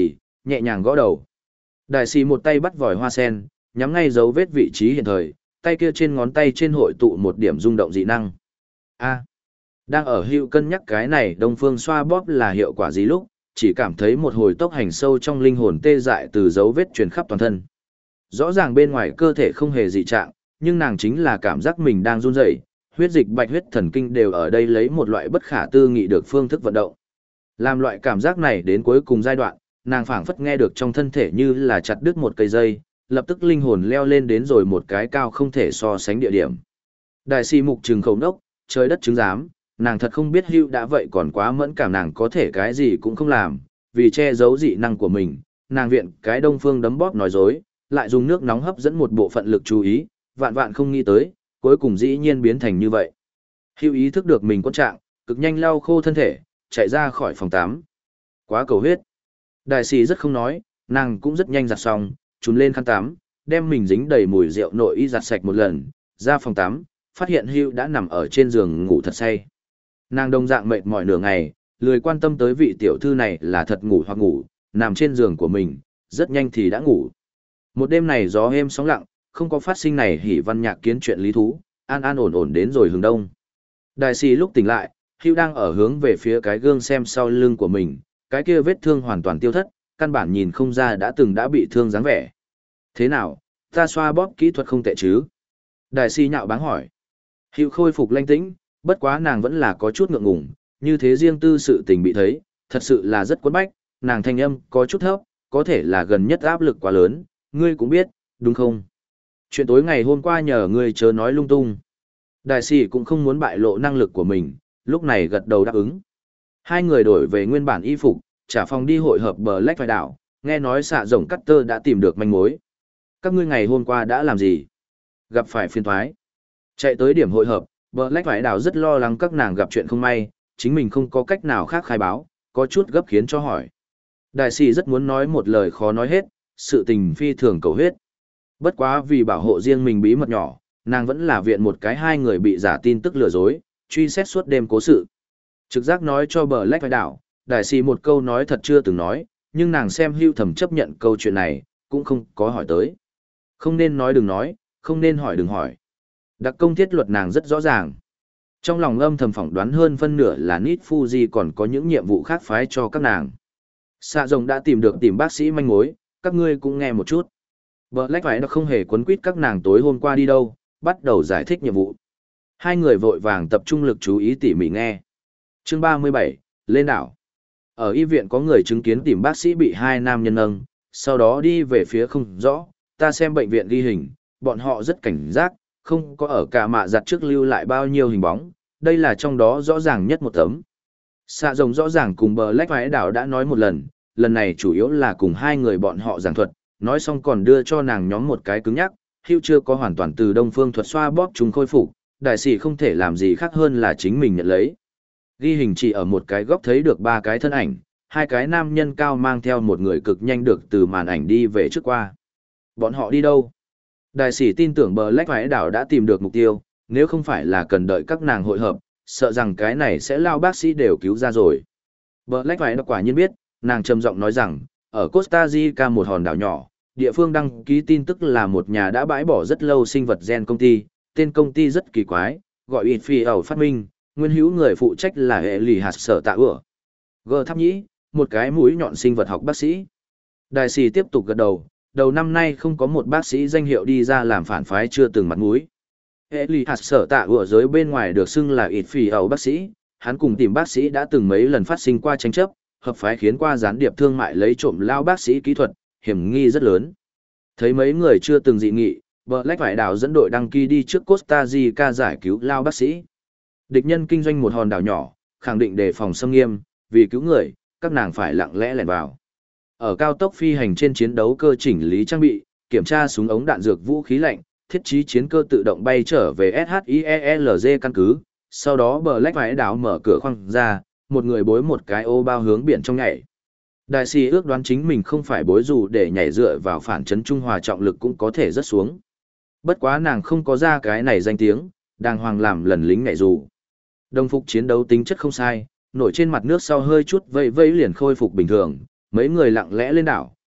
nhẹ nhàng gõ đầu. Đại sĩ một tay bắt vòi hoa sen, nhắm ngay dấu vết vị trí hiện thời, tay kia trên ngón tay trên hội tụ một điểm rung động dị năng. A. Đang ở Hữu cân nhắc cái này Đông Phương xoa bóp là hiệu quả gì lúc, chỉ cảm thấy một hồi tốc hành sâu trong linh hồn tê dại từ dấu vết truyền khắp toàn thân. Rõ ràng bên ngoài cơ thể không hề dị trạng, nhưng nàng chính là cảm giác mình đang run rẩy, huyết dịch bạch huyết thần kinh đều ở đây lấy một loại bất khả tư nghị được phương thức vận động. Làm loại cảm giác này đến cuối cùng giai đoạn, nàng phảng phất nghe được trong thân thể như là chặt đứt một cây dây, lập tức linh hồn leo lên đến rồi một cái cao không thể so sánh địa điểm. Đại sĩ mục trừng khẩu nốc, trời đất chứng giám, nàng thật không biết Hữu đã vậy còn quá mẫn cảm, nàng có thể cái gì cũng không làm, vì che giấu dị năng của mình, nàng viện cái Đông Phương đấm bóp nói dối, lại dùng nước nóng hấp dẫn một bộ phận lực chú ý, vạn vạn không nghĩ tới, cuối cùng dĩ nhiên biến thành như vậy. Hữu ý thức được mình có trạng, cực nhanh lau khô thân thể, chạy ra khỏi phòng tắm. Quá cầu huyết. Đại sĩ rất không nói, nàng cũng rất nhanh giặt xong, trùn lên khăn tắm, đem mình dính đầy mùi rượu nội y giặt sạch một lần, ra phòng tắm, phát hiện Hữu đã nằm ở trên giường ngủ thật say. Nàng đồng dạng mệt mỏi nửa ngày, lười quan tâm tới vị tiểu thư này là thật ngủ hoặc ngủ, nằm trên giường của mình, rất nhanh thì đã ngủ. Một đêm này gió êm sóng lặng, không có phát sinh này hỉ văn nhạc kiến chuyện lý thú, an an ổn ổn đến rồi hướng đông. Đại sĩ lúc tỉnh lại, Hữu đang ở hướng về phía cái gương xem sau lưng của mình, cái kia vết thương hoàn toàn tiêu thất, căn bản nhìn không ra đã từng đã bị thương dáng vẻ. Thế nào, ta xoa bóp kỹ thuật không tệ chứ? Đại sĩ nhạo báng hỏi. Hữu khôi phục lanh tĩnh, bất quá nàng vẫn là có chút ngượng ngùng, như thế riêng tư sự tình bị thấy, thật sự là rất quấn bách, nàng thanh âm có chút thấp, có thể là gần nhất áp lực quá lớn, ngươi cũng biết, đúng không? Chuyện tối ngày hôm qua nhờ ngươi chớ nói lung tung. Đại sĩ cũng không muốn bại lộ năng lực của mình, lúc này gật đầu đáp ứng. Hai người đổi về nguyên bản y phục, trả phòng đi hội hợp bờ lách vai đảo, nghe nói xạ rồng Cutter đã tìm được manh mối. Các ngươi ngày hôm qua đã làm gì? Gặp phải phiền thoái. Chạy tới điểm hội hợp, bờ lách vai đảo rất lo lắng các nàng gặp chuyện không may, chính mình không có cách nào khác khai báo, có chút gấp khiến cho hỏi. Đại sĩ rất muốn nói một lời khó nói hết, sự tình phi thường cầu huyết. Bất quá vì bảo hộ riêng mình bí mật nhỏ, nàng vẫn là viện một cái hai người bị giả tin tức lừa dối, truy xét suốt đêm cố sự. Trực giác nói cho bờ lách vai đảo, đại sĩ một câu nói thật chưa từng nói, nhưng nàng xem Hữu thầm chấp nhận câu chuyện này, cũng không có hỏi tới. Không nên nói đừng nói, không nên hỏi đừng hỏi. Đặc công thiết luật nàng rất rõ ràng. Trong lòng âm thầm phỏng đoán hơn phân nửa là Nít Fuji còn có những nhiệm vụ khác phái cho các nàng. Xạ rồng đã tìm được tìm bác sĩ manh mối, các ngươi cũng nghe một chút. Black phải nó không hề quấn quýt các nàng tối hôm qua đi đâu, bắt đầu giải thích nhiệm vụ. Hai người vội vàng tập trung lực chú ý tỉ mỉ nghe. Chương ba mươi bảy, lên đảo. Ở y viện có người chứng kiến tìm bác sĩ bị hai nam nhân nâng, sau đó đi về phía không rõ, ta xem bệnh viện ghi hình, bọn họ rất cảnh giác, không có ở cả mạ giặt trước lưu lại bao nhiêu hình bóng, đây là trong đó rõ ràng nhất một tấm. Xạ rồng rõ ràng cùng bờ lách vái đảo đã nói một lần, lần này chủ yếu là cùng hai người bọn họ giảng thuật, nói xong còn đưa cho nàng nhóm một cái cứng nhắc, Hữu chưa có hoàn toàn từ đông phương thuật xoa bóp chúng khôi phục, đại sĩ không thể làm gì khác hơn là chính mình nhận lấy. Ghi hình chỉ ở một cái góc thấy được ba cái thân ảnh, hai cái nam nhân cao mang theo một người cực nhanh được từ màn ảnh đi về trước qua. Bọn họ đi đâu? Đại sĩ tin tưởng bờ lách vái đảo đã tìm được mục tiêu, nếu không phải là cần đợi các nàng hội hợp, sợ rằng cái này sẽ lao bác sĩ đều cứu ra rồi. Bờ lách vái quả nhiên biết, nàng trầm giọng nói rằng, ở Costa Rica một hòn đảo nhỏ, địa phương đăng ký tin tức là một nhà đã bãi bỏ rất lâu sinh vật gen công ty, tên công ty rất kỳ quái, gọi ít phi ẩu phát minh, nguyên hữu người phụ trách là hệ lì hạt sở tạ ửa. G tháp nhĩ, một cái mũi nhọn sinh vật học bác sĩ. Đại sĩ tiếp tục gật đầu, đầu năm nay không có một bác sĩ danh hiệu đi ra làm phản phái chưa từng mặt mũi. Hệ lì hạt sở tạ ửa giới bên ngoài được xưng là ít phi ẩu bác sĩ, hắn cùng tìm bác sĩ đã từng mấy lần phát sinh qua tranh chấp, hợp phái khiến qua gián điệp thương mại lấy trộm lao bác sĩ kỹ thuật, hiểm nghi rất lớn. Thấy mấy người chưa từng dị nghị, Black phải đảo dẫn đội đăng ký đi trước Costa Rica giải cứu lao bác sĩ. Địch nhân kinh doanh một hòn đảo nhỏ, khẳng định đề phòng xâm nghiêm, vì cứu người, các nàng phải lặng lẽ lẻn vào. Ở cao tốc phi hành trên chiến đấu cơ chỉnh lý trang bị, kiểm tra súng ống đạn dược vũ khí lạnh, thiết trí chiến cơ tự động bay trở về ét hát i e lờ giê căn cứ, sau đó Black phải đảo mở cửa khoang ra, một người bối một cái ô bao hướng biển trong nhảy. Đại sĩ ước đoán chính mình không phải bối dù để nhảy dựa vào phản chấn trung hòa trọng lực cũng có thể rớt xuống. Bất quá nàng không có ra cái này danh tiếng, đàng hoàng làm lần lính nhảy dù. Đồng phục chiến đấu tính chất không sai, nổi trên mặt nước sau hơi chút vây vây liền khôi phục bình thường, mấy người lặng lẽ lên đảo,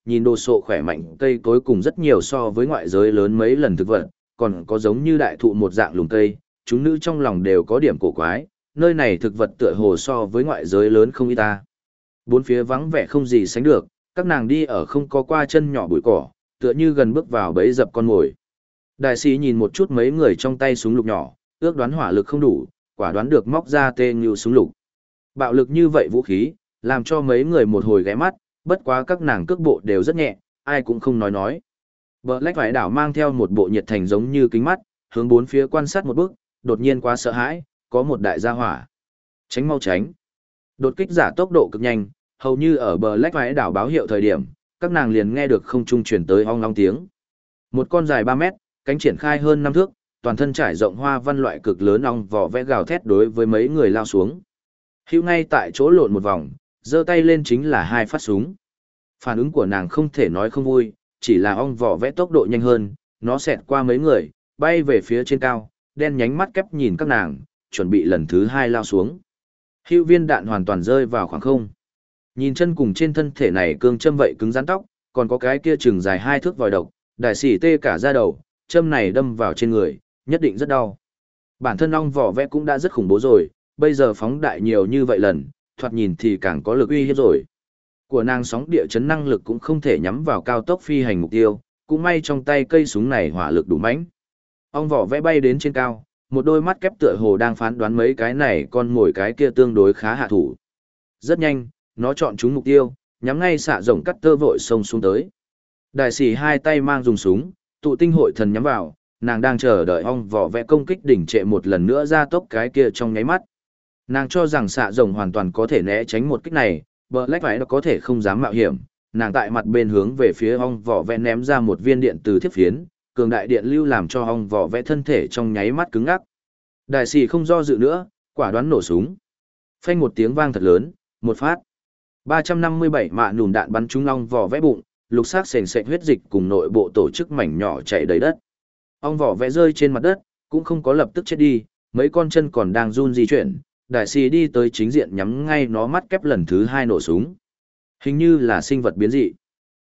nhìn đồ sộ khỏe mạnh cây cối cùng rất nhiều so với ngoại giới lớn mấy lần thực vật, còn có giống như đại thụ một dạng lùm cây, chúng nữ trong lòng đều có điểm cổ quái, nơi này thực vật tựa hồ so với ngoại giới lớn không ít ta. Bốn phía vắng vẻ không gì sánh được, các nàng đi ở không có qua chân nhỏ bụi cỏ, tựa như gần bước vào bẫy dập con mồi. Đại sĩ nhìn một chút mấy người trong tay súng lục nhỏ, ước đoán hỏa lực không đủ, quả đoán được móc ra tê như súng lục. Bạo lực như vậy vũ khí, làm cho mấy người một hồi ghé mắt, bất quá các nàng cước bộ đều rất nhẹ, ai cũng không nói nói. Black Vải Đảo mang theo một bộ nhiệt thành giống như kính mắt, hướng bốn phía quan sát một bước, đột nhiên quá sợ hãi, có một đại gia hỏa. Tránh mau tránh. Đột kích giả tốc độ cực nhanh, hầu như ở Black Vải Đảo báo hiệu thời điểm, các nàng liền nghe được không trung truyền tới ong ong tiếng. Một con dài ba mét, cánh triển khai hơn năm thước, toàn thân trải rộng hoa văn loại cực lớn ong vỏ vẽ gào thét đối với mấy người lao xuống. Hữu ngay tại chỗ lộn một vòng, giơ tay lên chính là hai phát súng. Phản ứng của nàng không thể nói không vui, chỉ là ong vỏ vẽ tốc độ nhanh hơn, nó xẹt qua mấy người, bay về phía trên cao, đen nhánh mắt kép nhìn các nàng, chuẩn bị lần thứ hai lao xuống. Hữu viên đạn hoàn toàn rơi vào khoảng không. Nhìn chân cùng trên thân thể này cương châm vậy cứng rắn tóc, còn có cái kia chừng dài hai thước vòi độc, đại sĩ tê cả da đầu, châm này đâm vào trên người, nhất định rất đau. Bản thân ong vỏ vẽ cũng đã rất khủng bố rồi, bây giờ phóng đại nhiều như vậy lần, thoạt nhìn thì càng có lực uy hiếp rồi. Của nàng sóng địa chấn năng lực cũng không thể nhắm vào cao tốc phi hành mục tiêu, cũng may trong tay cây súng này hỏa lực đủ mãnh. Ong vỏ vẽ bay đến trên cao, một đôi mắt kép tựa hồ đang phán đoán mấy cái này con mồi cái kia tương đối khá hạ thủ. Rất nhanh, nó chọn trúng mục tiêu, nhắm ngay xạ rồng cắt tơ vội xông xuống tới. Đại sĩ hai tay mang dùng súng, tụ tinh hội thần nhắm vào, nàng đang chờ đợi ong vỏ vẽ công kích đỉnh trệ một lần nữa ra tốc cái kia trong nháy mắt. Nàng cho rằng xạ rồng hoàn toàn có thể né tránh một kích này, Black Vải có thể không dám mạo hiểm, nàng tại mặt bên hướng về phía ong vỏ vẽ ném ra một viên điện từ thiếp phiến, cường đại điện lưu làm cho ong vỏ vẽ thân thể trong nháy mắt cứng ngắc. Đại sĩ không do dự nữa, quả đoán nổ súng. Phanh một tiếng vang thật lớn, một phát. ba trăm năm mươi bảy mạ nùm đạn bắn trúng ong vỏ vẽ bụng, lục sắc sền sệt huyết dịch cùng nội bộ tổ chức mảnh nhỏ chảy đầy đất. Ong vỏ vẽ rơi trên mặt đất, cũng không có lập tức chết đi, mấy con chân còn đang run di chuyển. Đại sĩ đi tới chính diện nhắm ngay nó mắt kép lần thứ hai nổ súng. Hình như là sinh vật biến dị.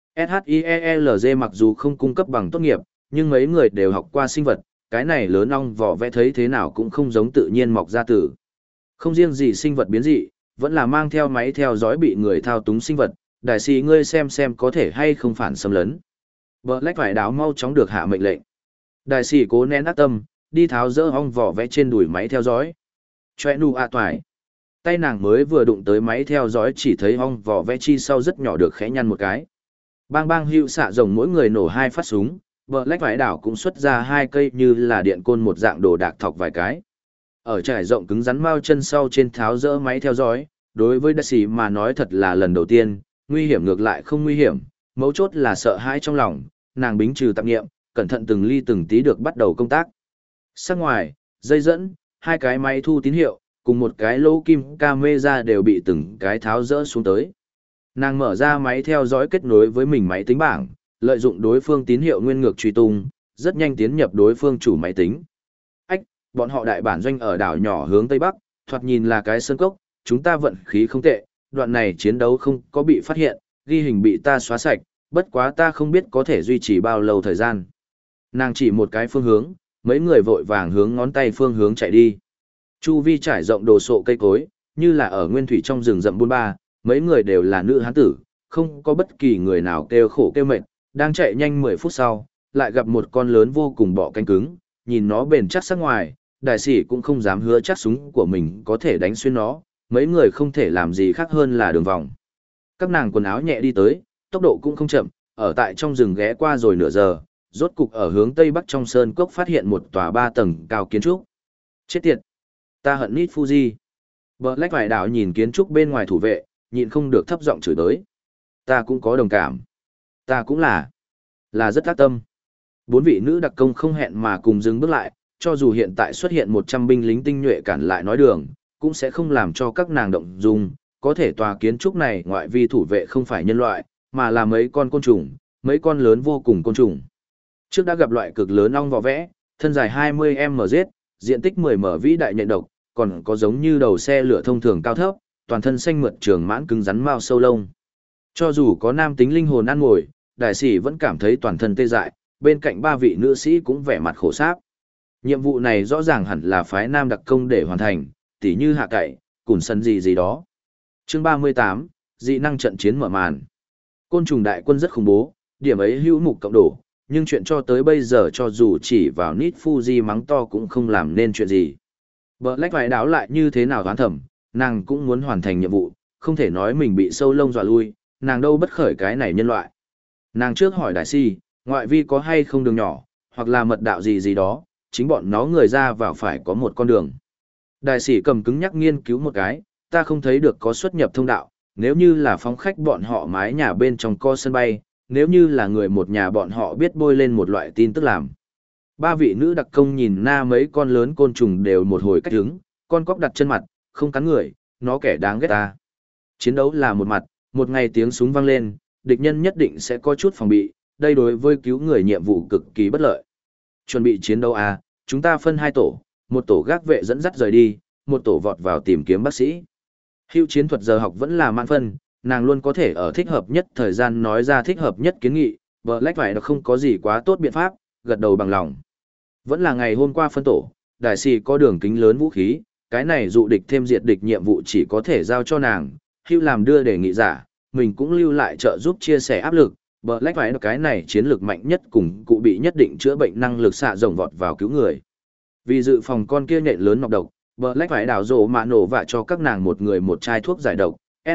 SHIELZ mặc dù không cung cấp bằng tốt nghiệp, nhưng mấy người đều học qua sinh vật, cái này lớn ong vỏ vẽ thấy thế nào cũng không giống tự nhiên mọc ra tử. Không riêng gì sinh vật biến dị, vẫn là mang theo máy theo dõi bị người thao túng sinh vật, đại sĩ ngươi xem xem có thể hay không phản xâm lấn. Black Vải Đảo mau chóng được hạ mệnh lệnh. Đại sĩ cố nén ác tâm, đi tháo dỡ ong vỏ vẽ trên đùi máy theo dõi. Choe nu a toài. Tay nàng mới vừa đụng tới máy theo dõi chỉ thấy ong vỏ vẽ chi sau rất nhỏ được khẽ nhăn một cái. Bang bang hữu xạ rồng mỗi người nổ hai phát súng, Black Vải Đảo cũng xuất ra hai cây như là điện côn một dạng đồ đạc thọc vài cái. Ở trải rộng cứng rắn mao chân sau trên tháo dỡ máy theo dõi, đối với đại sĩ mà nói thật là lần đầu tiên, nguy hiểm ngược lại không nguy hiểm, mấu chốt là sợ hãi trong lòng, nàng bính trừ tạp nghiệm, cẩn thận từng ly từng tí được bắt đầu công tác. Sát ngoài, dây dẫn, hai cái máy thu tín hiệu, cùng một cái lỗ kim camera đều bị từng cái tháo rỡ xuống tới. Nàng mở ra máy theo dõi kết nối với mình máy tính bảng, lợi dụng đối phương tín hiệu nguyên ngược truy tung, rất nhanh tiến nhập đối phương chủ máy tính. Ách, bọn họ đại bản doanh ở đảo nhỏ hướng Tây Bắc, thoạt nhìn là cái sơn cốc, chúng ta vận khí không tệ, đoạn này chiến đấu không có bị phát hiện, ghi hình bị ta xóa sạch, bất quá ta không biết có thể duy trì bao lâu thời gian. Nàng chỉ một cái phương hướng, mấy người vội vàng hướng ngón tay phương hướng chạy đi. Chu vi trải rộng đồ sộ cây cối, như là ở nguyên thủy trong rừng rậm buôn ba, mấy người đều là nữ hán tử, không có bất kỳ người nào kêu khổ kêu mệt, đang chạy nhanh mười phút sau, lại gặp một con lớn vô cùng bọ cánh cứng, nhìn nó bền chắc sắc ngoài, đại sĩ cũng không dám hứa chắc súng của mình có thể đánh xuyên nó, mấy người không thể làm gì khác hơn là đường vòng. Các nàng quần áo nhẹ đi tới, tốc độ cũng không chậm, ở tại trong rừng ghé qua rồi nửa giờ, rốt cục ở hướng tây bắc trong sơn cốc phát hiện một tòa ba tầng cao kiến trúc. Chết tiệt! Ta hận Nít Fuji. Black Vải Đảo nhìn kiến trúc bên ngoài thủ vệ, nhịn không được thấp giọng chửi tới. Ta cũng có đồng cảm. Ta cũng là. Là rất ác tâm. Bốn vị nữ đặc công không hẹn mà cùng dừng bước lại, cho dù hiện tại xuất hiện một trăm binh lính tinh nhuệ cản lại nói đường, cũng sẽ không làm cho các nàng động dung. Có thể tòa kiến trúc này ngoại vi thủ vệ không phải nhân loại, mà là mấy con côn trùng, mấy con lớn vô cùng côn trùng. Trước đã gặp loại cực lớn ong vỏ vẽ, thân dài hai mươi mét, diện tích mười mét vĩ đại nhện độc, còn có giống như đầu xe lửa thông thường cao thấp, toàn thân xanh mượt trường mãn cứng rắn mao sâu lông. Cho dù có nam tính linh hồn ăn ngồi, đại sĩ vẫn cảm thấy toàn thân tê dại, bên cạnh ba vị nữ sĩ cũng vẻ mặt khổ sáp. Nhiệm vụ này rõ ràng hẳn là phái nam đặc công để hoàn thành, tỉ như hạ cậy, củn sân gì gì đó. Chương ba mươi tám, dị năng trận chiến mở màn. Côn trùng đại quân rất khủng bố, điểm ấy hữu mục cộng đổ, nhưng chuyện cho tới bây giờ cho dù chỉ vào Nít Fuji mắng to cũng không làm nên chuyện gì. Black phải đáo lại như thế nào toán thẩm, nàng cũng muốn hoàn thành nhiệm vụ, không thể nói mình bị sâu lông dọa lui, nàng đâu bất khởi cái này nhân loại. Nàng trước hỏi đại si, ngoại vi có hay không đường nhỏ, hoặc là mật đạo gì gì đó, chính bọn nó người ra vào phải có một con đường. Đại sĩ cầm cứng nhắc nghiên cứu một cái, ta không thấy được có xuất nhập thông đạo, nếu như là phóng khách bọn họ mái nhà bên trong co sân bay, nếu như là người một nhà bọn họ biết bôi lên một loại tin tức làm. Ba vị nữ đặc công nhìn na mấy con lớn côn trùng đều một hồi cách hứng, con cóc đặt chân mặt, không cắn người, nó kẻ đáng ghét ta. Chiến đấu là một mặt, một ngày tiếng súng vang lên, địch nhân nhất định sẽ có chút phòng bị, đây đối với cứu người nhiệm vụ cực kỳ bất lợi. Chuẩn bị chiến đấu à, chúng ta phân hai tổ, một tổ gác vệ dẫn dắt rời đi, một tổ vọt vào tìm kiếm bác sĩ. Hữu chiến thuật giờ học vẫn là mãn phân, nàng luôn có thể ở thích hợp nhất thời gian nói ra thích hợp nhất kiến nghị, Black phải được không có gì quá tốt biện pháp, gật đầu bằng lòng. Vẫn là ngày hôm qua phân tổ, đại sĩ có đường kính lớn vũ khí, cái này dụ địch thêm diệt địch nhiệm vụ chỉ có thể giao cho nàng, Hữu làm đưa đề nghị giả, mình cũng lưu lại trợ giúp chia sẻ áp lực, Black phải được cái này chiến lược mạnh nhất cùng cụ bị nhất định chữa bệnh năng lực xạ rộng vọt vào cứu người. Vì dự phòng con kia nhện lớn nọc độc, Black phải đảo rổ mạ nổ và cho các nàng một người một chai thuốc giải độc,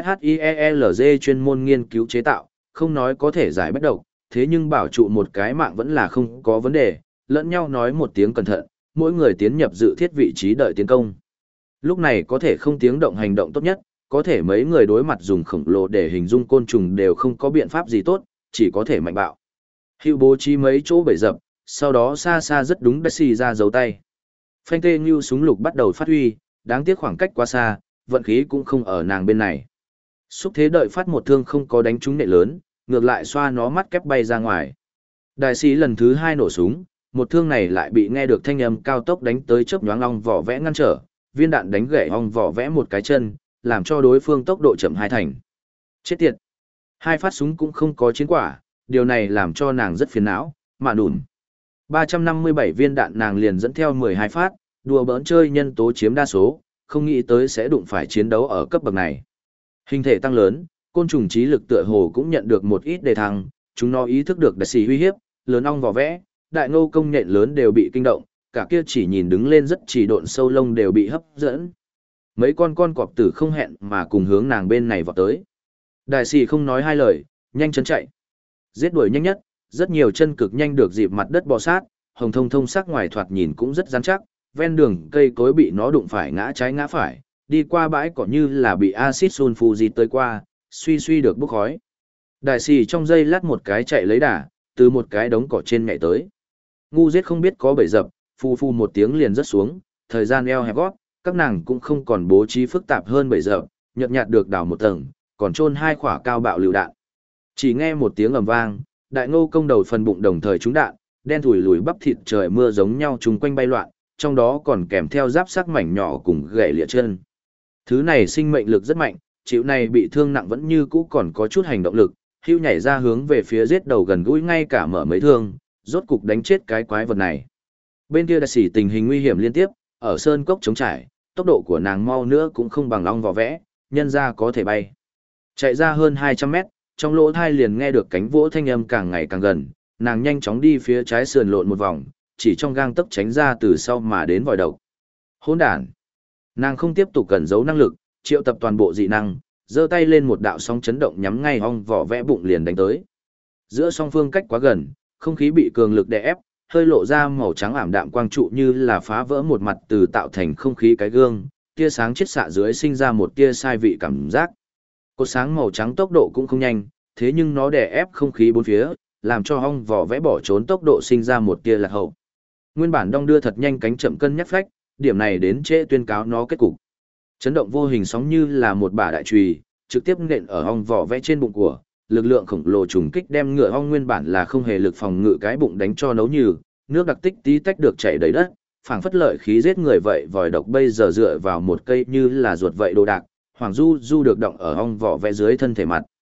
SHIELZ chuyên môn nghiên cứu chế tạo, không nói có thể giải bất độc, thế nhưng bảo trụ một cái mạng vẫn là không có vấn đề, lẫn nhau nói một tiếng cẩn thận, mỗi người tiến nhập dự thiết vị trí đợi tiến công. Lúc này có thể không tiếng động hành động tốt nhất, có thể mấy người đối mặt dùng khổng lồ để hình dung côn trùng đều không có biện pháp gì tốt, chỉ có thể mạnh bạo. Hữu bố trí mấy chỗ bẫy dập, sau đó xa xa rất đúng đã xì ra dấu tay. Phanh tê như súng lục bắt đầu phát huy, đáng tiếc khoảng cách quá xa, vận khí cũng không ở nàng bên này. Xúc thế đợi phát một thương không có đánh trúng nệ lớn, ngược lại xoa nó mắt kép bay ra ngoài. Đại sĩ lần thứ hai nổ súng, một thương này lại bị nghe được thanh âm cao tốc đánh tới chớp nhoáng ong vỏ vẽ ngăn trở, viên đạn đánh gãy ong vỏ vẽ một cái chân, làm cho đối phương tốc độ chậm hai thành. Chết tiệt! Hai phát súng cũng không có chiến quả, điều này làm cho nàng rất phiền não, mà nùn. ba trăm năm mươi bảy viên đạn nàng liền dẫn theo mười hai phát, đùa bỡn chơi nhân tố chiếm đa số, không nghĩ tới sẽ đụng phải chiến đấu ở cấp bậc này. Hình thể tăng lớn, côn trùng trí lực tựa hồ cũng nhận được một ít đề thăng, chúng nó ý thức được đại sĩ uy hiếp, lớn ong vỏ vẽ, đại ngô công nhện lớn đều bị kinh động, cả kia chỉ nhìn đứng lên rất chỉ độn sâu lông đều bị hấp dẫn. Mấy con con cọp tử không hẹn mà cùng hướng nàng bên này vọt tới. Đại sĩ không nói hai lời, nhanh chân chạy. Giết đuổi nhanh nhất, rất nhiều chân cực nhanh được dịp mặt đất bò sát, hồng thông thông sắc ngoài thoạt nhìn cũng rất rắn chắc, ven đường cây cối bị nó đụng phải ngã trái ngã phải, đi qua bãi cỏ như là bị axit sulfuric tới qua, suy suy được bốc khói. Đại sĩ trong giây lát một cái chạy lấy đà, từ một cái đống cỏ trên nhảy tới. Ngu giết không biết có bẫy dập, phu phu một tiếng liền rớt xuống, thời gian eo hẹp gót, các nàng cũng không còn bố trí phức tạp hơn bẫy dập, nhợt nhạt được đào một tầng, còn chôn hai quả cao bạo lựu đạn. Chỉ nghe một tiếng ầm vang, đại ngô công đầu phần bụng đồng thời trúng đạn, đen thủi lùi bắp thịt trời mưa giống nhau chung quanh bay loạn, trong đó còn kèm theo giáp sắc mảnh nhỏ cùng gãy lìa chân. Thứ này sinh mệnh lực rất mạnh, chịu này bị thương nặng vẫn như cũ còn có chút hành động lực, Hưu nhảy ra hướng về phía giết đầu gần gũi ngay cả mở mấy thương, rốt cục đánh chết cái quái vật này. Bên kia đại sĩ tình hình nguy hiểm liên tiếp, ở sơn cốc chống trải, tốc độ của nàng mau nữa cũng không bằng ong vỏ vẽ, nhân ra có thể bay. Chạy ra hơn hai trăm mét, trong lỗ thai liền nghe được cánh vỗ thanh âm càng ngày càng gần, nàng nhanh chóng đi phía trái sườn lộn một vòng, chỉ trong gang tấc tránh ra từ sau mà đến vòi độc. Hỗn đản. Nàng không tiếp tục cẩn giấu năng lực, triệu tập toàn bộ dị năng, giơ tay lên một đạo sóng chấn động nhắm ngay ong vỏ vẽ bụng liền đánh tới. Giữa song phương cách quá gần, không khí bị cường lực đè ép, hơi lộ ra màu trắng ảm đạm quang trụ như là phá vỡ một mặt từ tạo thành không khí cái gương, tia sáng chiết xạ dưới sinh ra một tia sai vị cảm giác. Cột sáng màu trắng tốc độ cũng không nhanh, thế nhưng nó đè ép không khí bốn phía, làm cho ong vỏ vẽ bỏ trốn tốc độ sinh ra một tia lạc hậu. Nguyên bản đong đưa thật nhanh cánh chậm cân nhắc phách, điểm này đến trễ tuyên cáo nó kết cục. Chấn động vô hình sóng như là một bả đại chùy, trực tiếp nện ở ong vỏ vẽ trên bụng của, lực lượng khổng lồ trùng kích đem ngựa ong nguyên bản là không hề lực phòng ngự cái bụng đánh cho nấu nhừ, nước đặc tích tí tách được chảy đầy đất, phảng phất lợi khí giết người vậy, vòi độc bây giờ dựa vào một cây như là ruột vậy đồ đạc, hoàng du du được động ở ong vỏ vẽ dưới thân thể mặt.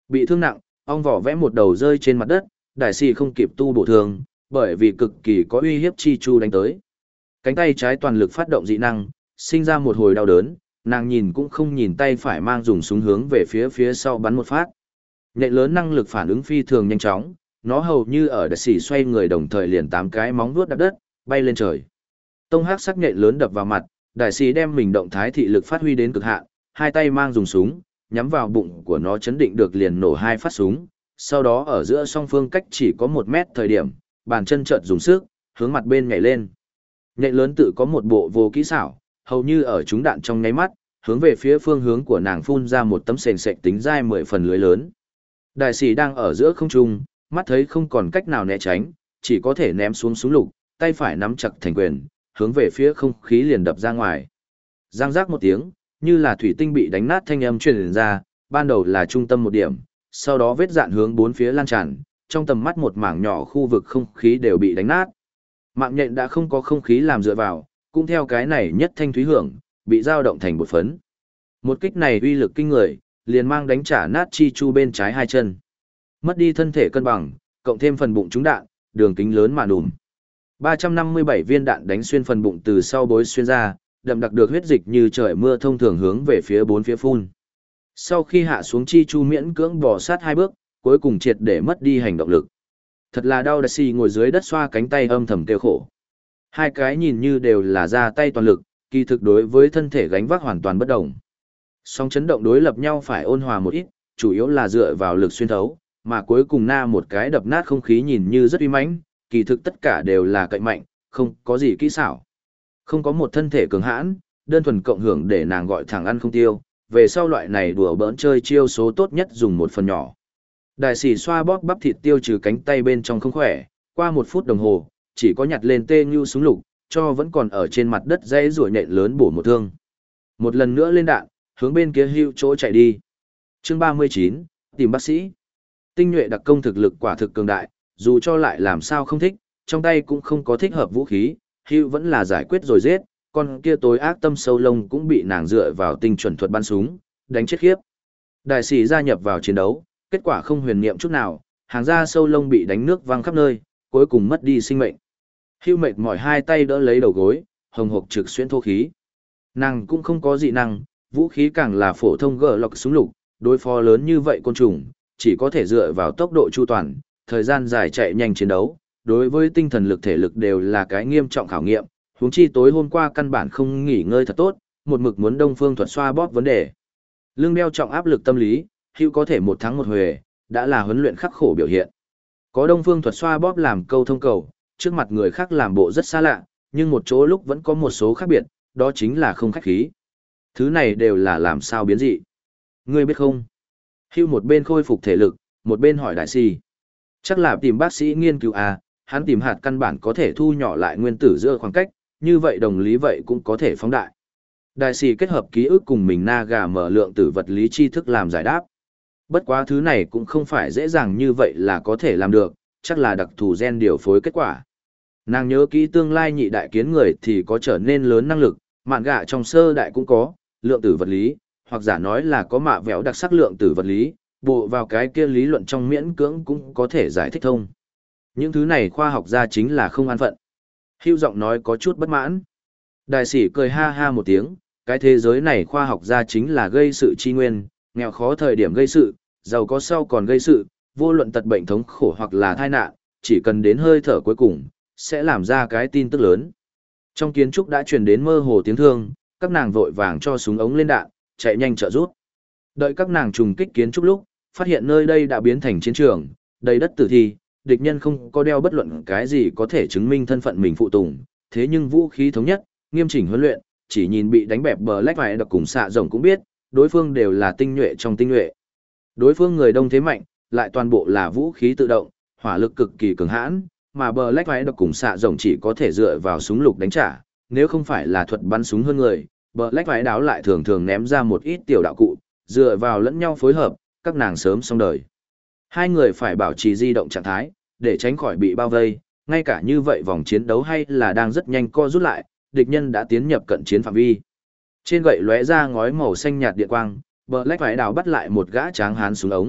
Bị thương nặng, ong vỏ vẽ một đầu rơi trên mặt đất, đại sĩ không kịp tu bổ thương, bởi vì cực kỳ có uy hiếp chi chu đánh tới. Cánh tay trái toàn lực phát động dị năng, sinh ra một hồi đau đớn, nàng nhìn cũng không nhìn tay phải mang dùng súng hướng về phía phía sau bắn một phát. Nhện lớn năng lực phản ứng phi thường nhanh chóng, nó hầu như ở đại sĩ xoay người đồng thời liền tám cái móng vuốt đập đất, bay lên trời. Tông hắc sắc nhện lớn đập vào mặt, đại sĩ đem mình động thái thị lực phát huy đến cực hạn, hai tay mang dùng súng, nhắm vào bụng của nó chấn định được liền nổ hai phát súng, sau đó ở giữa song phương cách chỉ có một mét thời điểm, bàn chân chợt dùng sức, hướng mặt bên nhảy lên. Nhện lớn tự có một bộ vô kỹ xảo, hầu như ở trúng đạn trong nháy mắt, hướng về phía phương hướng của nàng phun ra một tấm sền sệt tính dai mười phần lưới lớn. Đại sĩ đang ở giữa không trung, mắt thấy không còn cách nào né tránh, chỉ có thể ném xuống súng lục, tay phải nắm chặt thành quyền, hướng về phía không khí liền đập ra ngoài. Giang giác một tiếng, như là thủy tinh bị đánh nát thanh âm truyền ra, ban đầu là trung tâm một điểm, sau đó vết dạn hướng bốn phía lan tràn, trong tầm mắt một mảng nhỏ khu vực không khí đều bị đánh nát. Mạng nhện đã không có không khí làm dựa vào, cũng theo cái này nhất thanh thúy hưởng, bị dao động thành bột phấn. Một kích này uy lực kinh người, liền mang đánh trả nát chi chu bên trái hai chân. Mất đi thân thể cân bằng, cộng thêm phần bụng trúng đạn, đường kính lớn mà nùm. ba trăm năm mươi bảy viên đạn đánh xuyên phần bụng từ sau bối xuyên ra, đậm đặc được huyết dịch như trời mưa thông thường hướng về phía bốn phía phun. Sau khi hạ xuống chi chu miễn cưỡng bò sát hai bước, cuối cùng triệt để mất đi hành động lực. Thật là đau. Đại sĩ ngồi dưới đất xoa cánh tay âm thầm kêu khổ. Hai cái nhìn như đều là ra tay toàn lực, kỳ thực đối với thân thể gánh vác hoàn toàn bất đồng. Song chấn động đối lập nhau phải ôn hòa một ít, chủ yếu là dựa vào lực xuyên thấu, mà cuối cùng na một cái đập nát không khí nhìn như rất uy mãnh, kỳ thực tất cả đều là cậy mạnh, không có gì kỹ xảo. Không có một thân thể cường hãn, đơn thuần cộng hưởng để nàng gọi thẳng ăn không tiêu, về sau loại này đùa bỡn chơi chiêu số tốt nhất dùng một phần nhỏ. Đại sĩ xoa bóp bắp thịt tiêu trừ cánh tay bên trong không khỏe, qua một phút đồng hồ, chỉ có nhặt lên tê như súng lục, cho vẫn còn ở trên mặt đất dãy rủa nhện lớn bổ một thương. Một lần nữa lên đạn, hướng bên kia hưu chỗ chạy đi. Chương ba mươi chín, tìm bác sĩ. Tinh nhuệ đặc công thực lực quả thực cường đại, dù cho lại làm sao không thích, trong tay cũng không có thích hợp vũ khí, hưu vẫn là giải quyết rồi giết, con kia tối ác tâm sâu lông cũng bị nàng dựa vào tinh chuẩn thuật bắn súng, đánh chết khiếp. Đại sĩ gia nhập vào chiến đấu, kết quả không huyền niệm chút nào, hàng gia sâu lông bị đánh nước văng khắp nơi, cuối cùng mất đi sinh mệnh. Hưu mệt mỏi hai tay đỡ lấy đầu gối, hồng hộc trực xuyên thô khí. Nàng cũng không có dị năng, vũ khí càng là phổ thông gờ lọc súng lục, đối phó lớn như vậy côn trùng, chỉ có thể dựa vào tốc độ chu toàn, thời gian dài chạy nhanh chiến đấu, đối với tinh thần lực thể lực đều là cái nghiêm trọng khảo nghiệm, huống chi tối hôm qua căn bản không nghỉ ngơi thật tốt, một mực muốn đông phương thuật xoa bóp vấn đề. Lưng đeo trọng áp lực tâm lý, Hưu có thể một thắng một huề, đã là huấn luyện khắc khổ biểu hiện. Có đông phương thuật xoa bóp làm câu thông cầu, trước mặt người khác làm bộ rất xa lạ, nhưng một chỗ lúc vẫn có một số khác biệt, đó chính là không khách khí. Thứ này đều là làm sao biến dị. Ngươi biết không? Hưu một bên khôi phục thể lực, một bên hỏi đại sĩ. Chắc là tìm bác sĩ nghiên cứu à, hắn tìm hạt căn bản có thể thu nhỏ lại nguyên tử giữa khoảng cách, như vậy đồng lý vậy cũng có thể phóng đại. Đại sĩ kết hợp ký ức cùng mình na gà mở lượng tử vật lý tri thức làm giải đáp. Bất quá thứ này cũng không phải dễ dàng như vậy là có thể làm được, chắc là đặc thù gen điều phối kết quả. Nàng nhớ kỹ tương lai nhị đại kiến người thì có trở nên lớn năng lực, mạn gạ trong sơ đại cũng có, lượng tử vật lý, hoặc giả nói là có mạ vẹo đặc sắc lượng tử vật lý, bộ vào cái kia lý luận trong miễn cưỡng cũng có thể giải thích thông. Những thứ này khoa học gia chính là không an phận. Hưu giọng nói có chút bất mãn. Đại sĩ cười ha ha một tiếng, cái thế giới này khoa học gia chính là gây sự chi nguyên, nghèo khó thời điểm gây sự, giàu có sau còn gây sự, vô luận tật bệnh thống khổ hoặc là tai nạn, chỉ cần đến hơi thở cuối cùng, sẽ làm ra cái tin tức lớn. Trong kiến trúc đã truyền đến mơ hồ tiếng thương, các nàng vội vàng cho súng ống lên đạn, chạy nhanh trợ rút. Đợi các nàng trùng kích kiến trúc lúc, phát hiện nơi đây đã biến thành chiến trường, đầy đất tử thi, địch nhân không có đeo bất luận cái gì có thể chứng minh thân phận mình phụ tùng, thế nhưng vũ khí thống nhất, nghiêm chỉnh huấn luyện, chỉ nhìn bị đánh bẹp bờ lách vải đặc cùng xạ rồng cũng biết, đối phương đều là tinh nhuệ trong tinh nhuệ. Đối phương người đông thế mạnh, lại toàn bộ là vũ khí tự động, hỏa lực cực kỳ cường hãn, mà bờ lách vải đặc cùng xạ rồng chỉ có thể dựa vào súng lục đánh trả, nếu không phải là thuật bắn súng hơn người, bờ lách vải đáo lại thường thường ném ra một ít tiểu đạo cụ, dựa vào lẫn nhau phối hợp, các nàng sớm xong đời. Hai người phải bảo trì di động trạng thái, để tránh khỏi bị bao vây, ngay cả như vậy vòng chiến đấu hay là đang rất nhanh co rút lại, địch nhân đã tiến nhập cận chiến phạm vi. Trên gậy lóe ra ngói màu xanh nhạt điện quang, Black vải đào bắt lại một gã tráng hán xuống ống,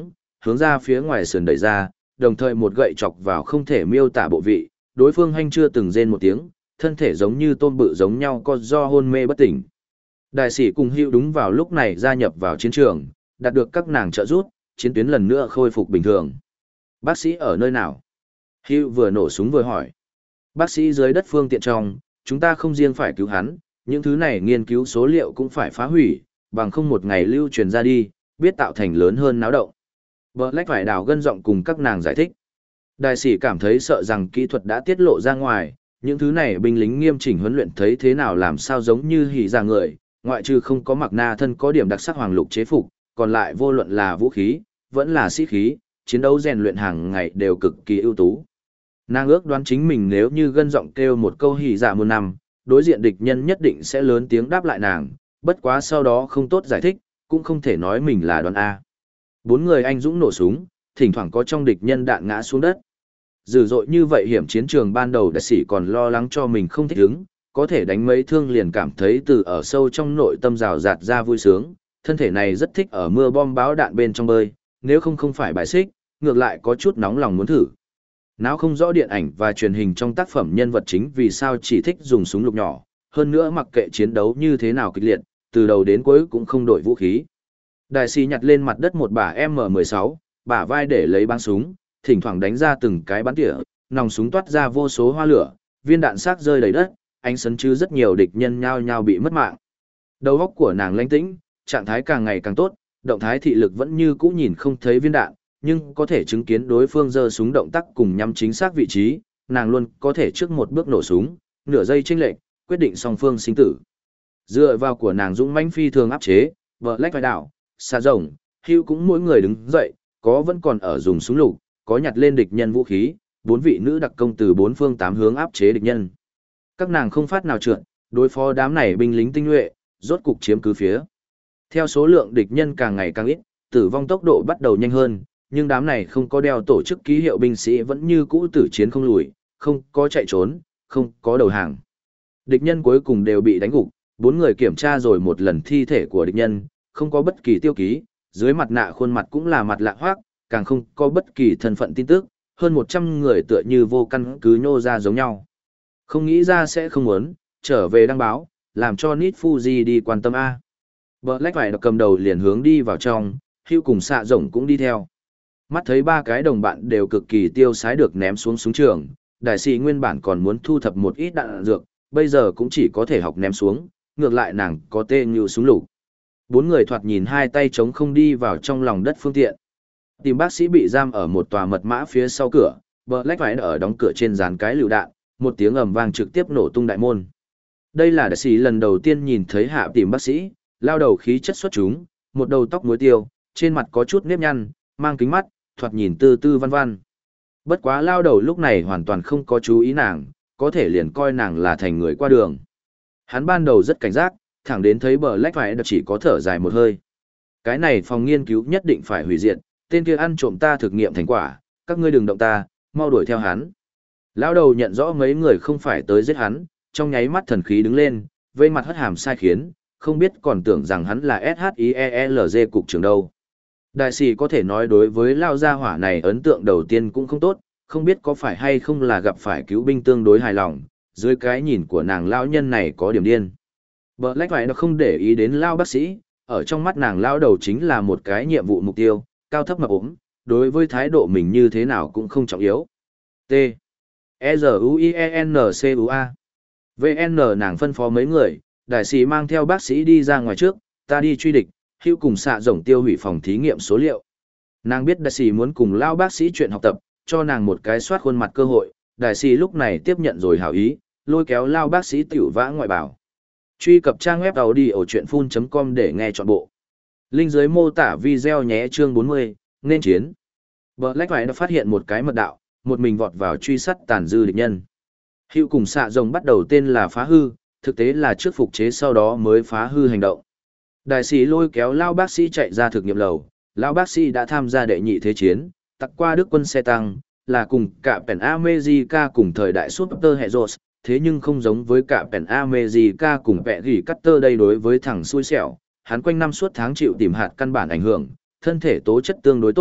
hướng ra phía ngoài sườn đẩy ra, đồng thời một gậy chọc vào không thể miêu tả bộ vị, đối phương hanh chưa từng rên một tiếng, thân thể giống như tôm bự giống nhau có do hôn mê bất tỉnh. Đại sĩ cùng Hữu đúng vào lúc này gia nhập vào chiến trường, đạt được các nàng trợ giúp, chiến tuyến lần nữa khôi phục bình thường. Bác sĩ ở nơi nào? Hữu vừa nổ súng vừa hỏi. Bác sĩ dưới đất phương tiện trong, chúng ta không riêng phải cứu hắn, những thứ này nghiên cứu số liệu cũng phải phá hủy, bằng không một ngày lưu truyền ra đi, biết tạo thành lớn hơn náo động. Black phải đào gân giọng cùng các nàng giải thích. Đại sĩ cảm thấy sợ rằng kỹ thuật đã tiết lộ ra ngoài, những thứ này binh lính nghiêm chỉnh huấn luyện thấy thế nào làm sao giống như hỉ ra người, ngoại trừ không có mặc na thân có điểm đặc sắc hoàng lục chế phục, còn lại vô luận là vũ khí, vẫn là sĩ khí, chiến đấu rèn luyện hàng ngày đều cực kỳ ưu tú. Nàng ước đoán chính mình nếu như gân giọng kêu một câu hỉ dạ muôn năm, đối diện địch nhân nhất định sẽ lớn tiếng đáp lại nàng, bất quá sau đó không tốt giải thích, cũng không thể nói mình là đoán A. Bốn người anh dũng nổ súng, thỉnh thoảng có trong địch nhân đạn ngã xuống đất. Dữ dội như vậy hiểm chiến trường ban đầu đại sĩ còn lo lắng cho mình không thích ứng, có thể đánh mấy thương liền cảm thấy từ ở sâu trong nội tâm rào rạt ra vui sướng, thân thể này rất thích ở mưa bom báo đạn bên trong bơi, nếu không không phải bài xích, ngược lại có chút nóng lòng muốn thử. Não không rõ điện ảnh và truyền hình trong tác phẩm nhân vật chính vì sao chỉ thích dùng súng lục nhỏ, hơn nữa mặc kệ chiến đấu như thế nào kịch liệt, từ đầu đến cuối cũng không đổi vũ khí. Đại sĩ nhặt lên mặt đất một bả M mười sáu, bả vai để lấy băng súng, thỉnh thoảng đánh ra từng cái bắn tỉa, nòng súng toát ra vô số hoa lửa, viên đạn xác rơi đầy đất, ánh sấn chứ rất nhiều địch nhân nhao nhao bị mất mạng. Đầu óc của nàng lãnh tĩnh, trạng thái càng ngày càng tốt, động thái thị lực vẫn như cũ nhìn không thấy viên đạn, nhưng có thể chứng kiến đối phương giơ súng động tác cùng nhắm chính xác vị trí, nàng luôn có thể trước một bước nổ súng, nửa giây chênh lệch, quyết định song phương sinh tử. Dựa vào của nàng dũng mãnh phi thường áp chế, vợ lách vai đảo, xa rồng, Hữu cũng mỗi người đứng dậy, có vẫn còn ở dùng súng lục, có nhặt lên địch nhân vũ khí, bốn vị nữ đặc công từ bốn phương tám hướng áp chế địch nhân. Các nàng không phát nào trượt, đối phó đám này binh lính tinh nhuệ, rốt cục chiếm cứ phía. Theo số lượng địch nhân càng ngày càng ít, tử vong tốc độ bắt đầu nhanh hơn, nhưng đám này không có đeo tổ chức ký hiệu binh sĩ vẫn như cũ tử chiến không lùi, không có chạy trốn, không có đầu hàng. Địch nhân cuối cùng đều bị đánh gục, bốn người kiểm tra rồi một lần thi thể của địch nhân, không có bất kỳ tiêu ký, dưới mặt nạ khuôn mặt cũng là mặt lạ hoác, càng không có bất kỳ thân phận tin tức, hơn một trăm người tựa như vô căn cứ nhô ra giống nhau. Không nghĩ ra sẽ không muốn, trở về đăng báo, làm cho Nít Fuji đi quan tâm A. Black phải cầm đầu liền hướng đi vào trong, Hữu cùng xạ rồng cũng đi theo. Mắt thấy ba cái đồng bạn đều cực kỳ tiêu sái được ném xuống súng trường, đại sĩ nguyên bản còn muốn thu thập một ít đạn dược, bây giờ cũng chỉ có thể học ném xuống, ngược lại nàng có tê như súng lục. Bốn người thoạt nhìn hai tay trống không đi vào trong lòng đất phương tiện. Tìm bác sĩ bị giam ở một tòa mật mã phía sau cửa, Black phải ở đóng cửa trên dàn cái lựu đạn, một tiếng ầm vang trực tiếp nổ tung đại môn. Đây là đại sĩ lần đầu tiên nhìn thấy hạ tìm bác sĩ, lao đầu khí chất xuất chúng, một đầu tóc muối tiêu, trên mặt có chút nếp nhăn, mang kính mắt, thoạt nhìn tư tư văn văn. Bất quá lao đầu lúc này hoàn toàn không có chú ý nàng, có thể liền coi nàng là thành người qua đường. Hắn ban đầu rất cảnh giác, thẳng đến thấy Black phải chỉ có thở dài một hơi. Cái này phòng nghiên cứu nhất định phải hủy diệt, tên kia ăn trộm ta thực nghiệm thành quả, các ngươi đừng động ta, mau đuổi theo hắn. Lão đầu nhận rõ mấy người không phải tới giết hắn, trong nháy mắt thần khí đứng lên, vây mặt hất hàm sai khiến, không biết còn tưởng rằng hắn là ét hát i e lờ giê cục trưởng đâu. Đại sĩ có thể nói đối với Lao gia hỏa này ấn tượng đầu tiên cũng không tốt, không biết có phải hay không là gặp phải cứu binh tương đối hài lòng, dưới cái nhìn của nàng lão nhân này có điểm điên. Black phải nó không để ý đến Lao bác sĩ, ở trong mắt nàng Lao đầu chính là một cái nhiệm vụ mục tiêu, cao thấp mập ốm, đối với thái độ mình như thế nào cũng không trọng yếu. T. E Z U I E N C U A. vê en nàng phân phó mấy người, đại sĩ mang theo bác sĩ đi ra ngoài trước, ta đi truy địch, Hữu cùng xạ rồng tiêu hủy phòng thí nghiệm số liệu. Nàng biết đại sĩ muốn cùng Lao bác sĩ chuyện học tập, cho nàng một cái soát khuôn mặt cơ hội, đại sĩ lúc này tiếp nhận rồi hảo ý, lôi kéo Lao bác sĩ tiểu vã ngoại bảo. Truy cập trang web audiochuyenphun chấm com để nghe trọn bộ. Link dưới mô tả video nhé chương bốn mươi, nên chiến. Black phải đã phát hiện một cái mật đạo, một mình vọt vào truy sát tàn dư địch nhân. Hữu cùng xạ rồng bắt đầu tên là phá hư, thực tế là trước phục chế sau đó mới phá hư hành động. Đại sĩ lôi kéo Lao bác sĩ chạy ra thực nghiệm lầu, Lao bác sĩ đã tham gia đệ nhị thế chiến, tặc qua Đức quân xe tăng, là cùng cả Pen America cùng thời đại Super Heroes, thế nhưng không giống với cả Pen America cùng Pẹ Gỉ Cutter đây đối với thằng xui xẻo, hắn quanh năm suốt tháng chịu tìm hạt căn bản ảnh hưởng, thân thể tố chất tương đối tốt,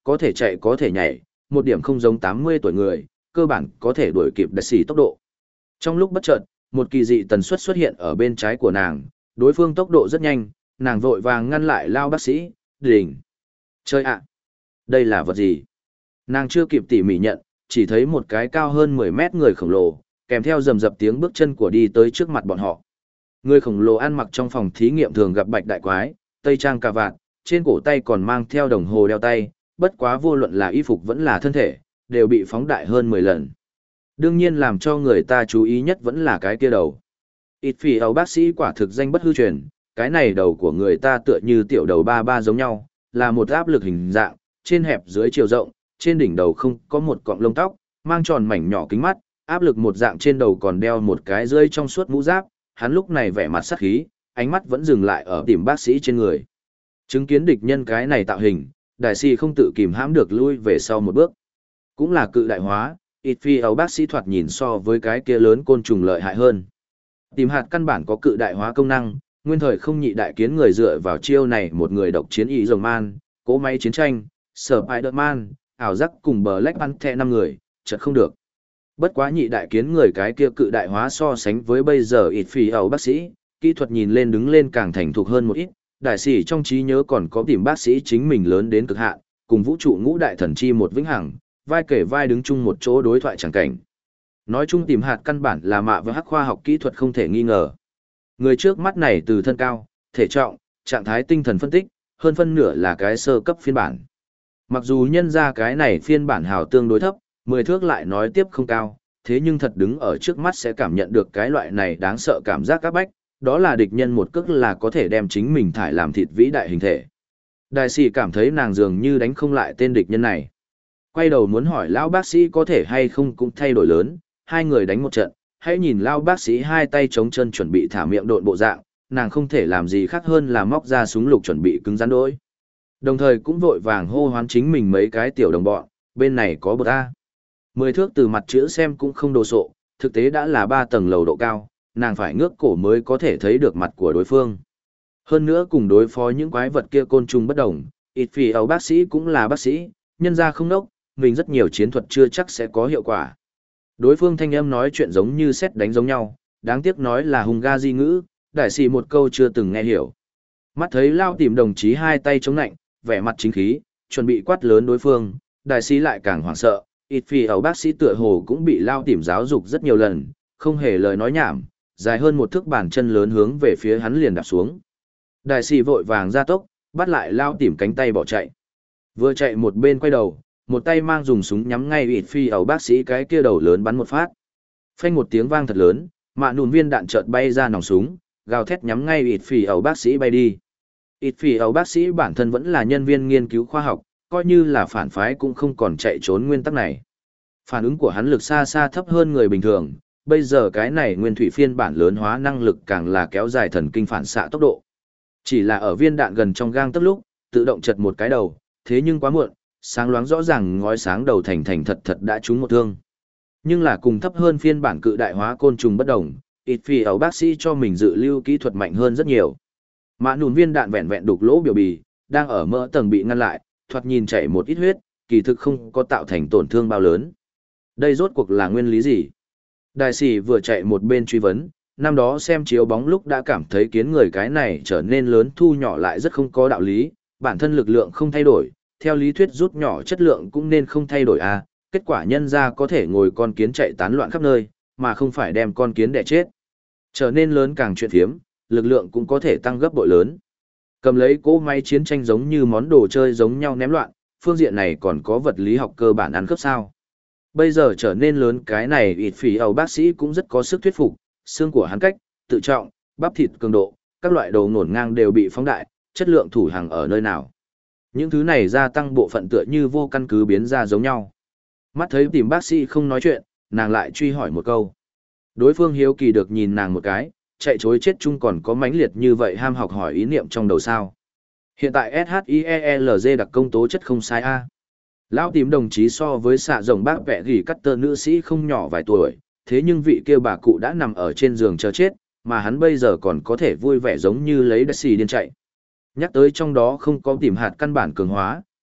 có thể chạy có thể nhảy, một điểm không giống tám mươi tuổi người, cơ bản có thể đuổi kịp đại sĩ tốc độ. Trong lúc bất chợt, một kỳ dị tần suất xuất hiện ở bên trái của nàng, đối phương tốc độ rất nhanh, nàng vội vàng ngăn lại lao bác sĩ, đỉnh. Chơi ạ! Đây là vật gì? Nàng chưa kịp tỉ mỉ nhận, chỉ thấy một cái cao hơn mười mét người khổng lồ, kèm theo rầm rập tiếng bước chân của đi tới trước mặt bọn họ. Người khổng lồ ăn mặc trong phòng thí nghiệm thường gặp bạch đại quái, tây trang cà vạt, trên cổ tay còn mang theo đồng hồ đeo tay, bất quá vô luận là y phục vẫn là thân thể, đều bị phóng đại hơn mười lần. Đương nhiên làm cho người ta chú ý nhất vẫn là cái kia đầu. Ít phì ấu bác sĩ quả thực danh bất hư truyền, cái này đầu của người ta tựa như tiểu đầu ba ba giống nhau, là một áp lực hình dạng, trên hẹp dưới chiều rộng, trên đỉnh đầu không có một cọng lông tóc, mang tròn mảnh nhỏ kính mắt, áp lực một dạng trên đầu còn đeo một cái rơi trong suốt mũ giáp, hắn lúc này vẻ mặt sắc khí, ánh mắt vẫn dừng lại ở tìm bác sĩ trên người. Chứng kiến địch nhân cái này tạo hình, đại sĩ không tự kìm hãm được lui về sau một bước. Cũng là cự đại hóa, ít phi ấu bác sĩ thoạt nhìn so với cái kia lớn côn trùng lợi hại hơn. Tìm hạt căn bản có cự đại hóa công năng, nguyên thời không nhị đại kiến người dựa vào chiêu này một người độc chiến ý rồng man, cỗ máy chiến tranh, Spider-Man, ảo giác cùng Black Panther năm người, chợt không được. Bất quá nhị đại kiến người cái kia cự đại hóa so sánh với bây giờ ít phi ấu bác sĩ, kỹ thuật nhìn lên đứng lên càng thành thục hơn một ít, đại sĩ trong trí nhớ còn có tìm bác sĩ chính mình lớn đến cực hạn, cùng vũ trụ ngũ đại thần chi một vĩnh hằng, vai kể vai đứng chung một chỗ đối thoại chẳng cảnh. Nói chung tìm hạt căn bản là mạ với hắc khoa học kỹ thuật không thể nghi ngờ. Người trước mắt này từ thân cao, thể trọng, trạng thái tinh thần phân tích, hơn phân nửa là cái sơ cấp phiên bản. Mặc dù nhân ra cái này phiên bản hào tương đối thấp, mười thước lại nói tiếp không cao, thế nhưng thật đứng ở trước mắt sẽ cảm nhận được cái loại này đáng sợ cảm giác các bách, đó là địch nhân một cước là có thể đem chính mình thải làm thịt vĩ đại hình thể. Đại sĩ cảm thấy nàng dường như đánh không lại tên địch nhân này. Quay đầu muốn hỏi lão bác sĩ có thể hay không cũng thay đổi lớn, hai người đánh một trận, hãy nhìn lão bác sĩ hai tay chống chân chuẩn bị thả miệng độn bộ dạng, nàng không thể làm gì khác hơn là móc ra súng lục chuẩn bị cứng rắn đối. Đồng thời cũng vội vàng hô hoán chính mình mấy cái tiểu đồng bọn, bên này có bột A. Mười thước từ mặt chữ xem cũng không đồ sộ, thực tế đã là ba tầng lầu độ cao, nàng phải ngước cổ mới có thể thấy được mặt của đối phương. Hơn nữa cùng đối phó những quái vật kia côn trùng bất đồng, ít phì ấu bác sĩ cũng là bác sĩ, nhân ra không nốc, mình rất nhiều chiến thuật chưa chắc sẽ có hiệu quả. Đối phương thanh âm nói chuyện giống như sét đánh giống nhau, đáng tiếc nói là hùng ga di ngữ, đại sĩ một câu chưa từng nghe hiểu. Mắt thấy lao tìm đồng chí hai tay chống nạnh, vẻ mặt chính khí, chuẩn bị quát lớn đối phương, đại sĩ lại càng hoảng sợ, ít phì ấu bác sĩ tựa hồ cũng bị lao tìm giáo dục rất nhiều lần, không hề lời nói nhảm, dài hơn một thước bàn chân lớn hướng về phía hắn liền đạp xuống. Đại sĩ vội vàng ra tốc, bắt lại lao tìm cánh tay bỏ chạy. Vừa chạy một bên quay đầu, một tay mang dùng súng nhắm ngay ít phi ẩu bác sĩ cái kia đầu lớn bắn một phát. Phanh một tiếng vang thật lớn, mạ nùn viên đạn chợt bay ra nòng súng, gào thét nhắm ngay ít phi ẩu bác sĩ bay đi. Ít phi ẩu bác sĩ bản thân vẫn là nhân viên nghiên cứu khoa học, coi như là phản phái cũng không còn chạy trốn nguyên tắc này. Phản ứng của hắn lực xa xa thấp hơn người bình thường, bây giờ cái này nguyên thủy phiên bản lớn hóa năng lực càng là kéo dài thần kinh phản xạ tốc độ. Chỉ là ở viên đạn gần trong gang tấc lúc, tự động chật một cái đầu, thế nhưng quá muộn, sáng loáng rõ ràng ngói sáng đầu thành thành thật thật đã trúng một thương. Nhưng là cùng thấp hơn phiên bản cự đại hóa côn trùng bất đồng, ít phi ấu bác sĩ cho mình dự lưu kỹ thuật mạnh hơn rất nhiều. Mã nùn viên đạn vẹn vẹn đục lỗ biểu bì, đang ở mỡ tầng bị ngăn lại, thoạt nhìn chảy một ít huyết, kỳ thực không có tạo thành tổn thương bao lớn. Đây rốt cuộc là nguyên lý gì? Đại sĩ vừa chạy một bên truy vấn, năm đó xem chiếu bóng lúc đã cảm thấy kiến người cái này trở nên lớn thu nhỏ lại rất không có đạo lý, bản thân lực lượng không thay đổi, theo lý thuyết rút nhỏ chất lượng cũng nên không thay đổi à, kết quả nhân ra có thể ngồi con kiến chạy tán loạn khắp nơi, mà không phải đem con kiến đẻ chết. Trở nên lớn càng chuyện phiếm, lực lượng cũng có thể tăng gấp bội lớn. Cầm lấy cỗ máy chiến tranh giống như món đồ chơi giống nhau ném loạn, phương diện này còn có vật lý học cơ bản ăn khớp sao. Bây giờ trở nên lớn cái này ít phí ẩu bác sĩ cũng rất có sức thuyết phục, xương của hắn cách, tự trọng, bắp thịt cường độ, các loại đồ ngổn ngang đều bị phóng đại, chất lượng thủ hàng ở nơi nào. Những thứ này gia tăng bộ phận tựa như vô căn cứ biến ra giống nhau. Mắt thấy tìm bác sĩ không nói chuyện, nàng lại truy hỏi một câu. Đối phương hiếu kỳ được nhìn nàng một cái, chạy chối chết chung còn có mãnh liệt như vậy ham học hỏi ý niệm trong đầu sao. Hiện tại ét hát i e lờ giê đặc công tố chất không sai a. Lão tím đồng chí so với xạ rồng bác vẽ gỉ cắt tơ nữ sĩ không nhỏ vài tuổi, thế nhưng vị kia bà cụ đã nằm ở trên giường chờ chết, mà hắn bây giờ còn có thể vui vẻ giống như lấy đất xì điên chạy. Nhắc tới trong đó không có tìm hạt căn bản cường hóa,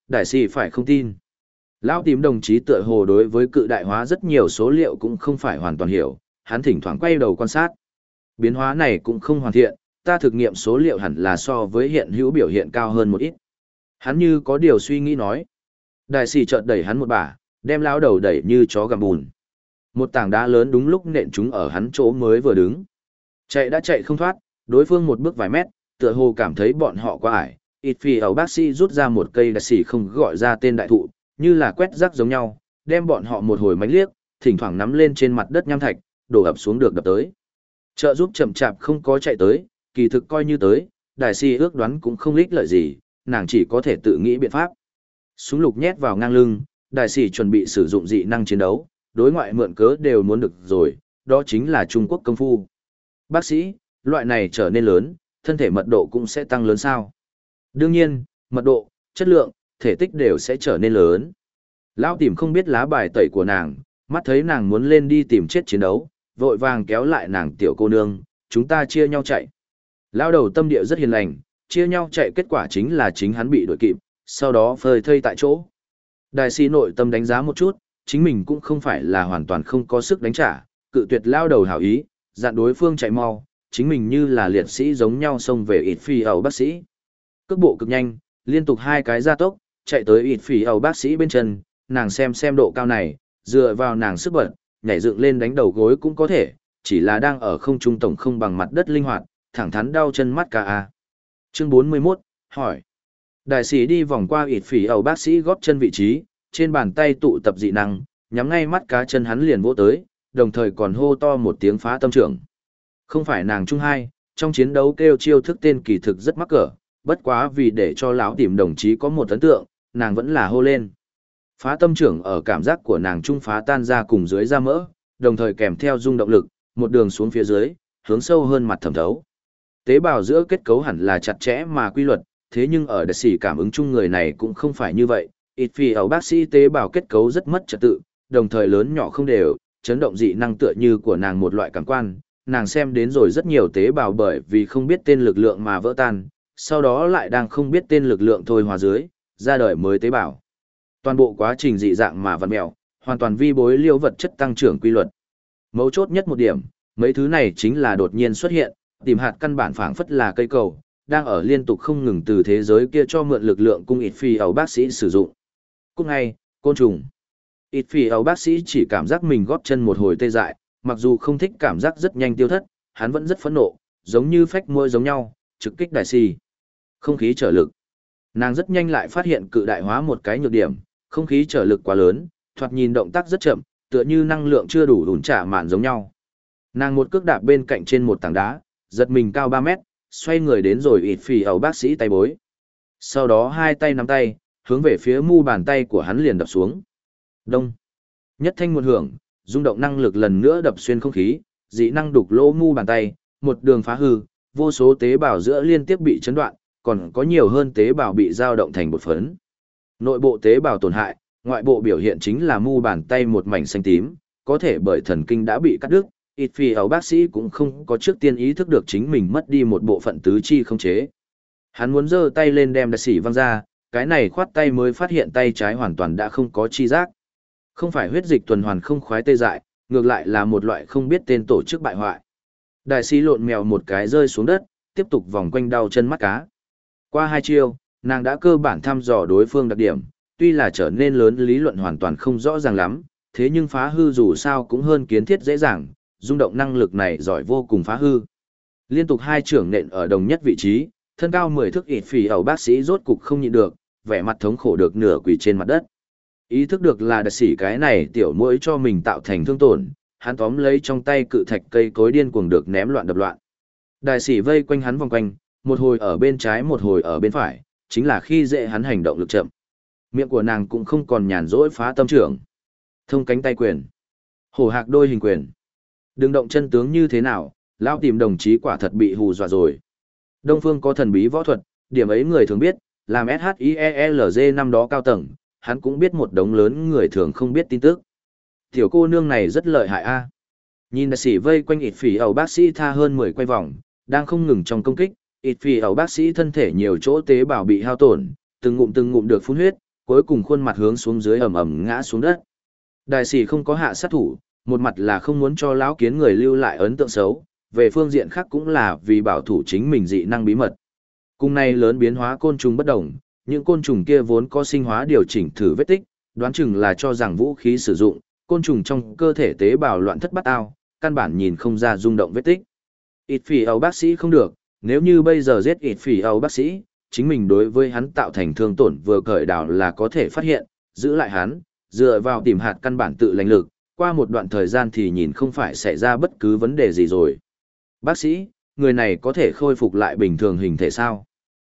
đại sĩ phải không tin. Lão tím đồng chí tựa hồ đối với cự đại hóa rất nhiều số liệu cũng không phải hoàn toàn hiểu, hắn thỉnh thoảng quay đầu quan sát. Biến hóa này cũng không hoàn thiện, ta thực nghiệm số liệu hẳn là so với hiện hữu biểu hiện cao hơn một ít. Hắn như có điều suy nghĩ nói. Đại sĩ chợt đẩy hắn một bả, đem lão đầu đẩy như chó gặm bùn. Một tảng đá lớn đúng lúc nện chúng ở hắn chỗ mới vừa đứng. Chạy đã chạy không thoát, đối phương một bước vài mét, tựa hồ cảm thấy bọn họ quá ải. Ít phi ẩu bác sĩ rút ra một cây đại sĩ không gọi ra tên đại thụ, như là quét rác giống nhau, đem bọn họ một hồi mánh liếc, thỉnh thoảng nắm lên trên mặt đất nham thạch, đổ ập xuống được đập tới. Trợ giúp chậm chạp không có chạy tới, kỳ thực coi như tới, đại sĩ ước đoán cũng không ích lợi gì, nàng chỉ có thể tự nghĩ biện pháp. Súng lục nhét vào ngang lưng, đại sĩ chuẩn bị sử dụng dị năng chiến đấu, đối ngoại mượn cớ đều muốn được rồi, đó chính là Trung Quốc công phu. Bác sĩ, loại này trở nên lớn, thân thể mật độ cũng sẽ tăng lớn sao? Đương nhiên, mật độ, chất lượng, thể tích đều sẽ trở nên lớn. Lão tìm không biết lá bài tẩy của nàng, mắt thấy nàng muốn lên đi tìm chết chiến đấu, vội vàng kéo lại nàng tiểu cô nương, chúng ta chia nhau chạy. Lão đầu tâm địa rất hiền lành, chia nhau chạy kết quả chính là chính hắn bị đuổi kịp, sau đó phơi thây tại chỗ. Đại sĩ nội tâm đánh giá một chút, chính mình cũng không phải là hoàn toàn không có sức đánh trả, cự tuyệt lao đầu hảo ý, dặn đối phương chạy mau, chính mình như là liệt sĩ giống nhau xông về ít phi ẩu bác sĩ. Cước bộ cực nhanh, liên tục hai cái gia tốc, chạy tới ít phi ẩu bác sĩ bên chân, nàng xem xem độ cao này, dựa vào nàng sức bật, nhảy dựng lên đánh đầu gối cũng có thể, chỉ là đang ở không trung tổng không bằng mặt đất linh hoạt, thẳng thắn đau chân mắt cả a. Chương bốn mươi mốt, hỏi. Đại sĩ đi vòng qua ít phi ẩu bác sĩ góp chân vị trí, trên bàn tay tụ tập dị năng, nhắm ngay mắt cá chân hắn liền vỗ tới, đồng thời còn hô to một tiếng phá tâm trưởng. Không phải nàng trung hai, trong chiến đấu kêu chiêu thức tên kỳ thực rất mắc cỡ, bất quá vì để cho lão tìm đồng chí có một ấn tượng, nàng vẫn là hô lên. Phá tâm trưởng ở cảm giác của nàng trung phá tan ra cùng dưới da mỡ, đồng thời kèm theo rung động lực, một đường xuống phía dưới, hướng sâu hơn mặt thẩm thấu. Tế bào giữa kết cấu hẳn là chặt chẽ mà quy luật, thế nhưng ở đặc sĩ cảm ứng chung người này cũng không phải như vậy. Ít phi ẩu bác sĩ tế bào kết cấu rất mất trật tự, đồng thời lớn nhỏ không đều, chấn động dị năng tựa như của nàng một loại cảm quan, nàng xem đến rồi rất nhiều tế bào bởi vì không biết tên lực lượng mà vỡ tan, sau đó lại đang không biết tên lực lượng thôi hòa dưới, ra đời mới tế bào. Toàn bộ quá trình dị dạng mà vặn mèo, hoàn toàn vi bối liêu vật chất tăng trưởng quy luật. Mấu chốt nhất một điểm, mấy thứ này chính là đột nhiên xuất hiện, tìm hạt căn bản phảng phất là cây cầu, đang ở liên tục không ngừng từ thế giới kia cho mượn lực lượng cung ít phi ẩu bác sĩ sử dụng. Cúc ngay, côn trùng. Ít phi ẩu bác sĩ chỉ cảm giác mình góp chân một hồi tê dại, mặc dù không thích cảm giác rất nhanh tiêu thất, hắn vẫn rất phẫn nộ, giống như phách môi giống nhau, trực kích đại si. Không khí trở lực. Nàng rất nhanh lại phát hiện cự đại hóa một cái nhược điểm, không khí trở lực quá lớn, thoạt nhìn động tác rất chậm, tựa như năng lượng chưa đủ đùn trả mạn giống nhau. Nàng một cước đạp bên cạnh trên một tảng đá, giật mình cao ba mét, xoay người đến rồi ít phi ẩu bác sĩ tay bối. Sau đó hai tay nắm tay, hướng về phía mu bàn tay của hắn liền đập xuống. Đông. Nhất thanh một hưởng, rung động năng lực lần nữa đập xuyên không khí, dị năng đục lỗ mu bàn tay, một đường phá hư, vô số tế bào giữa liên tiếp bị chấn đoạn, còn có nhiều hơn tế bào bị dao động thành bột phấn. Nội bộ tế bào tổn hại, ngoại bộ biểu hiện chính là mu bàn tay một mảnh xanh tím, có thể bởi thần kinh đã bị cắt đứt. Ít phi ẩu bác sĩ cũng không có trước tiên ý thức được chính mình mất đi một bộ phận tứ chi không chế. Hắn muốn giơ tay lên đem đại sĩ văng ra, cái này khoát tay mới phát hiện tay trái hoàn toàn đã không có chi giác. Không phải huyết dịch tuần hoàn không khoái tê dại, ngược lại là một loại không biết tên tổ chức bại hoại. Đại sĩ lộn mèo một cái rơi xuống đất, tiếp tục vòng quanh đau chân mắt cá. Qua hai chiêu, nàng đã cơ bản thăm dò đối phương đặc điểm, tuy là trở nên lớn lý luận hoàn toàn không rõ ràng lắm, thế nhưng phá hư dù sao cũng hơn kiến thiết dễ dàng, rung động năng lực này giỏi vô cùng phá hư. Liên tục hai trưởng nện ở đồng nhất vị trí, thân cao mười thước ít phì ẩu bác sĩ rốt cục không nhịn được, vẻ mặt thống khổ được nửa quỳ trên mặt đất. Ý thức được là đặc sĩ cái này tiểu mũi cho mình tạo thành thương tổn, hắn tóm lấy trong tay cự thạch cây cối điên cuồng được ném loạn đập loạn. Đại sĩ vây quanh hắn vòng quanh, một hồi ở bên trái một hồi ở bên phải, chính là khi dễ hắn hành động lực chậm. Miệng của nàng cũng không còn nhàn rỗi phá tâm trưởng. Thông cánh tay quyền, hổ hạc đôi hình quyền. Đừng động chân tướng như thế nào, lão tìm đồng chí quả thật bị hù dọa rồi. Đông Phương có thần bí võ thuật, điểm ấy người thường biết, làm ét hát i e lờ giê năm đó cao tầng, hắn cũng biết một đống lớn người thường không biết tin tức. Tiểu cô nương này rất lợi hại a. Nhìn đại sĩ vây quanh ít phỉ ẩu bác sĩ tha hơn mười quay vòng, đang không ngừng trong công kích, ít phỉ ẩu bác sĩ thân thể nhiều chỗ tế bào bị hao tổn, từng ngụm từng ngụm được phun huyết, cuối cùng khuôn mặt hướng xuống dưới ầm ầm ngã xuống đất. Đại sĩ không có hạ sát thủ, một mặt là không muốn cho lão kiến người lưu lại ấn tượng xấu, về phương diện khác cũng là vì bảo thủ chính mình dị năng bí mật. Cùng này lớn biến hóa côn trùng bất đồng, những côn trùng kia vốn có sinh hóa điều chỉnh thử vết tích, đoán chừng là cho rằng vũ khí sử dụng, côn trùng trong cơ thể tế bào loạn thất bát ao, căn bản nhìn không ra rung động vết tích. Ít phỉ ấu bác sĩ không được, nếu như bây giờ giết ít phỉ ấu bác sĩ, chính mình đối với hắn tạo thành thương tổn vừa cởi đảo là có thể phát hiện, giữ lại hắn, dựa vào tìm hạt căn bản tự lãnh lực, qua một đoạn thời gian thì nhìn không phải xảy ra bất cứ vấn đề gì rồi. Bác sĩ, người này có thể khôi phục lại bình thường hình thể sao?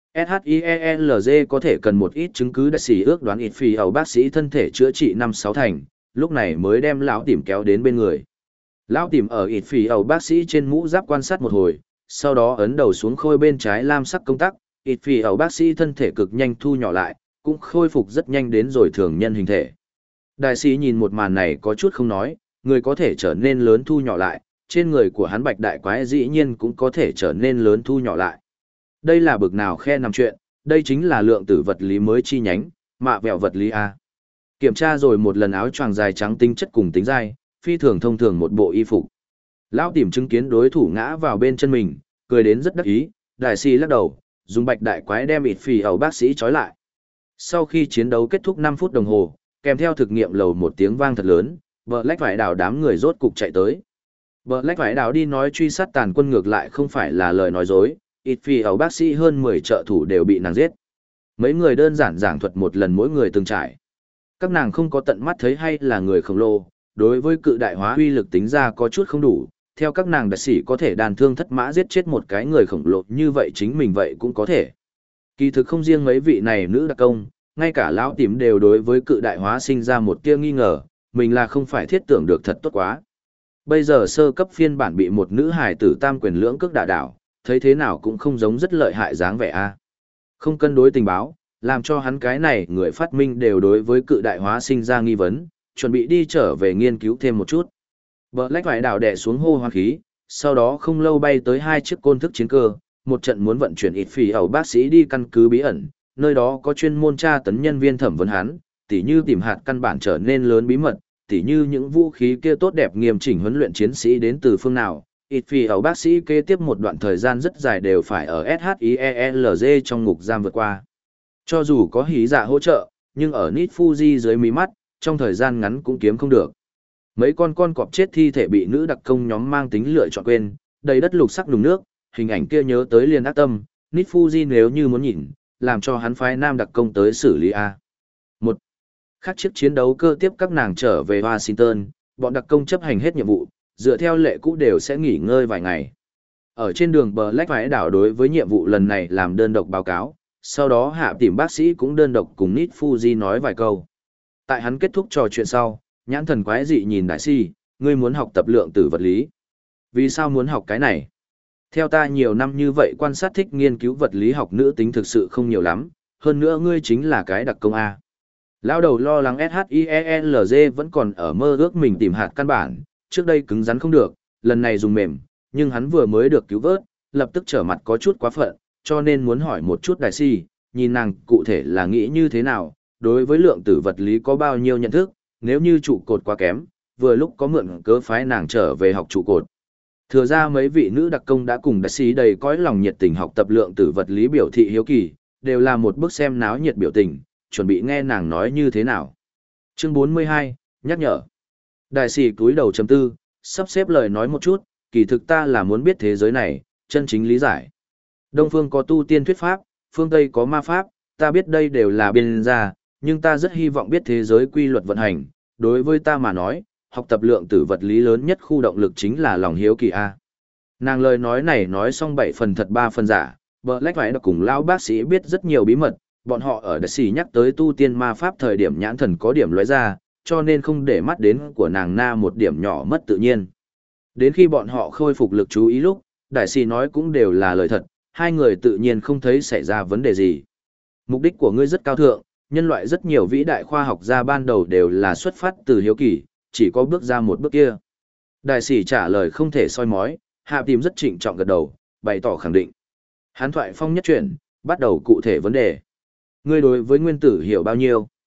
SHIELZ có thể cần một ít chứng cứ đại sĩ ước đoán ít phì ẩu bác sĩ thân thể chữa trị năm sáu thành, lúc này mới đem lão tìm kéo đến bên người. Lão tìm ở ít phì ẩu bác sĩ trên mũ giáp quan sát một hồi, sau đó ấn đầu xuống khôi bên trái lam sắc công tắc, ít phì ẩu bác sĩ thân thể cực nhanh thu nhỏ lại, cũng khôi phục rất nhanh đến rồi thường nhân hình thể. Đại sĩ nhìn một màn này có chút không nói, người có thể trở nên lớn thu nhỏ lại, trên người của hắn bạch đại quái dĩ nhiên cũng có thể trở nên lớn thu nhỏ lại. Đây là bực nào khe nằm chuyện, đây chính là lượng tử vật lý mới chi nhánh, mạ vẹo vật lý A. Kiểm tra rồi một lần áo choàng dài trắng tinh chất cùng tính dai, phi thường thông thường một bộ y phục. Lão tìm chứng kiến đối thủ ngã vào bên chân mình, cười đến rất đắc ý, đại sĩ lắc đầu, dùng bạch đại quái đem ịt phì ẩu bác sĩ trói lại. Sau khi chiến đấu kết thúc năm phút đồng hồ, kèm theo thực nghiệm lầu một tiếng vang thật lớn, bờ lách vải đảo đám người rốt cục chạy tới. Bờ lách vải đảo đi nói truy sát tàn quân ngược lại không phải là lời nói dối, ít phi ẩu bác sĩ hơn mười trợ thủ đều bị nàng giết. Mấy người đơn giản giảng thuật một lần mỗi người từng trải. Các nàng không có tận mắt thấy hay là người khổng lồ, đối với cự đại hóa uy lực tính ra có chút không đủ, theo các nàng đặc sĩ có thể đàn thương thất mã giết chết một cái người khổng lồ như vậy chính mình vậy cũng có thể. Kỳ thực không riêng mấy vị này nữ đặc công, ngay cả lão tím đều đối với cự đại hóa sinh ra một tia nghi ngờ, mình là không phải thiết tưởng được thật tốt quá. Bây giờ sơ cấp phiên bản bị một nữ hài tử tam quyền lưỡng cước đả đảo, thấy thế nào cũng không giống rất lợi hại dáng vẻ a. Không cân đối tình báo, làm cho hắn cái này người phát minh đều đối với cự đại hóa sinh ra nghi vấn, chuẩn bị đi trở về nghiên cứu thêm một chút. Bờ lách vải đảo đè xuống hô hoa khí, sau đó không lâu bay tới hai chiếc côn thức chiến cơ, một trận muốn vận chuyển ít phì ẩu bác sĩ đi căn cứ bí ẩn, nơi đó có chuyên môn tra tấn nhân viên thẩm vấn hắn, tỉ như tìm hạt căn bản trở nên lớn bí mật, tỉ như những vũ khí kia tốt đẹp nghiêm chỉnh huấn luyện chiến sĩ đến từ phương nào. Ít phì ẩu bác sĩ kế tiếp một đoạn thời gian rất dài đều phải ở SHIELZ trong ngục giam vượt qua. Cho dù có hí dạ hỗ trợ, nhưng ở Nit Fuji dưới mí mắt, trong thời gian ngắn cũng kiếm không được. Mấy con con cọp chết thi thể bị nữ đặc công nhóm mang tính lựa chọn quên, đầy đất lục sắc nùng nước, hình ảnh kia nhớ tới liền ác tâm, Nit Fuji nếu như muốn nhìn, làm cho hắn phái nam đặc công tới xử lý A. Một khác chiếc chiến đấu cơ tiếp các nàng trở về Washington, bọn đặc công chấp hành hết nhiệm vụ, dựa theo lệ cũ đều sẽ nghỉ ngơi vài ngày. Ở trên đường bờ lách vải đảo đối với nhiệm vụ lần này làm đơn độc báo cáo, sau đó hạ tìm bác sĩ cũng đơn độc cùng Nit Fuji nói vài câu. Tại hắn kết thúc trò chuyện sau, nhãn thần quái dị nhìn đại si, ngươi muốn học tập lượng tử vật lý. Vì sao muốn học cái này? Theo ta nhiều năm như vậy quan sát thích nghiên cứu vật lý học nữ tính thực sự không nhiều lắm, hơn nữa ngươi chính là cái đặc công A. Lão đầu lo lắng SHIELZ vẫn còn ở mơ ước mình tìm hạt căn bản, trước đây cứng rắn không được, lần này dùng mềm, nhưng hắn vừa mới được cứu vớt, lập tức trở mặt có chút quá phận, cho nên muốn hỏi một chút đại si, nhìn nàng cụ thể là nghĩ như thế nào, đối với lượng tử vật lý có bao nhiêu nhận thức, nếu như trụ cột quá kém, vừa lúc có mượn cớ phái nàng trở về học trụ cột. Thừa ra mấy vị nữ đặc công đã cùng đại sĩ đầy cõi lòng nhiệt tình học tập lượng tử vật lý biểu thị hiếu kỳ, đều là một bức xem náo nhiệt biểu tình, chuẩn bị nghe nàng nói như thế nào. Chương bốn mươi hai, nhắc nhở. Đại sĩ cúi đầu chấm tư, sắp xếp lời nói một chút, kỳ thực ta là muốn biết thế giới này, chân chính lý giải. Đông phương có tu tiên thuyết pháp, phương Tây có ma pháp, ta biết đây đều là biên gia, nhưng ta rất hy vọng biết thế giới quy luật vận hành. Đối với ta mà nói, học tập lượng tử vật lý lớn nhất khu động lực chính là lòng hiếu kỳ A. Nàng lời nói này nói xong bảy phần thật ba phần giả, Black phải được cùng lão bác sĩ biết rất nhiều bí mật, bọn họ ở đại sĩ nhắc tới tu tiên ma pháp thời điểm nhãn thần có điểm lóe ra, cho nên không để mắt đến của nàng na một điểm nhỏ mất tự nhiên. Đến khi bọn họ khôi phục lực chú ý lúc, đại sĩ nói cũng đều là lời thật, hai người tự nhiên không thấy xảy ra vấn đề gì. Mục đích của ngươi rất cao thượng, nhân loại rất nhiều vĩ đại khoa học gia ban đầu đều là xuất phát từ hiếu kỳ, chỉ có bước ra một bước kia. Đại sĩ trả lời không thể soi mói, hạ tìm rất trịnh trọng gật đầu, bày tỏ khẳng định. Hán thoại phong nhất chuyển, bắt đầu cụ thể vấn đề. Ngươi đối với nguyên tử hiểu bao nhiêu?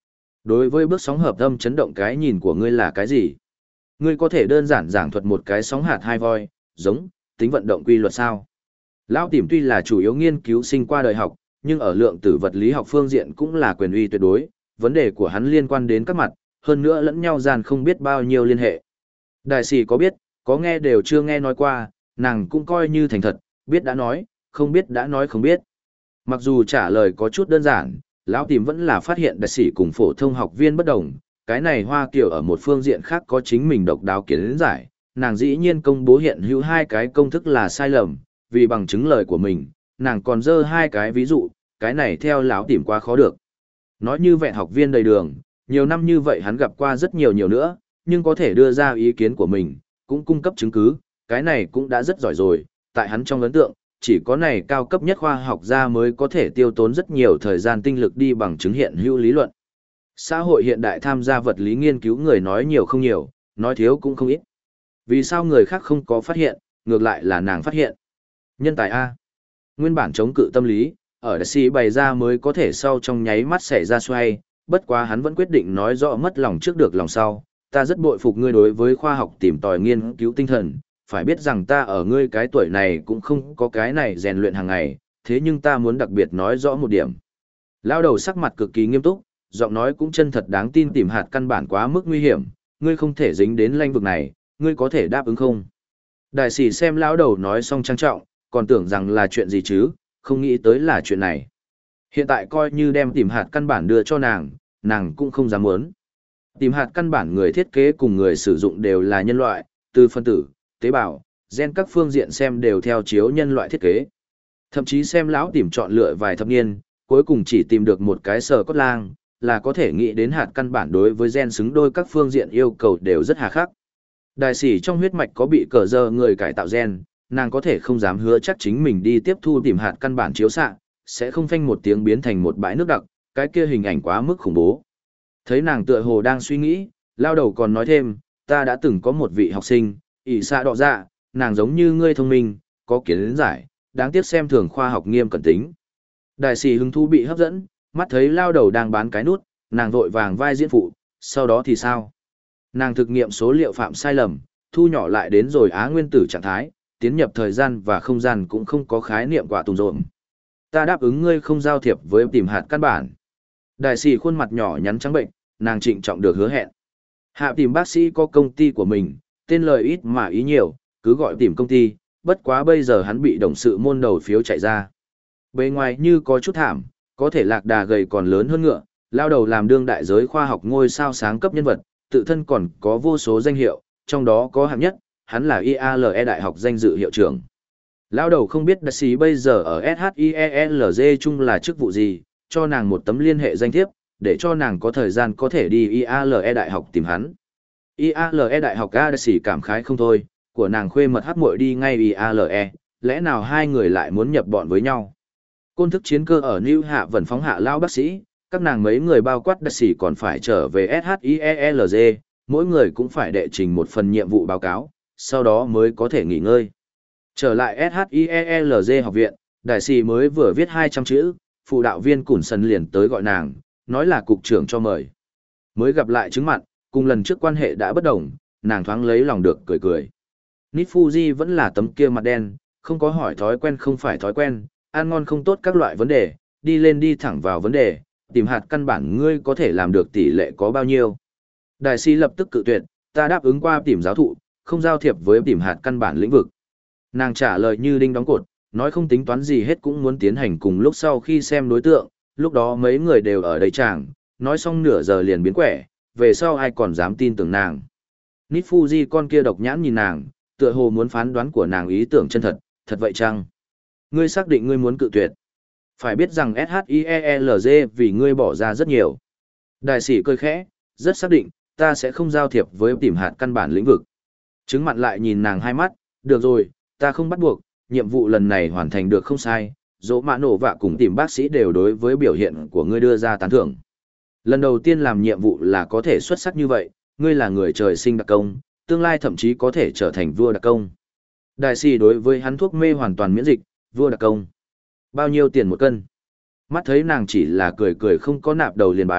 Đối với bước sóng hợp âm chấn động cái nhìn của ngươi là cái gì? Ngươi có thể đơn giản giảng thuật một cái sóng hạt hai voi, giống, tính vận động quy luật sao? Lão Tìm tuy là chủ yếu nghiên cứu sinh qua đời học, nhưng ở lượng tử vật lý học phương diện cũng là quyền uy tuyệt đối, vấn đề của hắn liên quan đến các mặt, hơn nữa lẫn nhau gian không biết bao nhiêu liên hệ. Đại sĩ có biết, có nghe đều chưa nghe nói qua, nàng cũng coi như thành thật, biết đã nói, không biết đã nói không biết. Mặc dù trả lời có chút đơn giản, Lão Tìm vẫn là phát hiện đại sĩ cùng phổ thông học viên bất đồng, cái này Hoa Kiều ở một phương diện khác có chính mình độc đáo kiến giải, nàng dĩ nhiên công bố hiện hữu hai cái công thức là sai lầm, vì bằng chứng lời của mình, nàng còn dơ hai cái ví dụ, cái này theo Lão Tìm quá khó được. Nói như vẹn học viên đầy đường, nhiều năm như vậy hắn gặp qua rất nhiều nhiều nữa, nhưng có thể đưa ra ý kiến của mình, cũng cung cấp chứng cứ, cái này cũng đã rất giỏi rồi, tại hắn trong ấn tượng, chỉ có này cao cấp nhất khoa học gia mới có thể tiêu tốn rất nhiều thời gian tinh lực đi bằng chứng hiện hữu lý luận. Xã hội hiện đại tham gia vật lý nghiên cứu người nói nhiều không nhiều, nói thiếu cũng không ít. Vì sao người khác không có phát hiện, ngược lại là nàng phát hiện? Nhân tài A. Nguyên bản chống cự tâm lý, ở đại sĩ bày ra mới có thể sau trong nháy mắt xảy ra xoay, bất quá hắn vẫn quyết định nói rõ mất lòng trước được lòng sau. Ta rất bội phục ngươi đối với khoa học tìm tòi nghiên cứu tinh thần, phải biết rằng ta ở ngươi cái tuổi này cũng không có cái này rèn luyện hàng ngày, thế nhưng ta muốn đặc biệt nói rõ một điểm. Lao đầu sắc mặt cực kỳ nghiêm túc, giọng nói cũng chân thật đáng tin, tìm hạt căn bản quá mức nguy hiểm, ngươi không thể dính đến lãnh vực này, ngươi có thể đáp ứng không? Đại sĩ xem lão đầu nói xong trang trọng, còn tưởng rằng là chuyện gì chứ, không nghĩ tới là chuyện này. Hiện tại coi như đem tìm hạt căn bản đưa cho nàng, nàng cũng không dám muốn. Tìm hạt căn bản người thiết kế cùng người sử dụng đều là nhân loại, từ phân tử, tế bào, gen các phương diện xem đều theo chiếu nhân loại thiết kế. Thậm chí xem lão tìm chọn lựa vài thập niên, cuối cùng chỉ tìm được một cái sờ cốt lang, là có thể nghĩ đến hạt căn bản đối với gen xứng đôi các phương diện yêu cầu đều rất hà khắc. Đại sĩ trong huyết mạch có bị cờ giờ người cải tạo gen, nàng có thể không dám hứa chắc chính mình đi tiếp thu tìm hạt căn bản chiếu xạ, sẽ không phanh một tiếng biến thành một bãi nước đặc, cái kia hình ảnh quá mức khủng bố. Thấy nàng tựa hồ đang suy nghĩ, lao đầu còn nói thêm, ta đã từng có một vị học sinh, ỷ xạ đọ dạ, nàng giống như ngươi thông minh, có kiến giải, đáng tiếc xem thường khoa học nghiêm cẩn tính. Đại sĩ hứng thú bị hấp dẫn, mắt thấy lao đầu đang bán cái nút, nàng vội vàng vai diễn phụ, sau đó thì sao? Nàng thực nghiệm số liệu phạm sai lầm, thu nhỏ lại đến rồi á nguyên tử trạng thái, tiến nhập thời gian và không gian cũng không có khái niệm quả tùng rộn. Ta đáp ứng ngươi không giao thiệp với tìm hạt căn bản. Đại sĩ khuôn mặt nhỏ nhắn trắng bệnh, nàng trịnh trọng được hứa hẹn. Hạ tìm bác sĩ có công ty của mình, tên lời ít mà ý nhiều, cứ gọi tìm công ty, bất quá bây giờ hắn bị đồng sự môn đầu phiếu chạy ra. Bề ngoài như có chút thảm, có thể lạc đà gầy còn lớn hơn ngựa, lao đầu làm đương đại giới khoa học ngôi sao sáng cấp nhân vật, tự thân còn có vô số danh hiệu, trong đó có hạng nhất, hắn là i a lờ e đại học danh dự hiệu trưởng. Lao đầu không biết đại sĩ bây giờ ở ét hát i e lờ giê chung là chức vụ gì, cho nàng một tấm liên hệ danh thiếp, để cho nàng có thời gian có thể đi i a lờ e đại học tìm hắn. i a lờ e đại học A đại sĩ cảm khái không thôi, của nàng khuê mật hát muội đi ngay i a lờ e, lẽ nào hai người lại muốn nhập bọn với nhau. Côn thức chiến cơ ở New Hạ vẫn phóng hạ lao bác sĩ, các nàng mấy người bao quát đại sĩ còn phải trở về ét hát i e lờ giê, mỗi người cũng phải đệ trình một phần nhiệm vụ báo cáo, sau đó mới có thể nghỉ ngơi. Trở lại ét hát i e lờ giê học viện, đại sĩ mới vừa viết hai trăm chữ, phụ đạo viên Cùn Sần liền tới gọi nàng, nói là cục trưởng cho mời. Mới gặp lại chứng mặt, cùng lần trước quan hệ đã bất đồng, nàng thoáng lấy lòng được cười cười. Nít Fuji vẫn là tấm kia mặt đen, không có hỏi thói quen không phải thói quen, ăn ngon không tốt các loại vấn đề, đi lên đi thẳng vào vấn đề, tìm hạt căn bản ngươi có thể làm được tỷ lệ có bao nhiêu. Đại sĩ lập tức cự tuyệt, ta đáp ứng qua tìm giáo thụ, không giao thiệp với tìm hạt căn bản lĩnh vực. Nàng trả lời như đinh đóng cột, nói không tính toán gì hết cũng muốn tiến hành cùng lúc sau khi xem đối tượng, lúc đó mấy người đều ở đây chàng, nói xong nửa giờ liền biến quẻ, về sau ai còn dám tin tưởng nàng. Nít Fuji con kia độc nhãn nhìn nàng, tựa hồ muốn phán đoán của nàng ý tưởng chân thật, thật vậy chăng? Ngươi xác định ngươi muốn cự tuyệt. Phải biết rằng ét hát i e lờ giê vì ngươi bỏ ra rất nhiều. Đại sĩ cười khẽ, rất xác định, ta sẽ không giao thiệp với tìm hạt căn bản lĩnh vực. Chứng mặn lại nhìn nàng hai mắt, được rồi, ta không bắt buộc, nhiệm vụ lần này hoàn thành được không sai, dỗ mã nổ vạ cùng tìm bác sĩ đều đối với biểu hiện của ngươi đưa ra tán thưởng. Lần đầu tiên làm nhiệm vụ là có thể xuất sắc như vậy, ngươi là người trời sinh đặc công, tương lai thậm chí có thể trở thành vua đặc công. Đại sĩ đối với hắn thuốc mê hoàn toàn miễn dịch, vua đặc công. Bao nhiêu tiền một cân? Mắt thấy nàng chỉ là cười cười không có nạp đầu liền bái,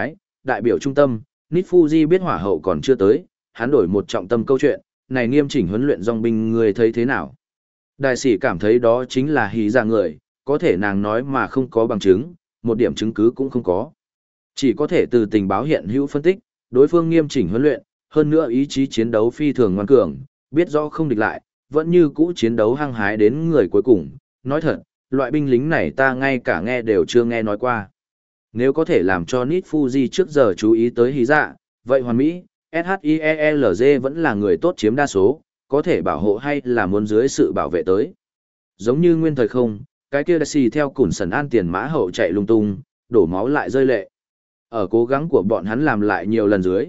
đại biểu trung tâm, Nít Fuji biết hỏa hậu còn chưa tới, hắn đổi một trọng tâm câu chuyện, này nghiêm chỉnh huấn luyện dòng binh người thấy thế nào? Đại sĩ cảm thấy đó chính là hí ra người, có thể nàng nói mà không có bằng chứng, một điểm chứng cứ cũng không có. Chỉ có thể từ tình báo hiện hữu phân tích, đối phương nghiêm chỉnh huấn luyện, hơn nữa ý chí chiến đấu phi thường ngoan cường, biết rõ không địch lại, vẫn như cũ chiến đấu hăng hái đến người cuối cùng. Nói thật, loại binh lính này ta ngay cả nghe đều chưa nghe nói qua. Nếu có thể làm cho Nít Fuji trước giờ chú ý tới hí dạ, vậy hoàn mỹ, SHIELZ vẫn là người tốt chiếm đa số, có thể bảo hộ hay là muốn dưới sự bảo vệ tới. Giống như nguyên thời không, cái kia đại xì theo củn sần an tiền mã hậu chạy lung tung, đổ máu lại rơi lệ. Ở cố gắng của bọn hắn làm lại nhiều lần dưới,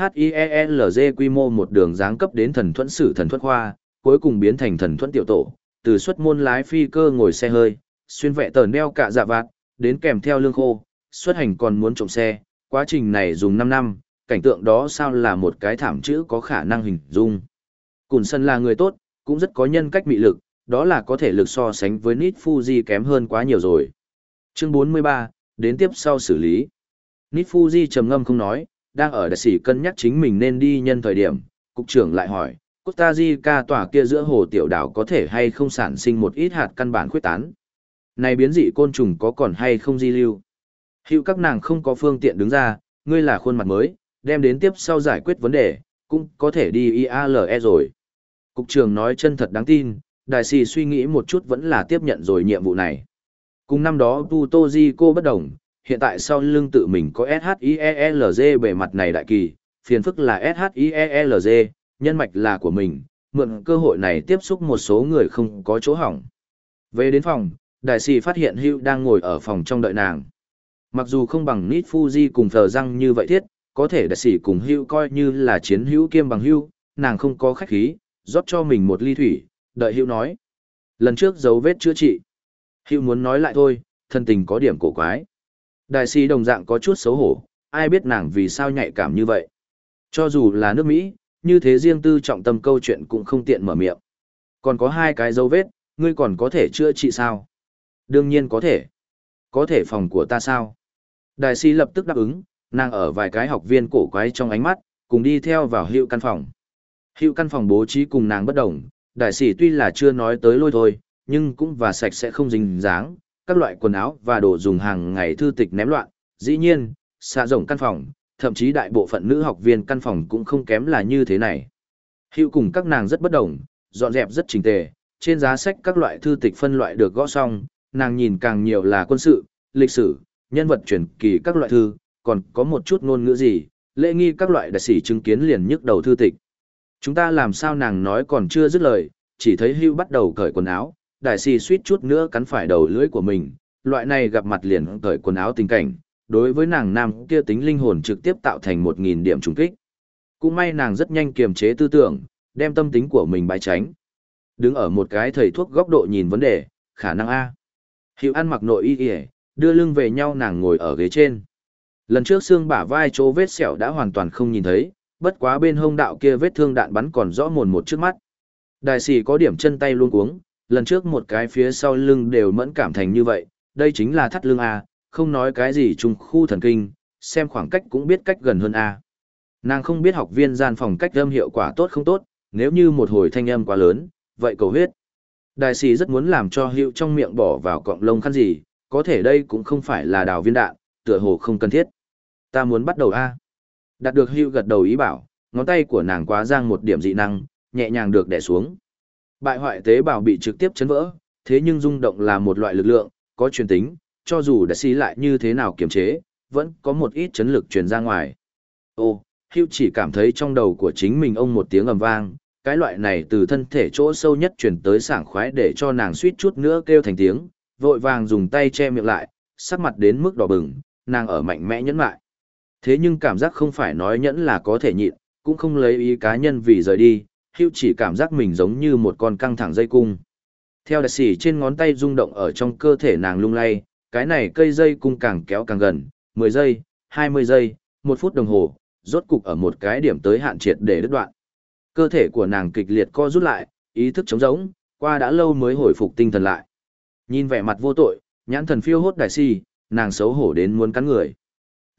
SHIELZ quy mô một đường giáng cấp đến thần thuẫn sử thần thuẫn khoa, cuối cùng biến thành thần thuẫn tiểu tổ, từ xuất môn lái phi cơ ngồi xe hơi, xuyên vệ tờn đeo cả dạ vạt, đến kèm theo lương khô, xuất hành còn muốn trộm xe, quá trình này dùng năm năm, cảnh tượng đó sao là một cái thảm chữ có khả năng hình dung. Cùn sân là người tốt, cũng rất có nhân cách mị lực, đó là có thể lực so sánh với Nít Fuji kém hơn quá nhiều rồi. Chương bốn mươi ba, đến tiếp sau xử lý. Nít Fuji trầm ngâm không nói, đang ở đại sĩ cân nhắc chính mình nên đi nhân thời điểm, cục trưởng lại hỏi, Costa Rica tòa kia giữa hồ tiểu đảo có thể hay không sản sinh một ít hạt căn bản khuyết tán. Này biến dị côn trùng có còn hay không di lưu? Hiệu các nàng không có phương tiện đứng ra, ngươi là khuôn mặt mới, đem đến tiếp sau giải quyết vấn đề, cũng có thể đi i a lờ e rồi. Cục trưởng nói chân thật đáng tin, đại sĩ suy nghĩ một chút vẫn là tiếp nhận rồi nhiệm vụ này. Cùng năm đó Puerto Rico bất đồng, hiện tại sau lưng tự mình có SHIELZ bề mặt này đại kỳ, phiền phức là SHIELZ, nhân mạch là của mình, mượn cơ hội này tiếp xúc một số người không có chỗ hỏng. Về đến phòng, đại sĩ phát hiện Hugh đang ngồi ở phòng trong đợi nàng. Mặc dù không bằng Nít Fuji cùng thờ răng như vậy thiết, có thể đại sĩ cùng Hugh coi như là chiến hữu kiêm bằng Hugh, nàng không có khách khí, rót cho mình một ly thủy, đợi Hugh nói. Lần trước dấu vết chữa trị. Hugh muốn nói lại thôi, thân tình có điểm cổ quái. Đại sĩ đồng dạng có chút xấu hổ, ai biết nàng vì sao nhạy cảm như vậy. Cho dù là nước Mỹ, như thế riêng tư trọng tâm câu chuyện cũng không tiện mở miệng. Còn có hai cái dấu vết, ngươi còn có thể chữa trị sao? Đương nhiên có thể. Có thể phòng của ta sao? Đại sĩ lập tức đáp ứng, nàng ở vài cái học viên cổ quái trong ánh mắt, cùng đi theo vào hiệu căn phòng. Hiệu căn phòng bố trí cùng nàng bất đồng, đại sĩ tuy là chưa nói tới lôi thôi, nhưng cũng và sạch sẽ không dính dáng, các loại quần áo và đồ dùng hàng ngày thư tịch ném loạn. Dĩ nhiên, xạ rộng căn phòng, thậm chí đại bộ phận nữ học viên căn phòng cũng không kém là như thế này. Hiệu cùng các nàng rất bất đồng, dọn dẹp rất chỉnh tề, trên giá sách các loại thư tịch phân loại được gõ xong, nàng nhìn càng nhiều là quân sự, lịch sử, nhân vật truyền kỳ các loại thư, còn có một chút ngôn ngữ gì, lễ nghi các loại đại sĩ chứng kiến liền nhức đầu thư tịch. Chúng ta làm sao nàng nói còn chưa dứt lời, chỉ thấy Hugh bắt đầu cởi quần áo, đại sĩ suýt chút nữa cắn phải đầu lưỡi của mình, loại này gặp mặt liền cởi quần áo tình cảnh, đối với nàng nam kia tính linh hồn trực tiếp tạo thành một nghìn điểm trùng kích. Cũng may nàng rất nhanh kiềm chế tư tưởng, đem tâm tính của mình bái tránh. Đứng ở một cái thầy thuốc góc độ nhìn vấn đề, khả năng A. Hugh ăn mặc nội y y, đưa lưng về nhau nàng ngồi ở ghế trên. Lần trước xương bả vai chỗ vết sẹo đã hoàn toàn không nhìn thấy, bất quá bên hông đạo kia vết thương đạn bắn còn rõ mồn một trước mắt. Đại sĩ có điểm chân tay luôn cuống, lần trước một cái phía sau lưng đều mẫn cảm thành như vậy, đây chính là thắt lưng A, không nói cái gì trùng khu thần kinh, xem khoảng cách cũng biết cách gần hơn A. Nàng không biết học viên gian phòng cách âm hiệu quả tốt không tốt, nếu như một hồi thanh âm quá lớn, vậy cầu huyết. Đại sĩ rất muốn làm cho Hữu trong miệng bỏ vào cọng lông khăn gì, có thể đây cũng không phải là đào viên đạn, tựa hồ không cần thiết. Ta muốn bắt đầu A. Đạt được Hữu gật đầu ý bảo, ngón tay của nàng quá giang một điểm dị năng, nhẹ nhàng được đè xuống. Bại hoại tế bào bị trực tiếp chấn vỡ, thế nhưng rung động là một loại lực lượng, có truyền tính, cho dù đại sĩ lại như thế nào kiềm chế, vẫn có một ít chấn lực truyền ra ngoài. Ô, Hữu chỉ cảm thấy trong đầu của chính mình ông một tiếng ầm vang, cái loại này từ thân thể chỗ sâu nhất truyền tới sảng khoái để cho nàng suýt chút nữa kêu thành tiếng, vội vàng dùng tay che miệng lại, sắc mặt đến mức đỏ bừng, nàng ở mạnh mẽ nhẫn lại. Thế nhưng cảm giác không phải nói nhẫn là có thể nhịn, cũng không lấy ý cá nhân vì rời đi, Hữu chỉ cảm giác mình giống như một con căng thẳng dây cung. Theo đại sĩ trên ngón tay rung động ở trong cơ thể nàng lung lay, cái này cây dây cung càng kéo càng gần, mười giây, hai mươi giây, một phút đồng hồ, rốt cục ở một cái điểm tới hạn triệt để đứt đoạn. Cơ thể của nàng kịch liệt co rút lại, ý thức trống rỗng, qua đã lâu mới hồi phục tinh thần lại. Nhìn vẻ mặt vô tội, nhãn thần phiêu hốt đại sĩ, nàng xấu hổ đến muốn cắn người.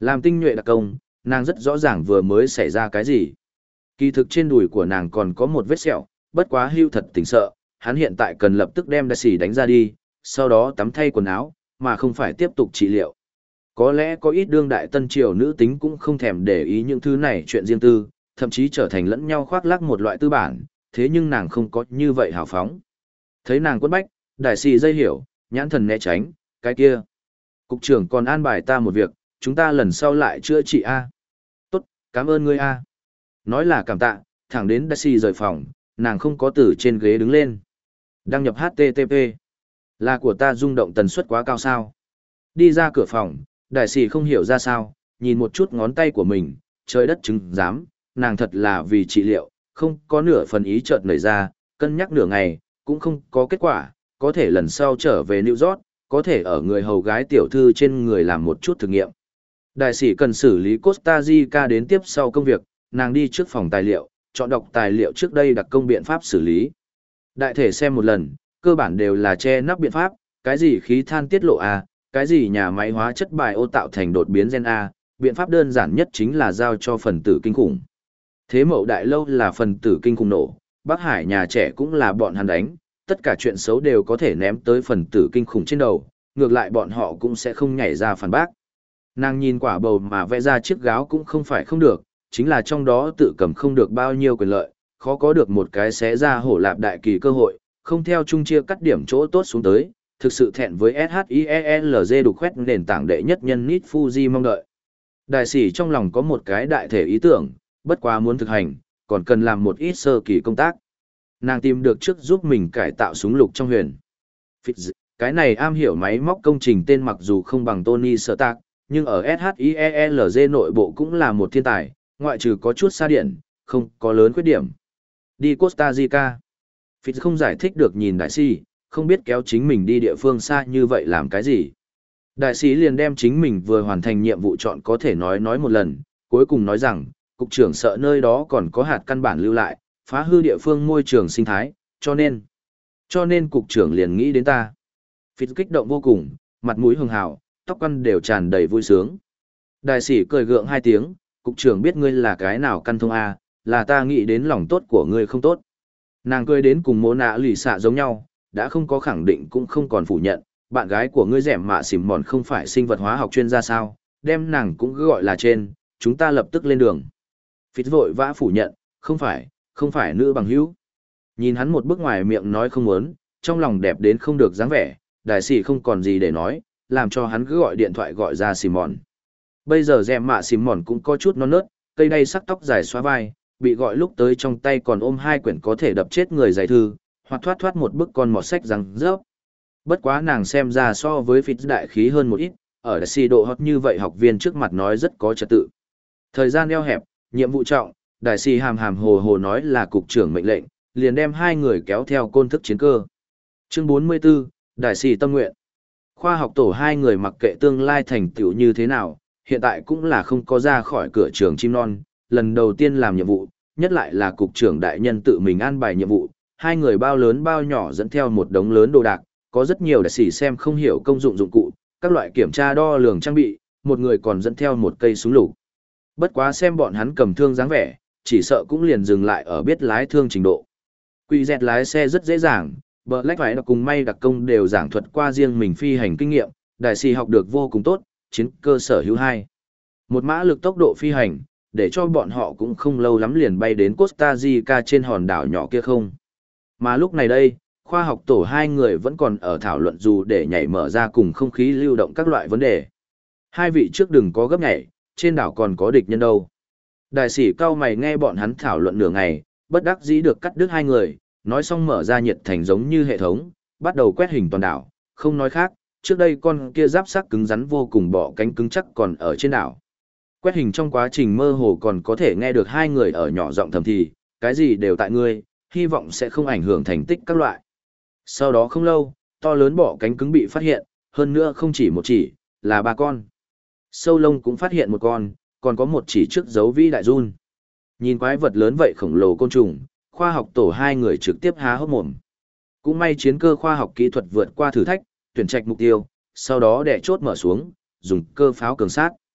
Làm tinh nhuệ đặc công, nàng rất rõ ràng vừa mới xảy ra cái gì. Kỳ thực trên đùi của nàng còn có một vết sẹo, bất quá Hugh thật tỉnh sợ, hắn hiện tại cần lập tức đem Daisy đánh ra đi, sau đó tắm thay quần áo, mà không phải tiếp tục trị liệu. Có lẽ có ít đương đại tân triều nữ tính cũng không thèm để ý những thứ này chuyện riêng tư, thậm chí trở thành lẫn nhau khoác lác một loại tư bản, thế nhưng nàng không có như vậy hào phóng. Thấy nàng quất bách, đại sĩ dây hiểu, nhãn thần né tránh, cái kia. Cục trưởng còn an bài ta một việc, chúng ta lần sau lại chữa trị A. Tốt, cảm ơn ngươi A. Nói là cảm tạ, thẳng đến đại sĩ rời phòng, nàng không có từ trên ghế đứng lên. Đăng nhập hát tê tê pê. Là của ta rung động tần suất quá cao sao. Đi ra cửa phòng, đại sĩ không hiểu ra sao, nhìn một chút ngón tay của mình, trời đất chứng giám, nàng thật là vì trị liệu, không có nửa phần ý chợt nảy ra, cân nhắc nửa ngày, cũng không có kết quả, có thể lần sau trở về New York, có thể ở người hầu gái tiểu thư trên người làm một chút thử nghiệm. Đại sĩ cần xử lý Costa Rica đến tiếp sau công việc, nàng đi trước phòng tài liệu, chọn đọc tài liệu trước đây đặc công biện pháp xử lý. Đại thể xem một lần, cơ bản đều là che nắp biện pháp, cái gì khí than tiết lộ A, cái gì nhà máy hóa chất bài ô tạo thành đột biến gen A, biện pháp đơn giản nhất chính là giao cho phần tử kinh khủng. Thế mậu đại lâu là phần tử kinh khủng nổ, Bắc Hải nhà trẻ cũng là bọn hắn đánh, tất cả chuyện xấu đều có thể ném tới phần tử kinh khủng trên đầu, ngược lại bọn họ cũng sẽ không nhảy ra phản bác. Nàng nhìn quả bầu mà vẽ ra chiếc gáo cũng không phải không được, chính là trong đó tự cầm không được bao nhiêu quyền lợi, khó có được một cái xé ra hổ lạp đại kỳ cơ hội, không theo chung chia cắt điểm chỗ tốt xuống tới, thực sự thẹn với ét hát i e lờ giê đục khoét nền tảng đệ nhất nhân Nit Fuji mong đợi. Đại sĩ trong lòng có một cái đại thể ý tưởng, bất quá muốn thực hành, còn cần làm một ít sơ kỳ công tác. Nàng tìm được trước giúp mình cải tạo súng lục trong huyền. Fitz, cái này am hiểu máy móc công trình tên mặc dù không bằng Tony Stark, nhưng ở ét hát i e lờ giê nội bộ cũng là một thiên tài, ngoại trừ có chút xa điện, không có lớn khuyết điểm. Đi Costa Rica. Fitz không giải thích được nhìn đại sĩ, không biết kéo chính mình đi địa phương xa như vậy làm cái gì. Đại sĩ liền đem chính mình vừa hoàn thành nhiệm vụ chọn có thể nói nói một lần, cuối cùng nói rằng, cục trưởng sợ nơi đó còn có hạt căn bản lưu lại, phá hư địa phương môi trường sinh thái, cho nên, cho nên cục trưởng liền nghĩ đến ta. Fitz kích động vô cùng, mặt mũi hường hào, tóc căn đều tràn đầy vui sướng. Đại sĩ cười gượng hai tiếng, cục trưởng biết ngươi là cái nào căn thông A, là ta nghĩ đến lòng tốt của ngươi không tốt. Nàng cười đến cùng mô nạ lì xạ giống nhau, đã không có khẳng định cũng không còn phủ nhận, bạn gái của ngươi rẻm mạ xỉm mòn không phải sinh vật hóa học chuyên gia sao, đem nàng cũng cứ gọi là trên, chúng ta lập tức lên đường. Fitz vội vã phủ nhận, không phải, không phải nữ bằng hữu. Nhìn hắn một bước ngoài miệng nói không muốn, trong lòng đẹp đến không được dáng vẻ, đại sĩ không còn gì để nói, làm cho hắn cứ gọi điện thoại gọi ra xỉm mòn. Bây giờ rẻm mạ xỉm mòn cũng có chút non nớt, cây đay sắc tóc dài xóa vai, bị gọi lúc tới trong tay còn ôm hai quyển có thể đập chết người giải thư, hoặc thoát thoát một bức con mọt sách răng rớp. Bất quá nàng xem ra so với Fitz đại khí hơn một ít, ở đại sĩ độ hot như vậy học viên trước mặt nói rất có trật tự. Thời gian eo hẹp, nhiệm vụ trọng, đại sĩ hàm hàm hồ hồ nói là cục trưởng mệnh lệnh, liền đem hai người kéo theo côn thức chiến cơ. Chương bốn mươi 44, đại sĩ tâm nguyện. Khoa học tổ hai người mặc kệ tương lai thành tựu như thế nào, hiện tại cũng là không có ra khỏi cửa trường chim non, lần đầu tiên làm nhiệm vụ, nhất lại là cục trưởng đại nhân tự mình an bài nhiệm vụ, hai người bao lớn bao nhỏ dẫn theo một đống lớn đồ đạc, có rất nhiều đại sĩ xem không hiểu công dụng dụng cụ, các loại kiểm tra đo lường trang bị, một người còn dẫn theo một cây súng lục. Bất quá xem bọn hắn cầm thương dáng vẻ, chỉ sợ cũng liền dừng lại ở biết lái thương trình độ. Quy dẹt lái xe rất dễ dàng, Black phải đặc cùng may đặc công đều giảng thuật qua riêng mình phi hành kinh nghiệm, đại sĩ học được vô cùng tốt, chiến cơ sở hữu hai. Một mã lực tốc độ phi hành, để cho bọn họ cũng không lâu lắm liền bay đến Costa Rica trên hòn đảo nhỏ kia không. Mà lúc này đây, khoa học tổ hai người vẫn còn ở thảo luận dù để nhảy mở ra cùng không khí lưu động các loại vấn đề. Hai vị trước đừng có gấp nhảy, trên đảo còn có địch nhân đâu. Đại sĩ cao mày nghe bọn hắn thảo luận nửa ngày, bất đắc dĩ được cắt đứt hai người, nói xong mở ra nhiệt thành giống như hệ thống, bắt đầu quét hình toàn đảo, không nói khác, trước đây con kia giáp xác cứng rắn vô cùng bọ cánh cứng chắc còn ở trên đảo. Quét hình trong quá trình mơ hồ còn có thể nghe được hai người ở nhỏ giọng thầm thì, cái gì đều tại ngươi, hy vọng sẽ không ảnh hưởng thành tích các loại. Sau đó không lâu, to lớn bọ cánh cứng bị phát hiện, hơn nữa không chỉ một chỉ, là ba con. Sâu lông cũng phát hiện một con, còn có một chỉ trước dấu vĩ đại run. Nhìn quái vật lớn vậy khổng lồ côn trùng, khoa học tổ hai người trực tiếp há hốc mồm. Cũng may chiến cơ khoa học kỹ thuật vượt qua thử thách, tuyển trạch mục tiêu, sau đó đè chốt mở xuống, dùng cơ pháo cường sát.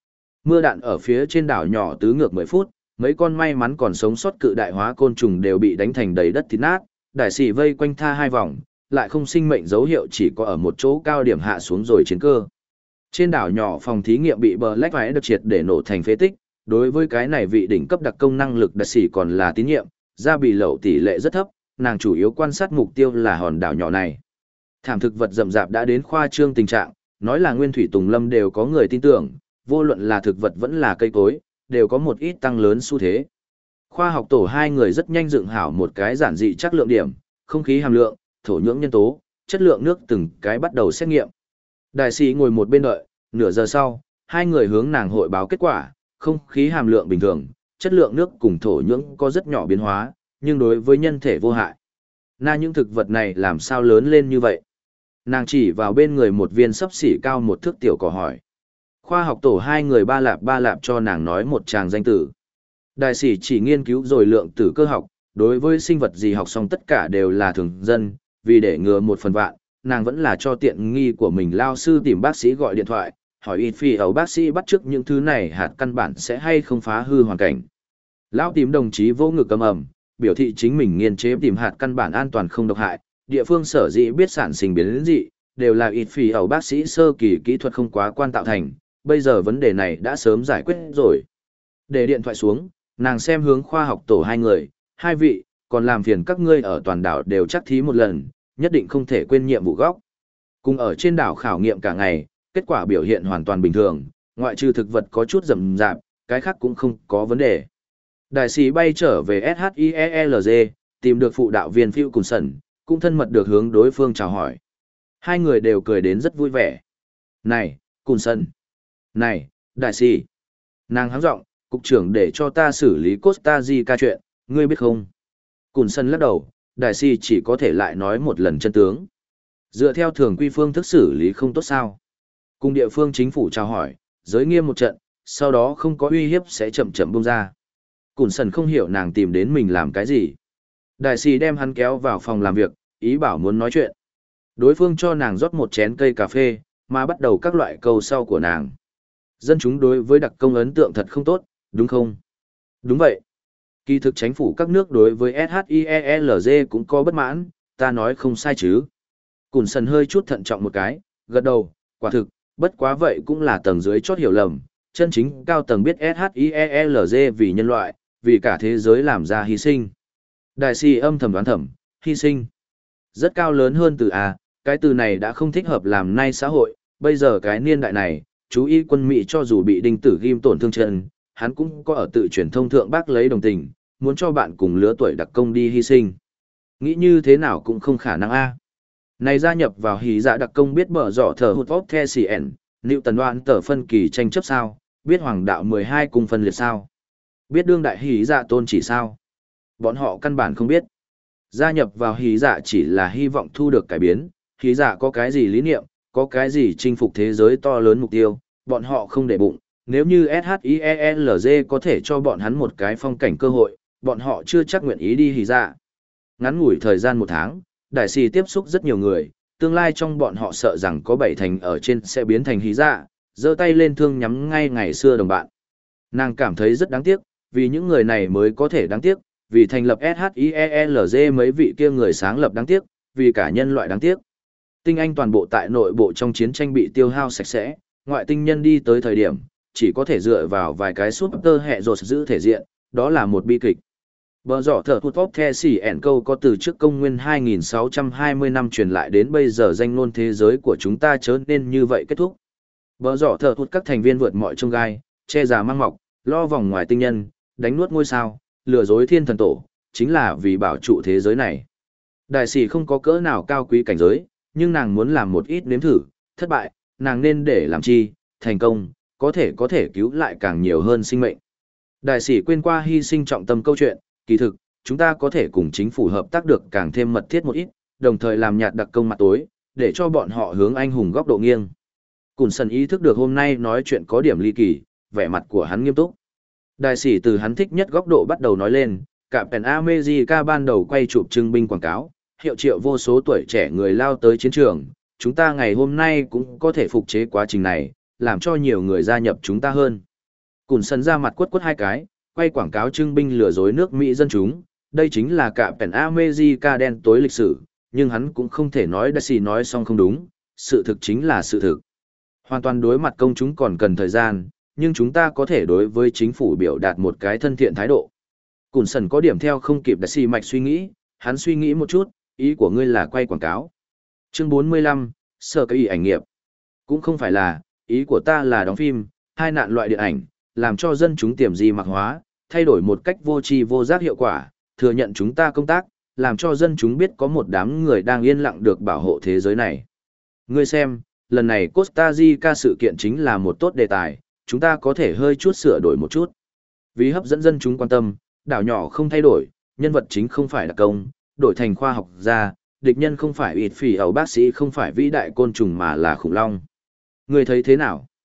Mưa đạn ở phía trên đảo nhỏ tứ ngược mười phút, mấy con may mắn còn sống sót cự đại hóa côn trùng đều bị đánh thành đầy đất thịt nát, đại sĩ vây quanh tha hai vòng, lại không sinh mệnh dấu hiệu, chỉ có ở một chỗ cao điểm hạ xuống rồi chiến cơ. Trên đảo nhỏ phòng thí nghiệm bị Black Vải được triệt để nổ thành phế tích, đối với cái này vị đỉnh cấp đặc công năng lực đại sĩ còn là tín nhiệm, ra bị lậu tỷ lệ rất thấp, nàng chủ yếu quan sát mục tiêu là hòn đảo nhỏ này. Thảm thực vật rậm rạp đã đến khoa trương tình trạng, nói là nguyên thủy tùng lâm đều có người tin tưởng, vô luận là thực vật vẫn là cây cối, đều có một ít tăng lớn xu thế. Khoa học tổ hai người rất nhanh dựng hảo một cái giản dị chắc lượng điểm, không khí hàm lượng, thổ nhưỡng nhân tố, chất lượng nước từng cái bắt đầu xét nghiệm. Đại sĩ ngồi một bên đợi, nửa giờ sau, hai người hướng nàng hội báo kết quả, không khí hàm lượng bình thường, chất lượng nước cùng thổ nhưỡng có rất nhỏ biến hóa, nhưng đối với nhân thể vô hại. Na những thực vật này làm sao lớn lên như vậy? Nàng chỉ vào bên người một viên sấp xỉ cao một thước tiểu cỏ hỏi. Khoa học tổ hai người ba lạp ba lạp cho nàng nói một tràng danh tử. Đại sĩ chỉ nghiên cứu rồi lượng tử cơ học, đối với sinh vật gì học xong tất cả đều là thường dân, vì để ngừa một phần vạn, nàng vẫn là cho tiện nghi của mình lao sư tìm bác sĩ gọi điện thoại, hỏi ít phi ấu bác sĩ bắt chước những thứ này hạt căn bản sẽ hay không phá hư hoàn cảnh. Lão tím đồng chí vô ngực cầm ẩm, biểu thị chính mình nghiên chế tìm hạt căn bản an toàn không độc hại, địa phương sở dĩ biết sản sinh biến dị, đều là ít phi ấu bác sĩ sơ kỳ kỹ thuật không quá quan tạo thành, bây giờ vấn đề này đã sớm giải quyết rồi. Để điện thoại xuống, nàng xem hướng khoa học tổ hai người, hai vị, còn làm phiền các ngươi ở toàn đảo đều chắc thí một lần, nhất định không thể quên nhiệm vụ góc. Cùng ở trên đảo khảo nghiệm cả ngày, kết quả biểu hiện hoàn toàn bình thường, ngoại trừ thực vật có chút rậm rạp, cái khác cũng không có vấn đề. Đại sĩ bay trở về ét hát i e lờ giê, tìm được phụ đạo viên Phil Coulson, cũng thân mật được hướng đối phương chào hỏi. Hai người đều cười đến rất vui vẻ. Này, Coulson! Này, đại sĩ! Nàng hắng giọng, cục trưởng để cho ta xử lý Costa Rica chuyện, ngươi biết không? Coulson lắc đầu, đại sĩ chỉ có thể lại nói một lần chân tướng. Dựa theo thường quy phương thức xử lý không tốt sao? Cùng địa phương chính phủ chào hỏi, giới nghiêm một trận, sau đó không có uy hiếp sẽ chậm chậm buông ra. Coulson không hiểu nàng tìm đến mình làm cái gì. Đại sĩ đem hắn kéo vào phòng làm việc, ý bảo muốn nói chuyện. Đối phương cho nàng rót một chén cây cà phê, mà bắt đầu các loại câu sau của nàng. Dân chúng đối với đặc công ấn tượng thật không tốt, đúng không? Đúng vậy. Kỳ thực chính phủ các nước đối với ét hát i e lờ giê cũng có bất mãn, ta nói không sai chứ. Coulson hơi chút thận trọng một cái, gật đầu, quả thực, bất quá vậy cũng là tầng dưới chót hiểu lầm, chân chính cao tầng biết ét hát i e lờ giê vì nhân loại, vì cả thế giới làm ra hy sinh. Đại sĩ âm thầm đoán thầm, hy sinh. Rất cao lớn hơn từ A, cái từ này đã không thích hợp làm nay xã hội, bây giờ cái niên đại này, chú ý quân Mỹ cho dù bị đinh tử ghim tổn thương chân, hắn cũng có ở tự truyền thông thượng bác lấy đồng tình, muốn cho bạn cùng lứa tuổi đặc công đi hy sinh. Nghĩ như thế nào cũng không khả năng A. Này gia nhập vào hí dạ đặc công biết bở rõ thờ hụt vóc the xì ẻn, liệu tần đoán tờ phân kỳ tranh chấp sao, biết hoàng đạo mười hai cùng phân liệt sao, biết đương đại hí dạ tôn chỉ sao. Bọn họ căn bản không biết. Gia nhập vào hí dạ chỉ là hy vọng thu được cải biến, hí dạ có cái gì lý niệm, có cái gì chinh phục thế giới to lớn mục tiêu, bọn họ không để bụng. Nếu như ét hát i e lờ giê có thể cho bọn hắn một cái phong cảnh cơ hội, bọn họ chưa chắc nguyện ý đi hí dạ. Ngắn ngủi thời gian một tháng, đại sĩ tiếp xúc rất nhiều người, tương lai trong bọn họ sợ rằng có bảy thành ở trên sẽ biến thành hí dạ, giơ tay lên thương nhắm ngay ngày xưa đồng bạn. Nàng cảm thấy rất đáng tiếc, vì những người này mới có thể đáng tiếc, vì thành lập ét hát i e lờ giê mấy vị kia người sáng lập đáng tiếc, vì cả nhân loại đáng tiếc. Tinh anh toàn bộ tại nội bộ trong chiến tranh bị tiêu hao sạch sẽ, ngoại tinh nhân đi tới thời điểm, chỉ có thể dựa vào vài cái súp tơ hẹ rột giữ thể diện, đó là một bi kịch. Bờ giỏ thở hụt vóc the xỉ ẻn câu có từ trước công nguyên hai nghìn sáu trăm hai mươi năm truyền lại đến bây giờ danh ngôn thế giới của chúng ta trở nên như vậy kết thúc. Bờ giỏ thở hụt các thành viên vượt mọi chông gai, che già mang mọc, lo vòng ngoài tinh nhân, đánh nuốt ngôi sao, lừa dối thiên thần tổ, chính là vì bảo trụ thế giới này. Đại sĩ không có cỡ nào cao quý cảnh giới, nhưng nàng muốn làm một ít nếm thử, thất bại, nàng nên để làm chi, thành công, có thể có thể cứu lại càng nhiều hơn sinh mệnh. Đại sĩ quên qua hy sinh trọng tâm câu chuyện, kỳ thực, chúng ta có thể cùng chính phủ hợp tác được càng thêm mật thiết một ít, đồng thời làm nhạt đặc công mặt tối, để cho bọn họ hướng anh hùng góc độ nghiêng. Coulson ý thức được hôm nay nói chuyện có điểm ly kỳ, vẻ mặt của hắn nghiêm túc. Đại sĩ từ hắn thích nhất góc độ bắt đầu nói lên, cả Pen America ban đầu quay chụp trưng binh quảng cáo, hiệu triệu vô số tuổi trẻ người lao tới chiến trường, chúng ta ngày hôm nay cũng có thể phục chế quá trình này, làm cho nhiều người gia nhập chúng ta hơn. Cùn sần ra mặt quất quất hai cái, quay quảng cáo trưng binh lừa dối nước Mỹ dân chúng, đây chính là cả Pen America đen tối lịch sử, nhưng hắn cũng không thể nói Daisy nói xong không đúng, sự thực chính là sự thực. Hoàn toàn đối mặt công chúng còn cần thời gian, nhưng chúng ta có thể đối với chính phủ biểu đạt một cái thân thiện thái độ. Cùn sần có điểm theo không kịp Daisy mạch suy nghĩ, hắn suy nghĩ một chút, ý của ngươi là quay quảng cáo. Chương bốn mươi lăm, sở cái ý ảnh nghiệp. Cũng không phải là, ý của ta là đóng phim, hai nạn loại điện ảnh, làm cho dân chúng tiềm di mạc hóa, thay đổi một cách vô tri vô giác hiệu quả, thừa nhận chúng ta công tác, làm cho dân chúng biết có một đám người đang yên lặng được bảo hộ thế giới này. Ngươi xem, lần này Costa Rica sự kiện chính là một tốt đề tài, chúng ta có thể hơi chút sửa đổi một chút. Vì hấp dẫn dân chúng quan tâm, đảo nhỏ không thay đổi, nhân vật chính không phải đặc công, đổi thành khoa học gia, địch nhân không phải ịt phỉ ẩu bác sĩ không phải vĩ đại côn trùng mà là khủng long. Ngươi thấy thế nào?